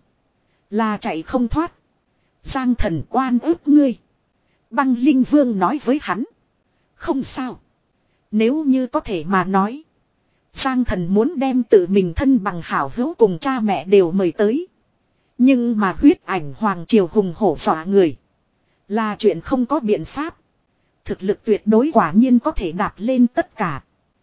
Là chạy không thoát. Giang Thần oan ức ngươi. Băng Linh Vương nói với hắn. Không sao. Nếu như có thể mà nói. Giang Thần muốn đem tự mình thân bằng hảo hữu cùng cha mẹ đều mời tới. Nhưng mà huyết ảnh hoàng triều hùng hổ dọa người. Là chuyện không có biện pháp. Thực lực tuyệt đối quả nhiên có thể đạp lên tất cả.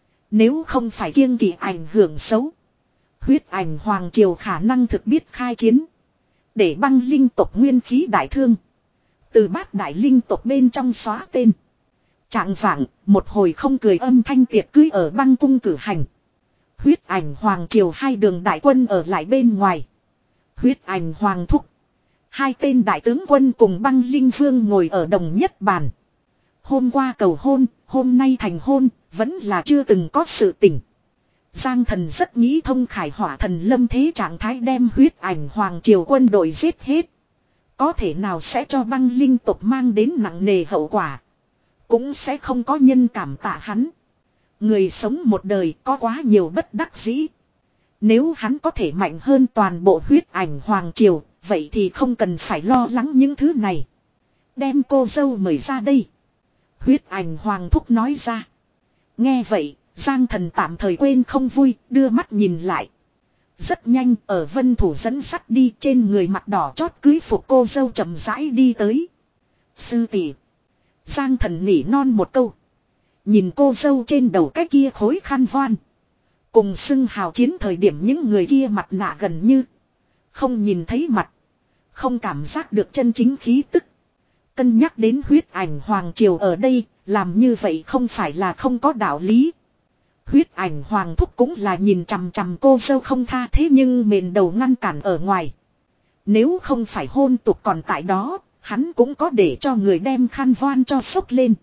Nếu không phải kiêng kỵ ảnh hưởng xấu. Huyết ảnh hoàng triều khả năng thực biết khai chiến. Để băng linh tộc nguyên khí đại thương. Từ bát đại linh tộc bên trong xóa tên. Trạng vạng, một hồi không cười âm thanh tiệc cưới ở băng cung cử hành. Huyết ảnh hoàng triều hai đường đại quân ở lại bên ngoài. Huyết ảnh hoàng thúc. Hai tên đại tướng quân cùng băng linh vương ngồi ở đồng nhất bàn. Hôm qua cầu hôn, hôm nay thành hôn, vẫn là chưa từng có sự tình. Giang Thần rất nghĩ thông khải hỏa thần lâm thế trạng thái đem huyết ảnh hoàng triều quân đội giết hết. Có thể nào sẽ cho băng linh tộc mang đến nặng nề hậu quả. Cũng sẽ không có nhân cảm tạ hắn. Người sống một đời có quá nhiều bất đắc dĩ. Nếu hắn có thể mạnh hơn toàn bộ huyết ảnh hoàng triều, vậy thì không cần phải lo lắng những thứ này. Đem cô dâu mời ra đây. Huyết ảnh hoàng thúc nói ra. Nghe vậy, Giang Thần tạm thời quên không vui, đưa mắt nhìn lại. Rất nhanh, ở vân thủ dẫn sắt đi trên người mặt đỏ chót cưới phục cô dâu chậm rãi đi tới. Sư tỷ. Giang Thần nỉ non một câu. Nhìn cô dâu trên đầu cái kia khối khăn voan. Cùng xưng hào chiến thời điểm những người kia mặt nạ gần như. Không nhìn thấy mặt. Không cảm giác được chân chính khí tức. Cân nhắc đến huyết ảnh hoàng triều ở đây, làm như vậy không phải là không có đạo lý. Huyết ảnh hoàng thúc cũng là nhìn chằm chằm cô dâu không tha thế nhưng mền đầu ngăn cản ở ngoài. Nếu không phải hôn tục còn tại đó, hắn cũng có để cho người đem khăn voan cho sốc lên.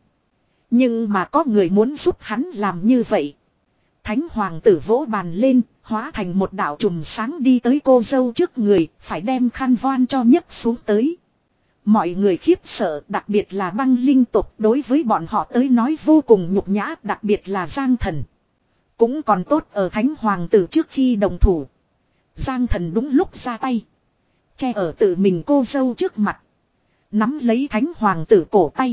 Nhưng mà có người muốn giúp hắn làm như vậy. Thánh hoàng tử vỗ bàn lên, hóa thành một đạo trùm sáng đi tới cô dâu trước người, phải đem khăn voan cho nhấc xuống tới. Mọi người khiếp sợ, đặc biệt là băng linh tộc đối với bọn họ tới nói vô cùng nhục nhã, đặc biệt là Giang Thần. Cũng còn tốt ở thánh hoàng tử trước khi đồng thủ. Giang Thần đúng lúc ra tay. Che ở tự mình cô dâu trước mặt. Nắm lấy thánh hoàng tử cổ tay.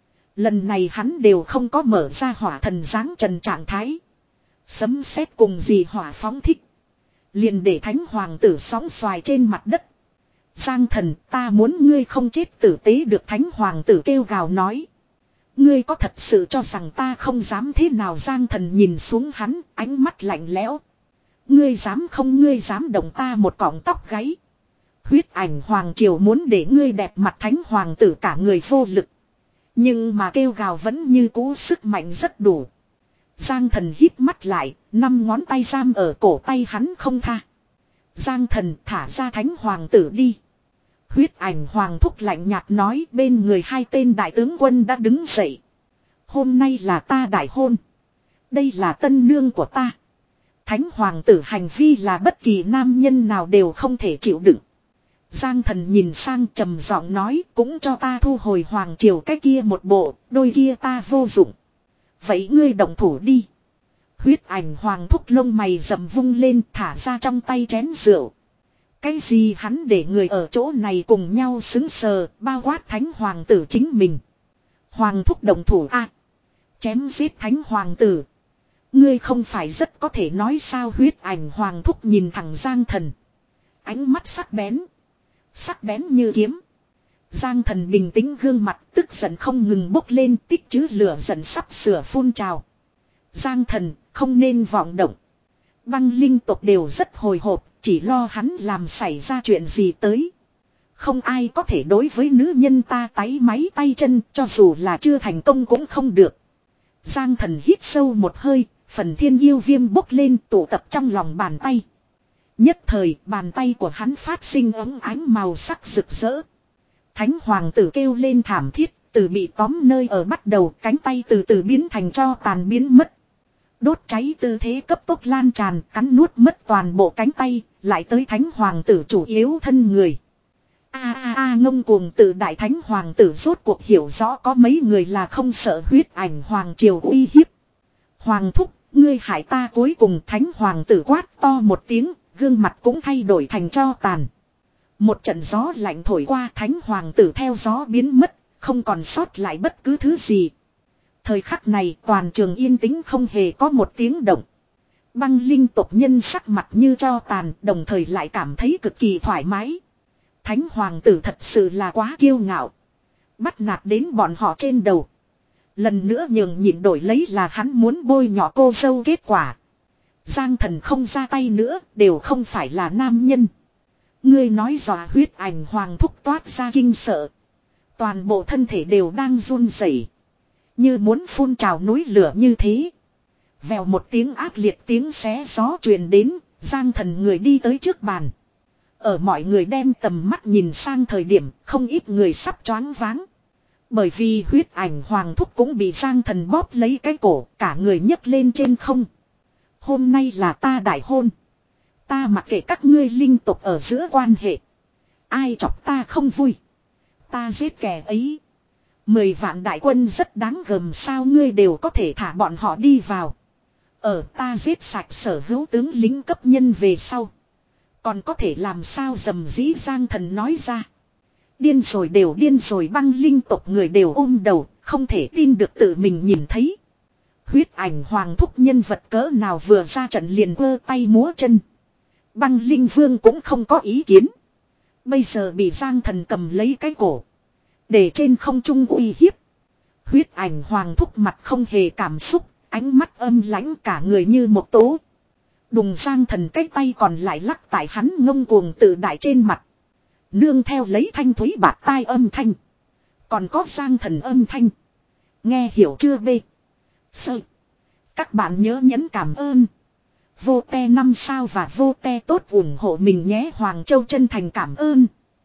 Lần này hắn đều không có mở ra hỏa thần giáng trần trạng thái. Sấm sét cùng gì hỏa phóng thích. Liền để thánh hoàng tử sóng xoài trên mặt đất. Giang Thần, ta muốn ngươi không chết tử tế được, thánh hoàng tử kêu gào nói. Ngươi có thật sự cho rằng ta không dám thế nào? Giang Thần nhìn xuống hắn, ánh mắt lạnh lẽo. Ngươi dám không, ngươi dám động ta một cọng tóc gáy. Huyết ảnh hoàng triều muốn để ngươi đẹp mặt, thánh hoàng tử cả người vô lực. Nhưng mà kêu gào vẫn như cũ sức mạnh rất đủ. Giang Thần hít mắt lại, năm ngón tay giam ở cổ tay hắn không tha. Giang Thần, thả ra thánh hoàng tử đi. Huyết ảnh hoàng thúc lạnh nhạt nói, bên người hai tên đại tướng quân đã đứng dậy. Hôm nay là ta đại hôn. Đây là tân nương của ta. Thánh hoàng tử hành vi là bất kỳ nam nhân nào đều không thể chịu đựng. Giang Thần nhìn sang trầm giọng nói, cũng cho ta thu hồi hoàng triều cái kia một bộ, đôi kia ta vô dụng. Vậy ngươi động thủ đi. Huyết ảnh hoàng thúc lông mày rậm vung lên, thả ra trong tay chén rượu. Cái gì hắn để người ở chỗ này cùng nhau xứng sờ, bao quát thánh hoàng tử chính mình. Hoàng thúc động thủ a, chém giết thánh hoàng tử. Ngươi không phải rất có thể nói sao? Huyết ảnh hoàng thúc nhìn thẳng Giang Thần. Ánh mắt sắc bén. Sắc bén như kiếm. Giang Thần bình tĩnh gương mặt tức giận không ngừng bốc lên, tích trữ lửa giận sắp sửa phun trào. Giang Thần không nên vọng động. Băng linh tộc đều rất hồi hộp, chỉ lo hắn làm xảy ra chuyện gì tới. Không ai có thể đối với nữ nhân ta táy máy tay chân, cho dù là chưa thành công cũng không được. Giang Thần hít sâu một hơi, phần thiên yêu viêm bốc lên tụ tập trong lòng bàn tay. Nhất thời bàn tay của hắn phát sinh ấm ánh màu sắc rực rỡ. Thánh hoàng tử kêu lên thảm thiết, từ bị tóm nơi ở bắt đầu, cánh tay từ từ biến thành tro tàn biến mất. Đốt cháy tư thế cấp tốc lan tràn, cắn nuốt mất toàn bộ cánh tay, lại tới thánh hoàng tử chủ yếu thân người. A a a ngông cuồng từ đại thánh hoàng tử rốt cuộc hiểu rõ có mấy người là không sợ huyết ảnh hoàng triều uy hiếp. Hoàng thúc, ngươi hại ta, cuối cùng thánh hoàng tử quát to một tiếng, gương mặt cũng thay đổi thành tro tàn. Một trận gió lạnh thổi qua, thánh hoàng tử theo gió biến mất, không còn sót lại bất cứ thứ gì. Thời khắc này toàn trường yên tĩnh, không hề có một tiếng động. Băng linh tộc nhân sắc mặt như tro tàn, đồng thời lại cảm thấy cực kỳ thoải mái. Thánh hoàng tử thật sự là quá kiêu ngạo. Bắt nạt đến bọn họ trên đầu. Lần nữa nhường nhịn đổi lấy là hắn muốn bôi nhọ cô dâu kết quả. Giang thần không ra tay nữa, đều không phải là nam nhân. Ngươi nói dọa huyết ảnh hoàng thúc toát ra kinh sợ. Toàn bộ thân thể đều đang run rẩy, như muốn phun trào núi lửa như thế. Vèo một tiếng ác liệt tiếng xé gió truyền đến, Giang thần người đi tới trước bàn. Ở mọi người đem tầm mắt nhìn sang thời điểm, không ít người sắp choáng váng. Bởi vì huyết ảnh hoàng thúc cũng bị Giang thần bóp lấy cái cổ, cả người nhấc lên trên không. Hôm nay là ta đại hôn. Ta mặc kệ các ngươi linh tục ở giữa quan hệ. Ai chọc ta không vui, ta giết kẻ ấy. Mười vạn đại quân rất đáng gờm, sao ngươi đều có thể thả bọn họ đi vào. Ở ta giết sạch sở hữu tướng lính cấp nhân về sau, còn có thể làm sao dầm dĩ, Giang thần nói ra. Điên rồi, đều điên rồi, băng linh tộc người đều ôm đầu, không thể tin được tự mình nhìn thấy. Huyết ảnh hoàng thúc nhân vật cỡ nào vừa ra trận liền quơ tay múa chân. Băng linh vương cũng không có ý kiến. Bây giờ bị Giang thần cầm lấy cái cổ, để trên không trung uy hiếp. Huyết ảnh hoàng thúc mặt không hề cảm xúc, ánh mắt âm lãnh, cả người như một tố. Đùng, Giang thần cái tay còn lại lắc tại hắn ngông cuồng tự đại trên mặt. Nương theo lấy thanh thúy bạt tai âm thanh, còn có Giang thần âm thanh. Nghe hiểu chưa bê? Sơ. Các bạn nhớ nhấn cảm ơn. Vô te năm sao và vô te tốt ủng hộ mình nhé. Hoàng Châu chân thành cảm ơn.